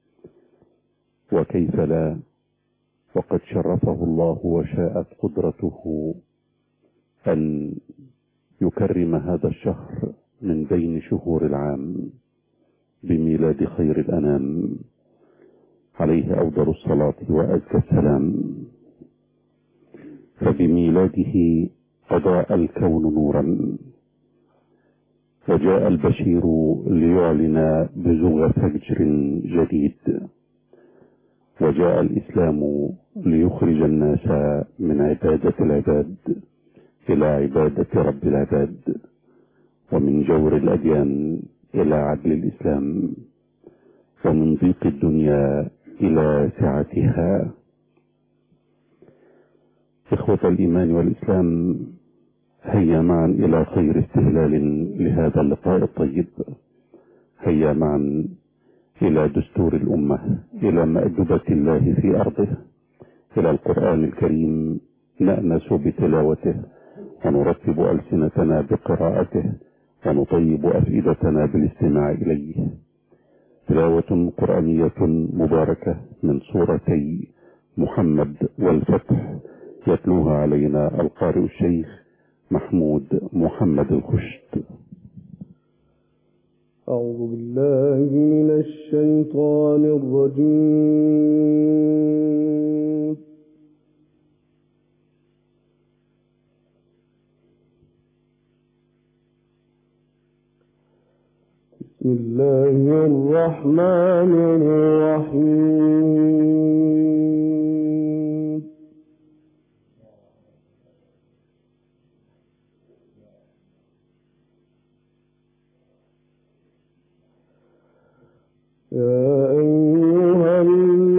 وكيف لا، وقد شرفه الله وشاءت قدرته أن يكرم هذا الشهر من بين شهور العام بميلاد خير الأنام، عليه أفضل الصلاة وأزكى السلام. فبميلاده أضاء الكون نورا، وجاء البشير ليعلن بزغ فجر جديد، وجاء الإسلام ليخرج الناس من عبادة العباد إلى عبادة رب العباد، ومن جور الأديان إلى عدل الإسلام، ومن ضيق الدنيا إلى سعتها. إخوة الإيمان والإسلام، هيا معا إلى خير استهلال لهذا اللقاء الطيب، هيا معا إلى دستور الأمة، إلى مأدبة الله في أرضه، إلى القرآن الكريم نأنس بتلاوته، ونرتب ألسنتنا بقراءته، ونطيب أفئدتنا بالاستماع إليه. تلاوة قرآنية مباركة من سورتي محمد والفتح، يتلوها علينا القارئ الشيخ محمود محمد الخشت. أعوذ بالله من الشيطان الرجيم. بسم الله الرحمن الرحيم.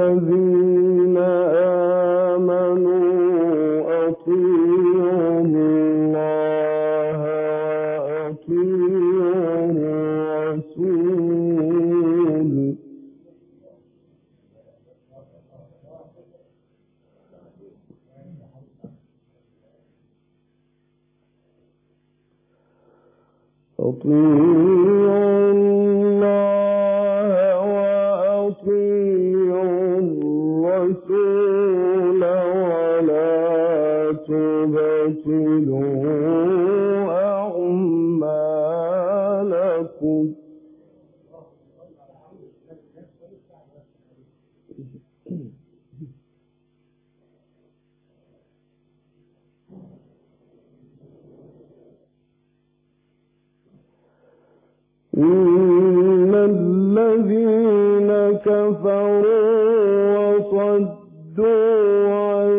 الذين آمنوا أطيعوا الله وأطيعوا الرسول أطيعوا الله وأطيعوا الرسول ولا تبطلوا أعمالكم إن الذين كفروا وصدوا عن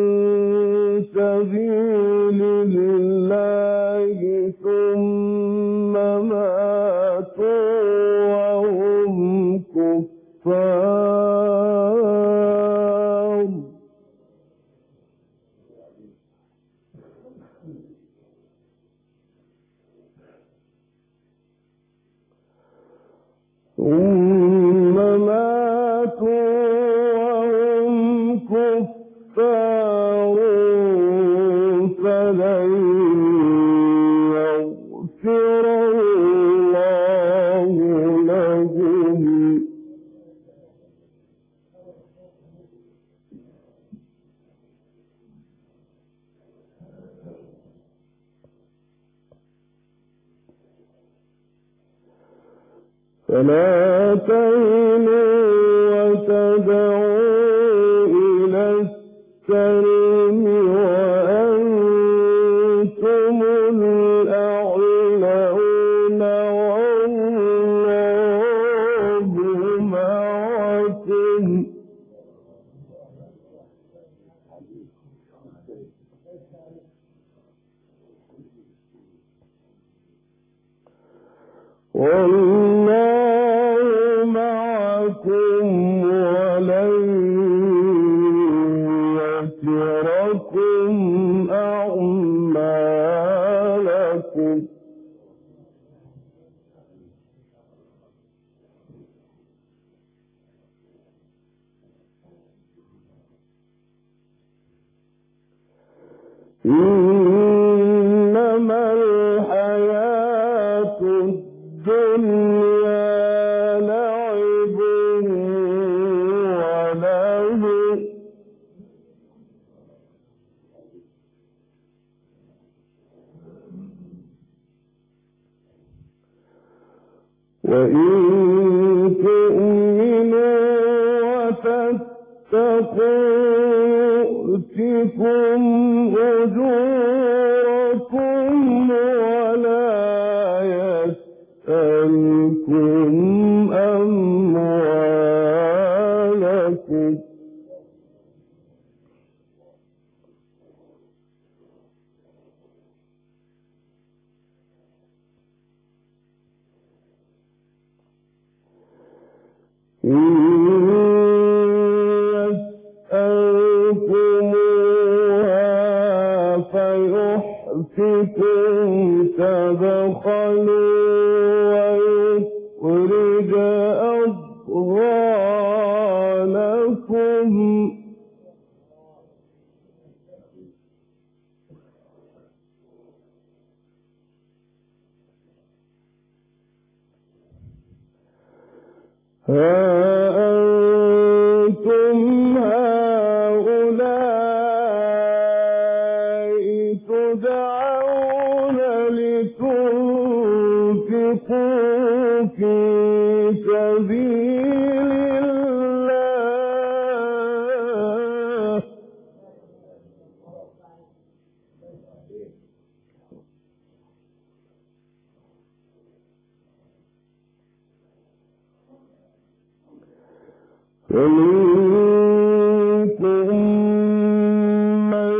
سبيل الله ثم ماتوا وهم كفار ثم ماتوا وهم كفار فلن يغفر الله لهم فلا تهنوا وتدعوا إلى السلم وأنتم الأعلون والله معكم والله معكم ولن يتركم أعمالكم إنما الحياة الدنيا لعب ولهو وإن تؤمنوا وتتقوا يؤتكم أجوركم ولا يسألكم أموالكم إن يسألكموها فيحفكم تبخلوا ويخرج أضغانكم ها أنتم هؤلاء تدعون لتنفقوا في سبيل الله ومنكم من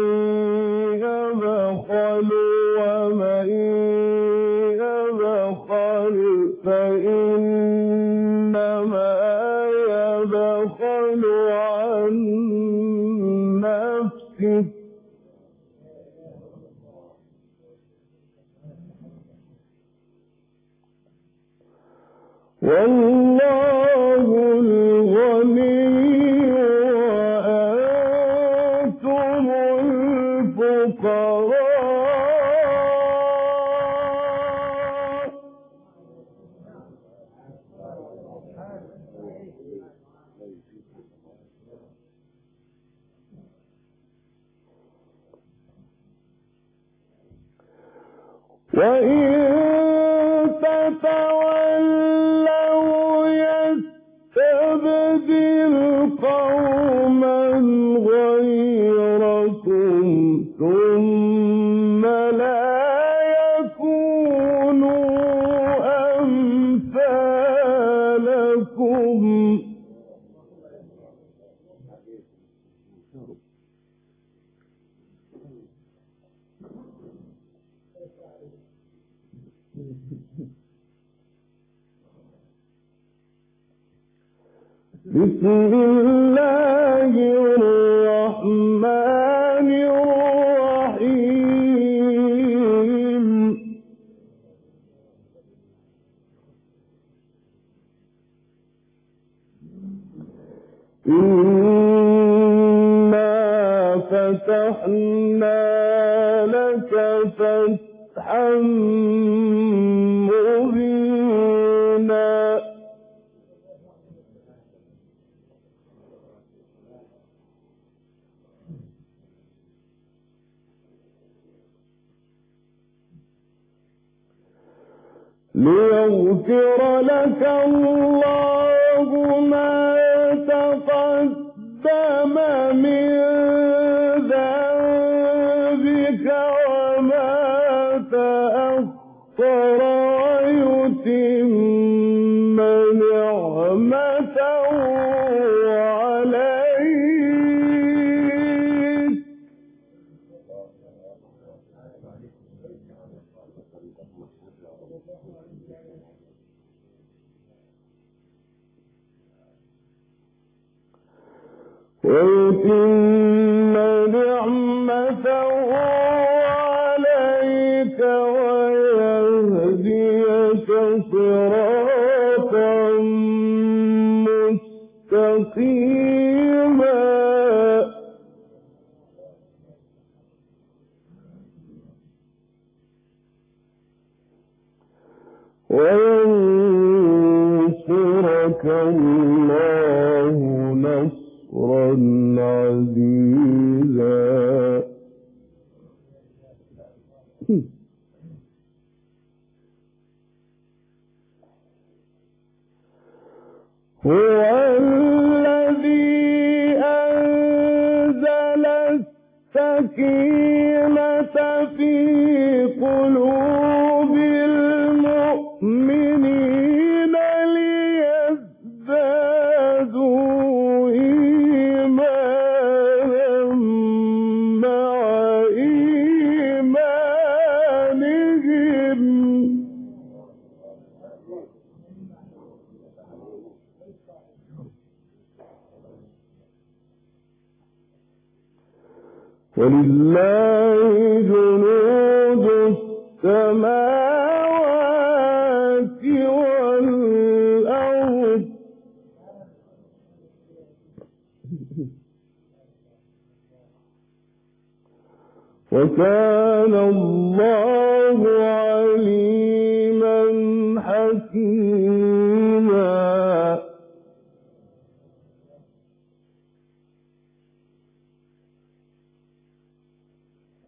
يبخل ومن يبخل فإنما يبخل عن وأقف والله الغني وأنتم الفقراء وإن تتولوا يستبدل قوما غيركم ثم لا يكونوا أمثالكم بسم الله الرحمن الرحيم إنا فتحنا لك فتحا مبينا ليغفر لك الله ما تقدم من ذنبك وما تأخر ويتم نعمته عليك ويتم نعمته عليك ويهديك صراطا مستقيما وينصرك الله نصرا عزيزا هو الذي أنزل السكينة في قلوب المؤمنين ليزدادوا إيمانا مع إيمانهم ولله جنود السماوات والأرض وكان الله